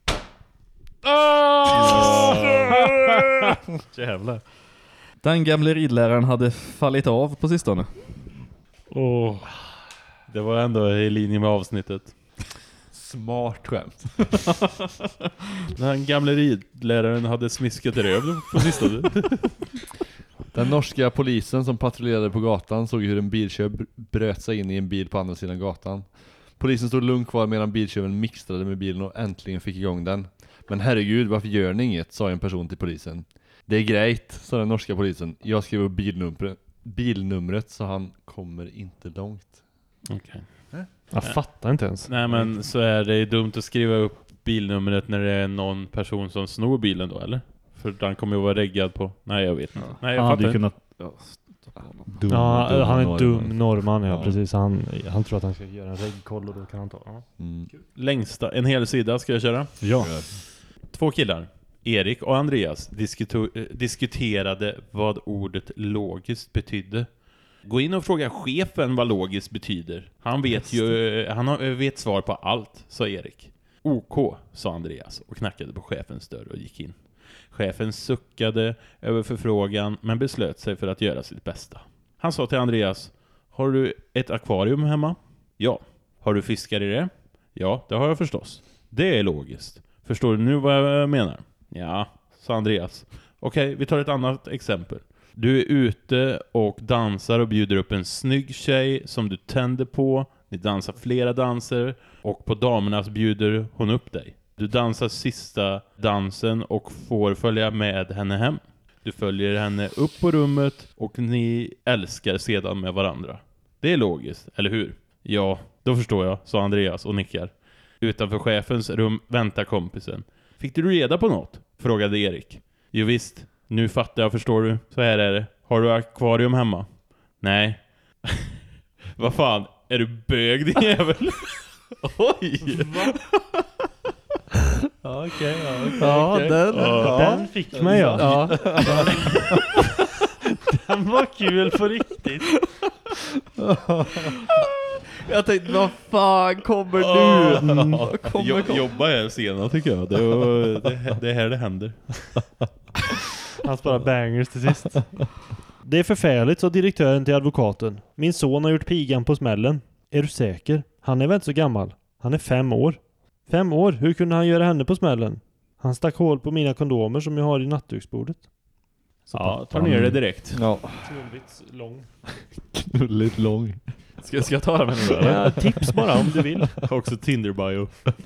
Jävlar. Den gamle ridläraren hade fallit av på sistone. Åh, det var ändå i linje med avsnittet. Smart skämt. Den gamla ridläraren hade smiskat röv på sistone. Den norska polisen som patrullerade på gatan såg hur en biltjuv br- bröt sig in i en bil på andra sidan gatan. Polisen stod lugnt kvar medan biltjuven mixtrade med bilen och äntligen fick igång den. Men herregud, varför gör ni inget? Sa en person till polisen. Det är grejt, sa den norska polisen. Jag skrev upp bilnumret, bilnumret så han kommer inte långt. Okej. Jag fattar inte ens. Nej, men så är det dumt att skriva upp bilnumret när det är någon person som snor bilen då, eller? För den kommer ju vara reggad på... Nej, jag vet inte. Nej, jag Han hade fattar ju inte. kunnat... Ja, stoppa honom. Dumma, Ja, dumma han är norrmän. dum norrman, ja, Ja. precis. Han, han tror att han ska göra en reggkoll och då kan han ta. Ja. Mm. Längsta, en hel sida ska jag köra. Ja. Två killar, Erik och Andreas, diskuto- eh, diskuterade vad ordet logiskt betydde. Gå in och fråga chefen vad logiskt betyder. Han vet ju, han har, vet svar på allt, sa Erik. OK, sa Andreas och knackade på chefens dörr och gick in. Chefen suckade över förfrågan men beslöt sig för att göra sitt bästa. Han sa till Andreas: har du ett akvarium hemma? Ja. Har du fiskar i det? Ja, det har jag förstås. Det är logiskt. Förstår du nu vad jag menar? Ja, sa Andreas. Okej, vi tar ett annat exempel. Du är ute och dansar och bjuder upp en snygg tjej som du tänder på. Ni dansar flera danser och på damernas bjuder hon upp dig. Du dansar sista dansen och får följa med henne hem. Du följer henne upp på rummet och ni älskar sedan med varandra. Det är logiskt, eller hur? Ja, då förstår jag, sa Andreas och nickar. Utanför chefens rum väntar kompisen. Fick du reda på något? Frågade Erik. Jo visst, nu fattar jag, förstår du. Så här är det. Har du akvarium hemma? Nej. Vad fan, är du bög din jävel? Oj! Ja, okej. Ja, okay, Ja, okay. den, ja. Den fick mig, ja. Ja. Den var kul på riktigt. Jag tänkte, vad fan kommer nu? Mm. Kommer, Jo, kommer. jobba här senare tycker jag. Det, var, det, det är här det händer. Han sparar bangers till sist. Det är förfärligt, sa direktören till advokaten. Min son har gjort pigan på smällen. Är du säker? Han är väl inte så gammal? Han är fem år. Fem år? Hur kunde han göra henne på smällen? Han stack hål på mina kondomer som jag har i nattduksbordet. Så Ja, ta ner det direkt. Ja. Knulligt lång. Knulligt lång. Ska, ska jag ta den med nu eller? Ja, tips bara om du vill. Också Tinder bio.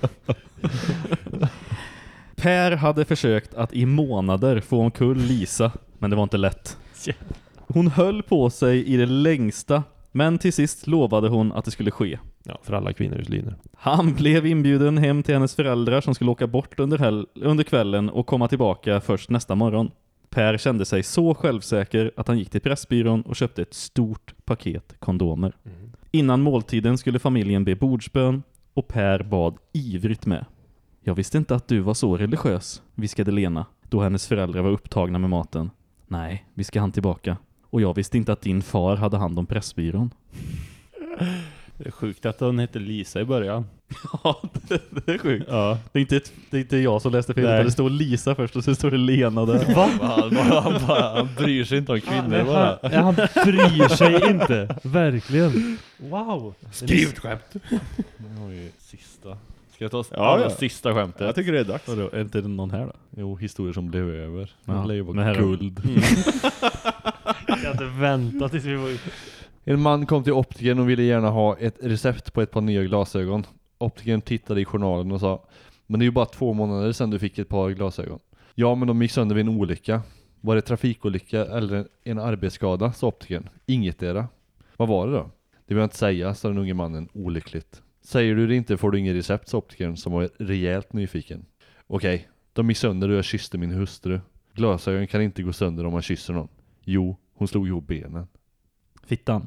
Per hade försökt att i månader få omkull Lisa, men det var inte lätt. Hon höll på sig i det längsta, men till sist lovade hon att det skulle ske. Ja, för alla kvinnors linor. Han blev inbjuden hem till hennes föräldrar som skulle åka bort under, hel- under kvällen och komma tillbaka först nästa morgon. Per kände sig så självsäker att han gick till Pressbyrån och köpte ett stort paket kondomer. Mm. Innan måltiden skulle familjen be bordsbön och Per bad ivrigt med. Jag visste inte att du var så religiös, viskade Lena då hennes föräldrar var upptagna med maten. Nej, viskade han tillbaka. Och jag visste inte att din far hade hand om Pressbyrån. Det är sjukt att hon hette Lisa i början. Ja, det, det är sjukt. Ja. Det, är inte ett, det är inte jag som läste fel, Nej. utan det står Lisa först och så står det Lena där. Va? Han, bara, han, bara, han bryr sig inte om kvinnor han, bara. han, han bryr sig inte. Verkligen. Wow. Skriv ett skämt. Oj, sista. Ska jag ta Ja, ja, ja. sista skämtet? Jag tycker det är dags. Vadå, är inte det någon här då? Jo, historier som blev över. Ja, Det lär ju vara men här- guld. Mm. Jag kan inte vänta tills vi var ute. En man kom till optikern och ville gärna ha ett recept på ett par nya glasögon. Optikern tittade i journalen och sa: men det är ju bara två månader sedan du fick ett par glasögon. Ja, men de gick sönder vid en olycka. Var det trafikolycka eller en arbetsskada, sa optikern. Inget era. Vad var det då? Det vill jag inte säga, sa den unge mannen olyckligt. Säger du det inte får du ingen recept, sa optikern som var rejält nyfiken. Okej, de gick sönder och jag kysste min hustru. Glasögon kan inte gå sönder om man kysser någon. Jo, hon slog ihop benen. Fittan.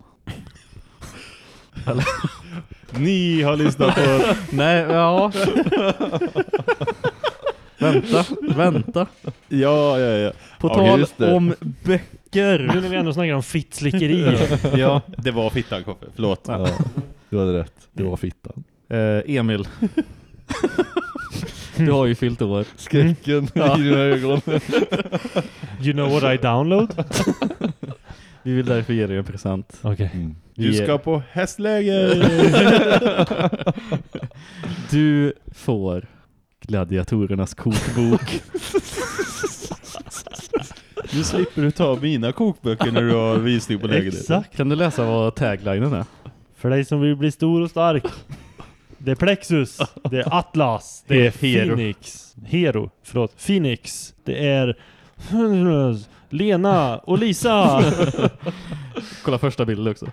Ni har lyssnat på... Nej, ja. vänta, vänta. Ja, ja, ja. På Ja, tal just det. om böcker. Nu när vi ändå snackar om fittslickeri. Ja, det var fittan, Koffe. Förlåt. Ja, du hade rätt. Det var fittan. Eh, Emil. Du har ju fyllt år. Skräcken Ja. i dina ögon. You know what I download? Vi vill därför ge dig en present. Okej. Okay. Mm. Du ska på hästläger. Du får gladiatorernas kokbok. Nu slipper du ta mina kokböcker när du har visning på lägenheten. Exakt. Kan du läsa vad taglinen är? För dig som vill bli stor och stark. Det är Plexus. Det är Atlas. Det är Hero. Phoenix. Hero. Förlåt. Phoenix. Det är Lena och Lisa. Kolla första bilden också.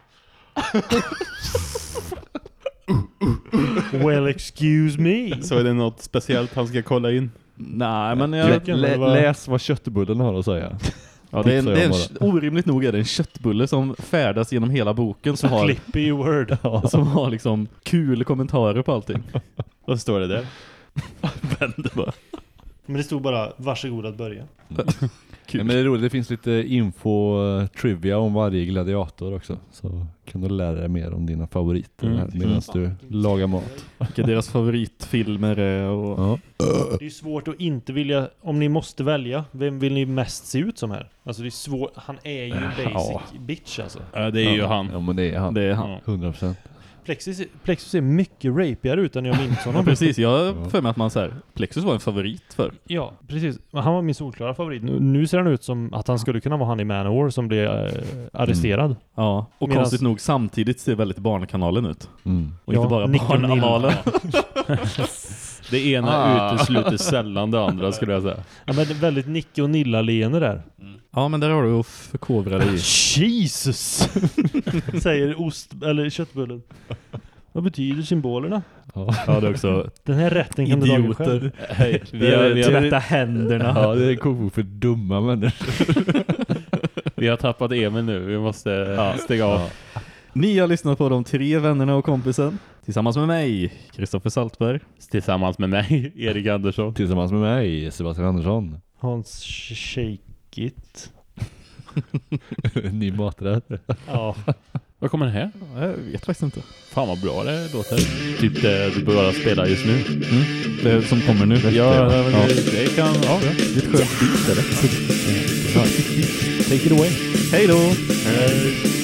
Well, excuse me. Så är det något speciellt han ska kolla in? Nej, men Lä, jag... lä, läs vad köttbullen har att säga. Ja, det är en, Tipsar det är jag en, orimligt nog är det en köttbulle som färdas genom hela boken som har, Clippy word. som har liksom kul kommentarer på allting. Vad står det där? Vänder bara. Men det stod bara varsågod att börja. Ja, men det är roligt, det finns lite info uh, trivia om varje gladiator också. Så kan du lära dig mer om dina favoriter Mm. här medan du lagar mat. Vilka deras favoritfilmer är och... Ja. Det är svårt att inte vilja, om ni måste välja, vem vill ni mest se ut som här? Alltså det är svårt, han är ju en basic Ja. bitch alltså. Ja, det är ju han. Ja, men det är han. Det är han. Ja. hundra procent. Plexus, Plexus ser mycket rapigare ut än jag minns Ja, honom. precis. Jag har för mig att man så här, Plexus var en favorit för. Ja, precis. Men han var min solklara favorit. Nu, nu ser han ut som att han skulle kunna vara han i Manowar som blev äh, arresterad. Ja, och Medans- konstigt nog samtidigt ser väldigt barnkanalen ut. Mm. Och Ja, inte bara Nick och Nilla. barnanalen. Det ena Ah. utesluter sällan det andra, skulle jag säga. Ja, men det är väldigt Nick och Nilla-leende där. Ja, men där har du att förkovra dig i. Jesus! Säger ost, eller köttbullen. Vad betyder symbolerna? Ja. Ja, det är också Den här rätten kan du laga själv. idioter. Hej, vi har, vi har, Tvätta händerna. Ja, det är en kokbok för dumma människor. vi har tappat Emil nu. Vi måste Ja. stiga av. Ja. Ni har lyssnat på De tre vännerna och kompisen. Tillsammans med mig, Kristoffer Saltberg. Tillsammans med mig, Erik Andersson. Tillsammans med mig, Sebastian Andersson. Hans shake it. Ny maträtt. Ja. Vad kommer det här? Jag vet faktiskt inte. Fan vad bra det låter. Typ det du börjar spela just nu. Mm. Det är som kommer nu. Ja, ja. det, det, det kan... Ja. Det är ett skönt bit, eller? Take it away. Hej då! Eh,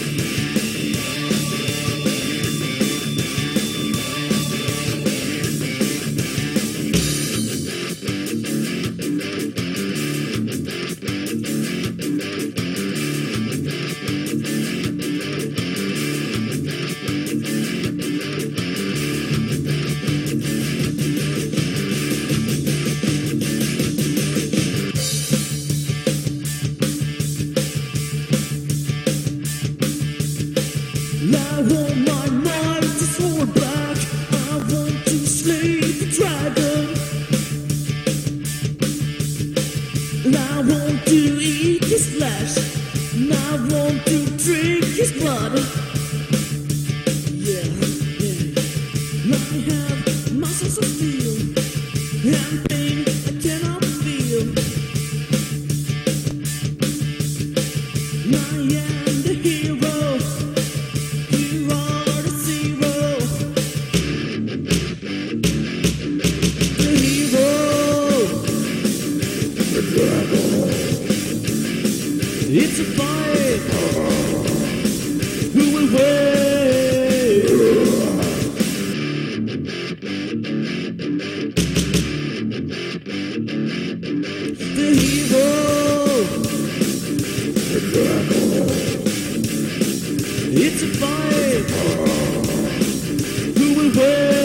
muscles of steel and pain I cannot feel. I am the hero, you are the zero. The hero, the dragon. It's a fight. Who will win? The hero, the dragon. It's a fight. Who will win?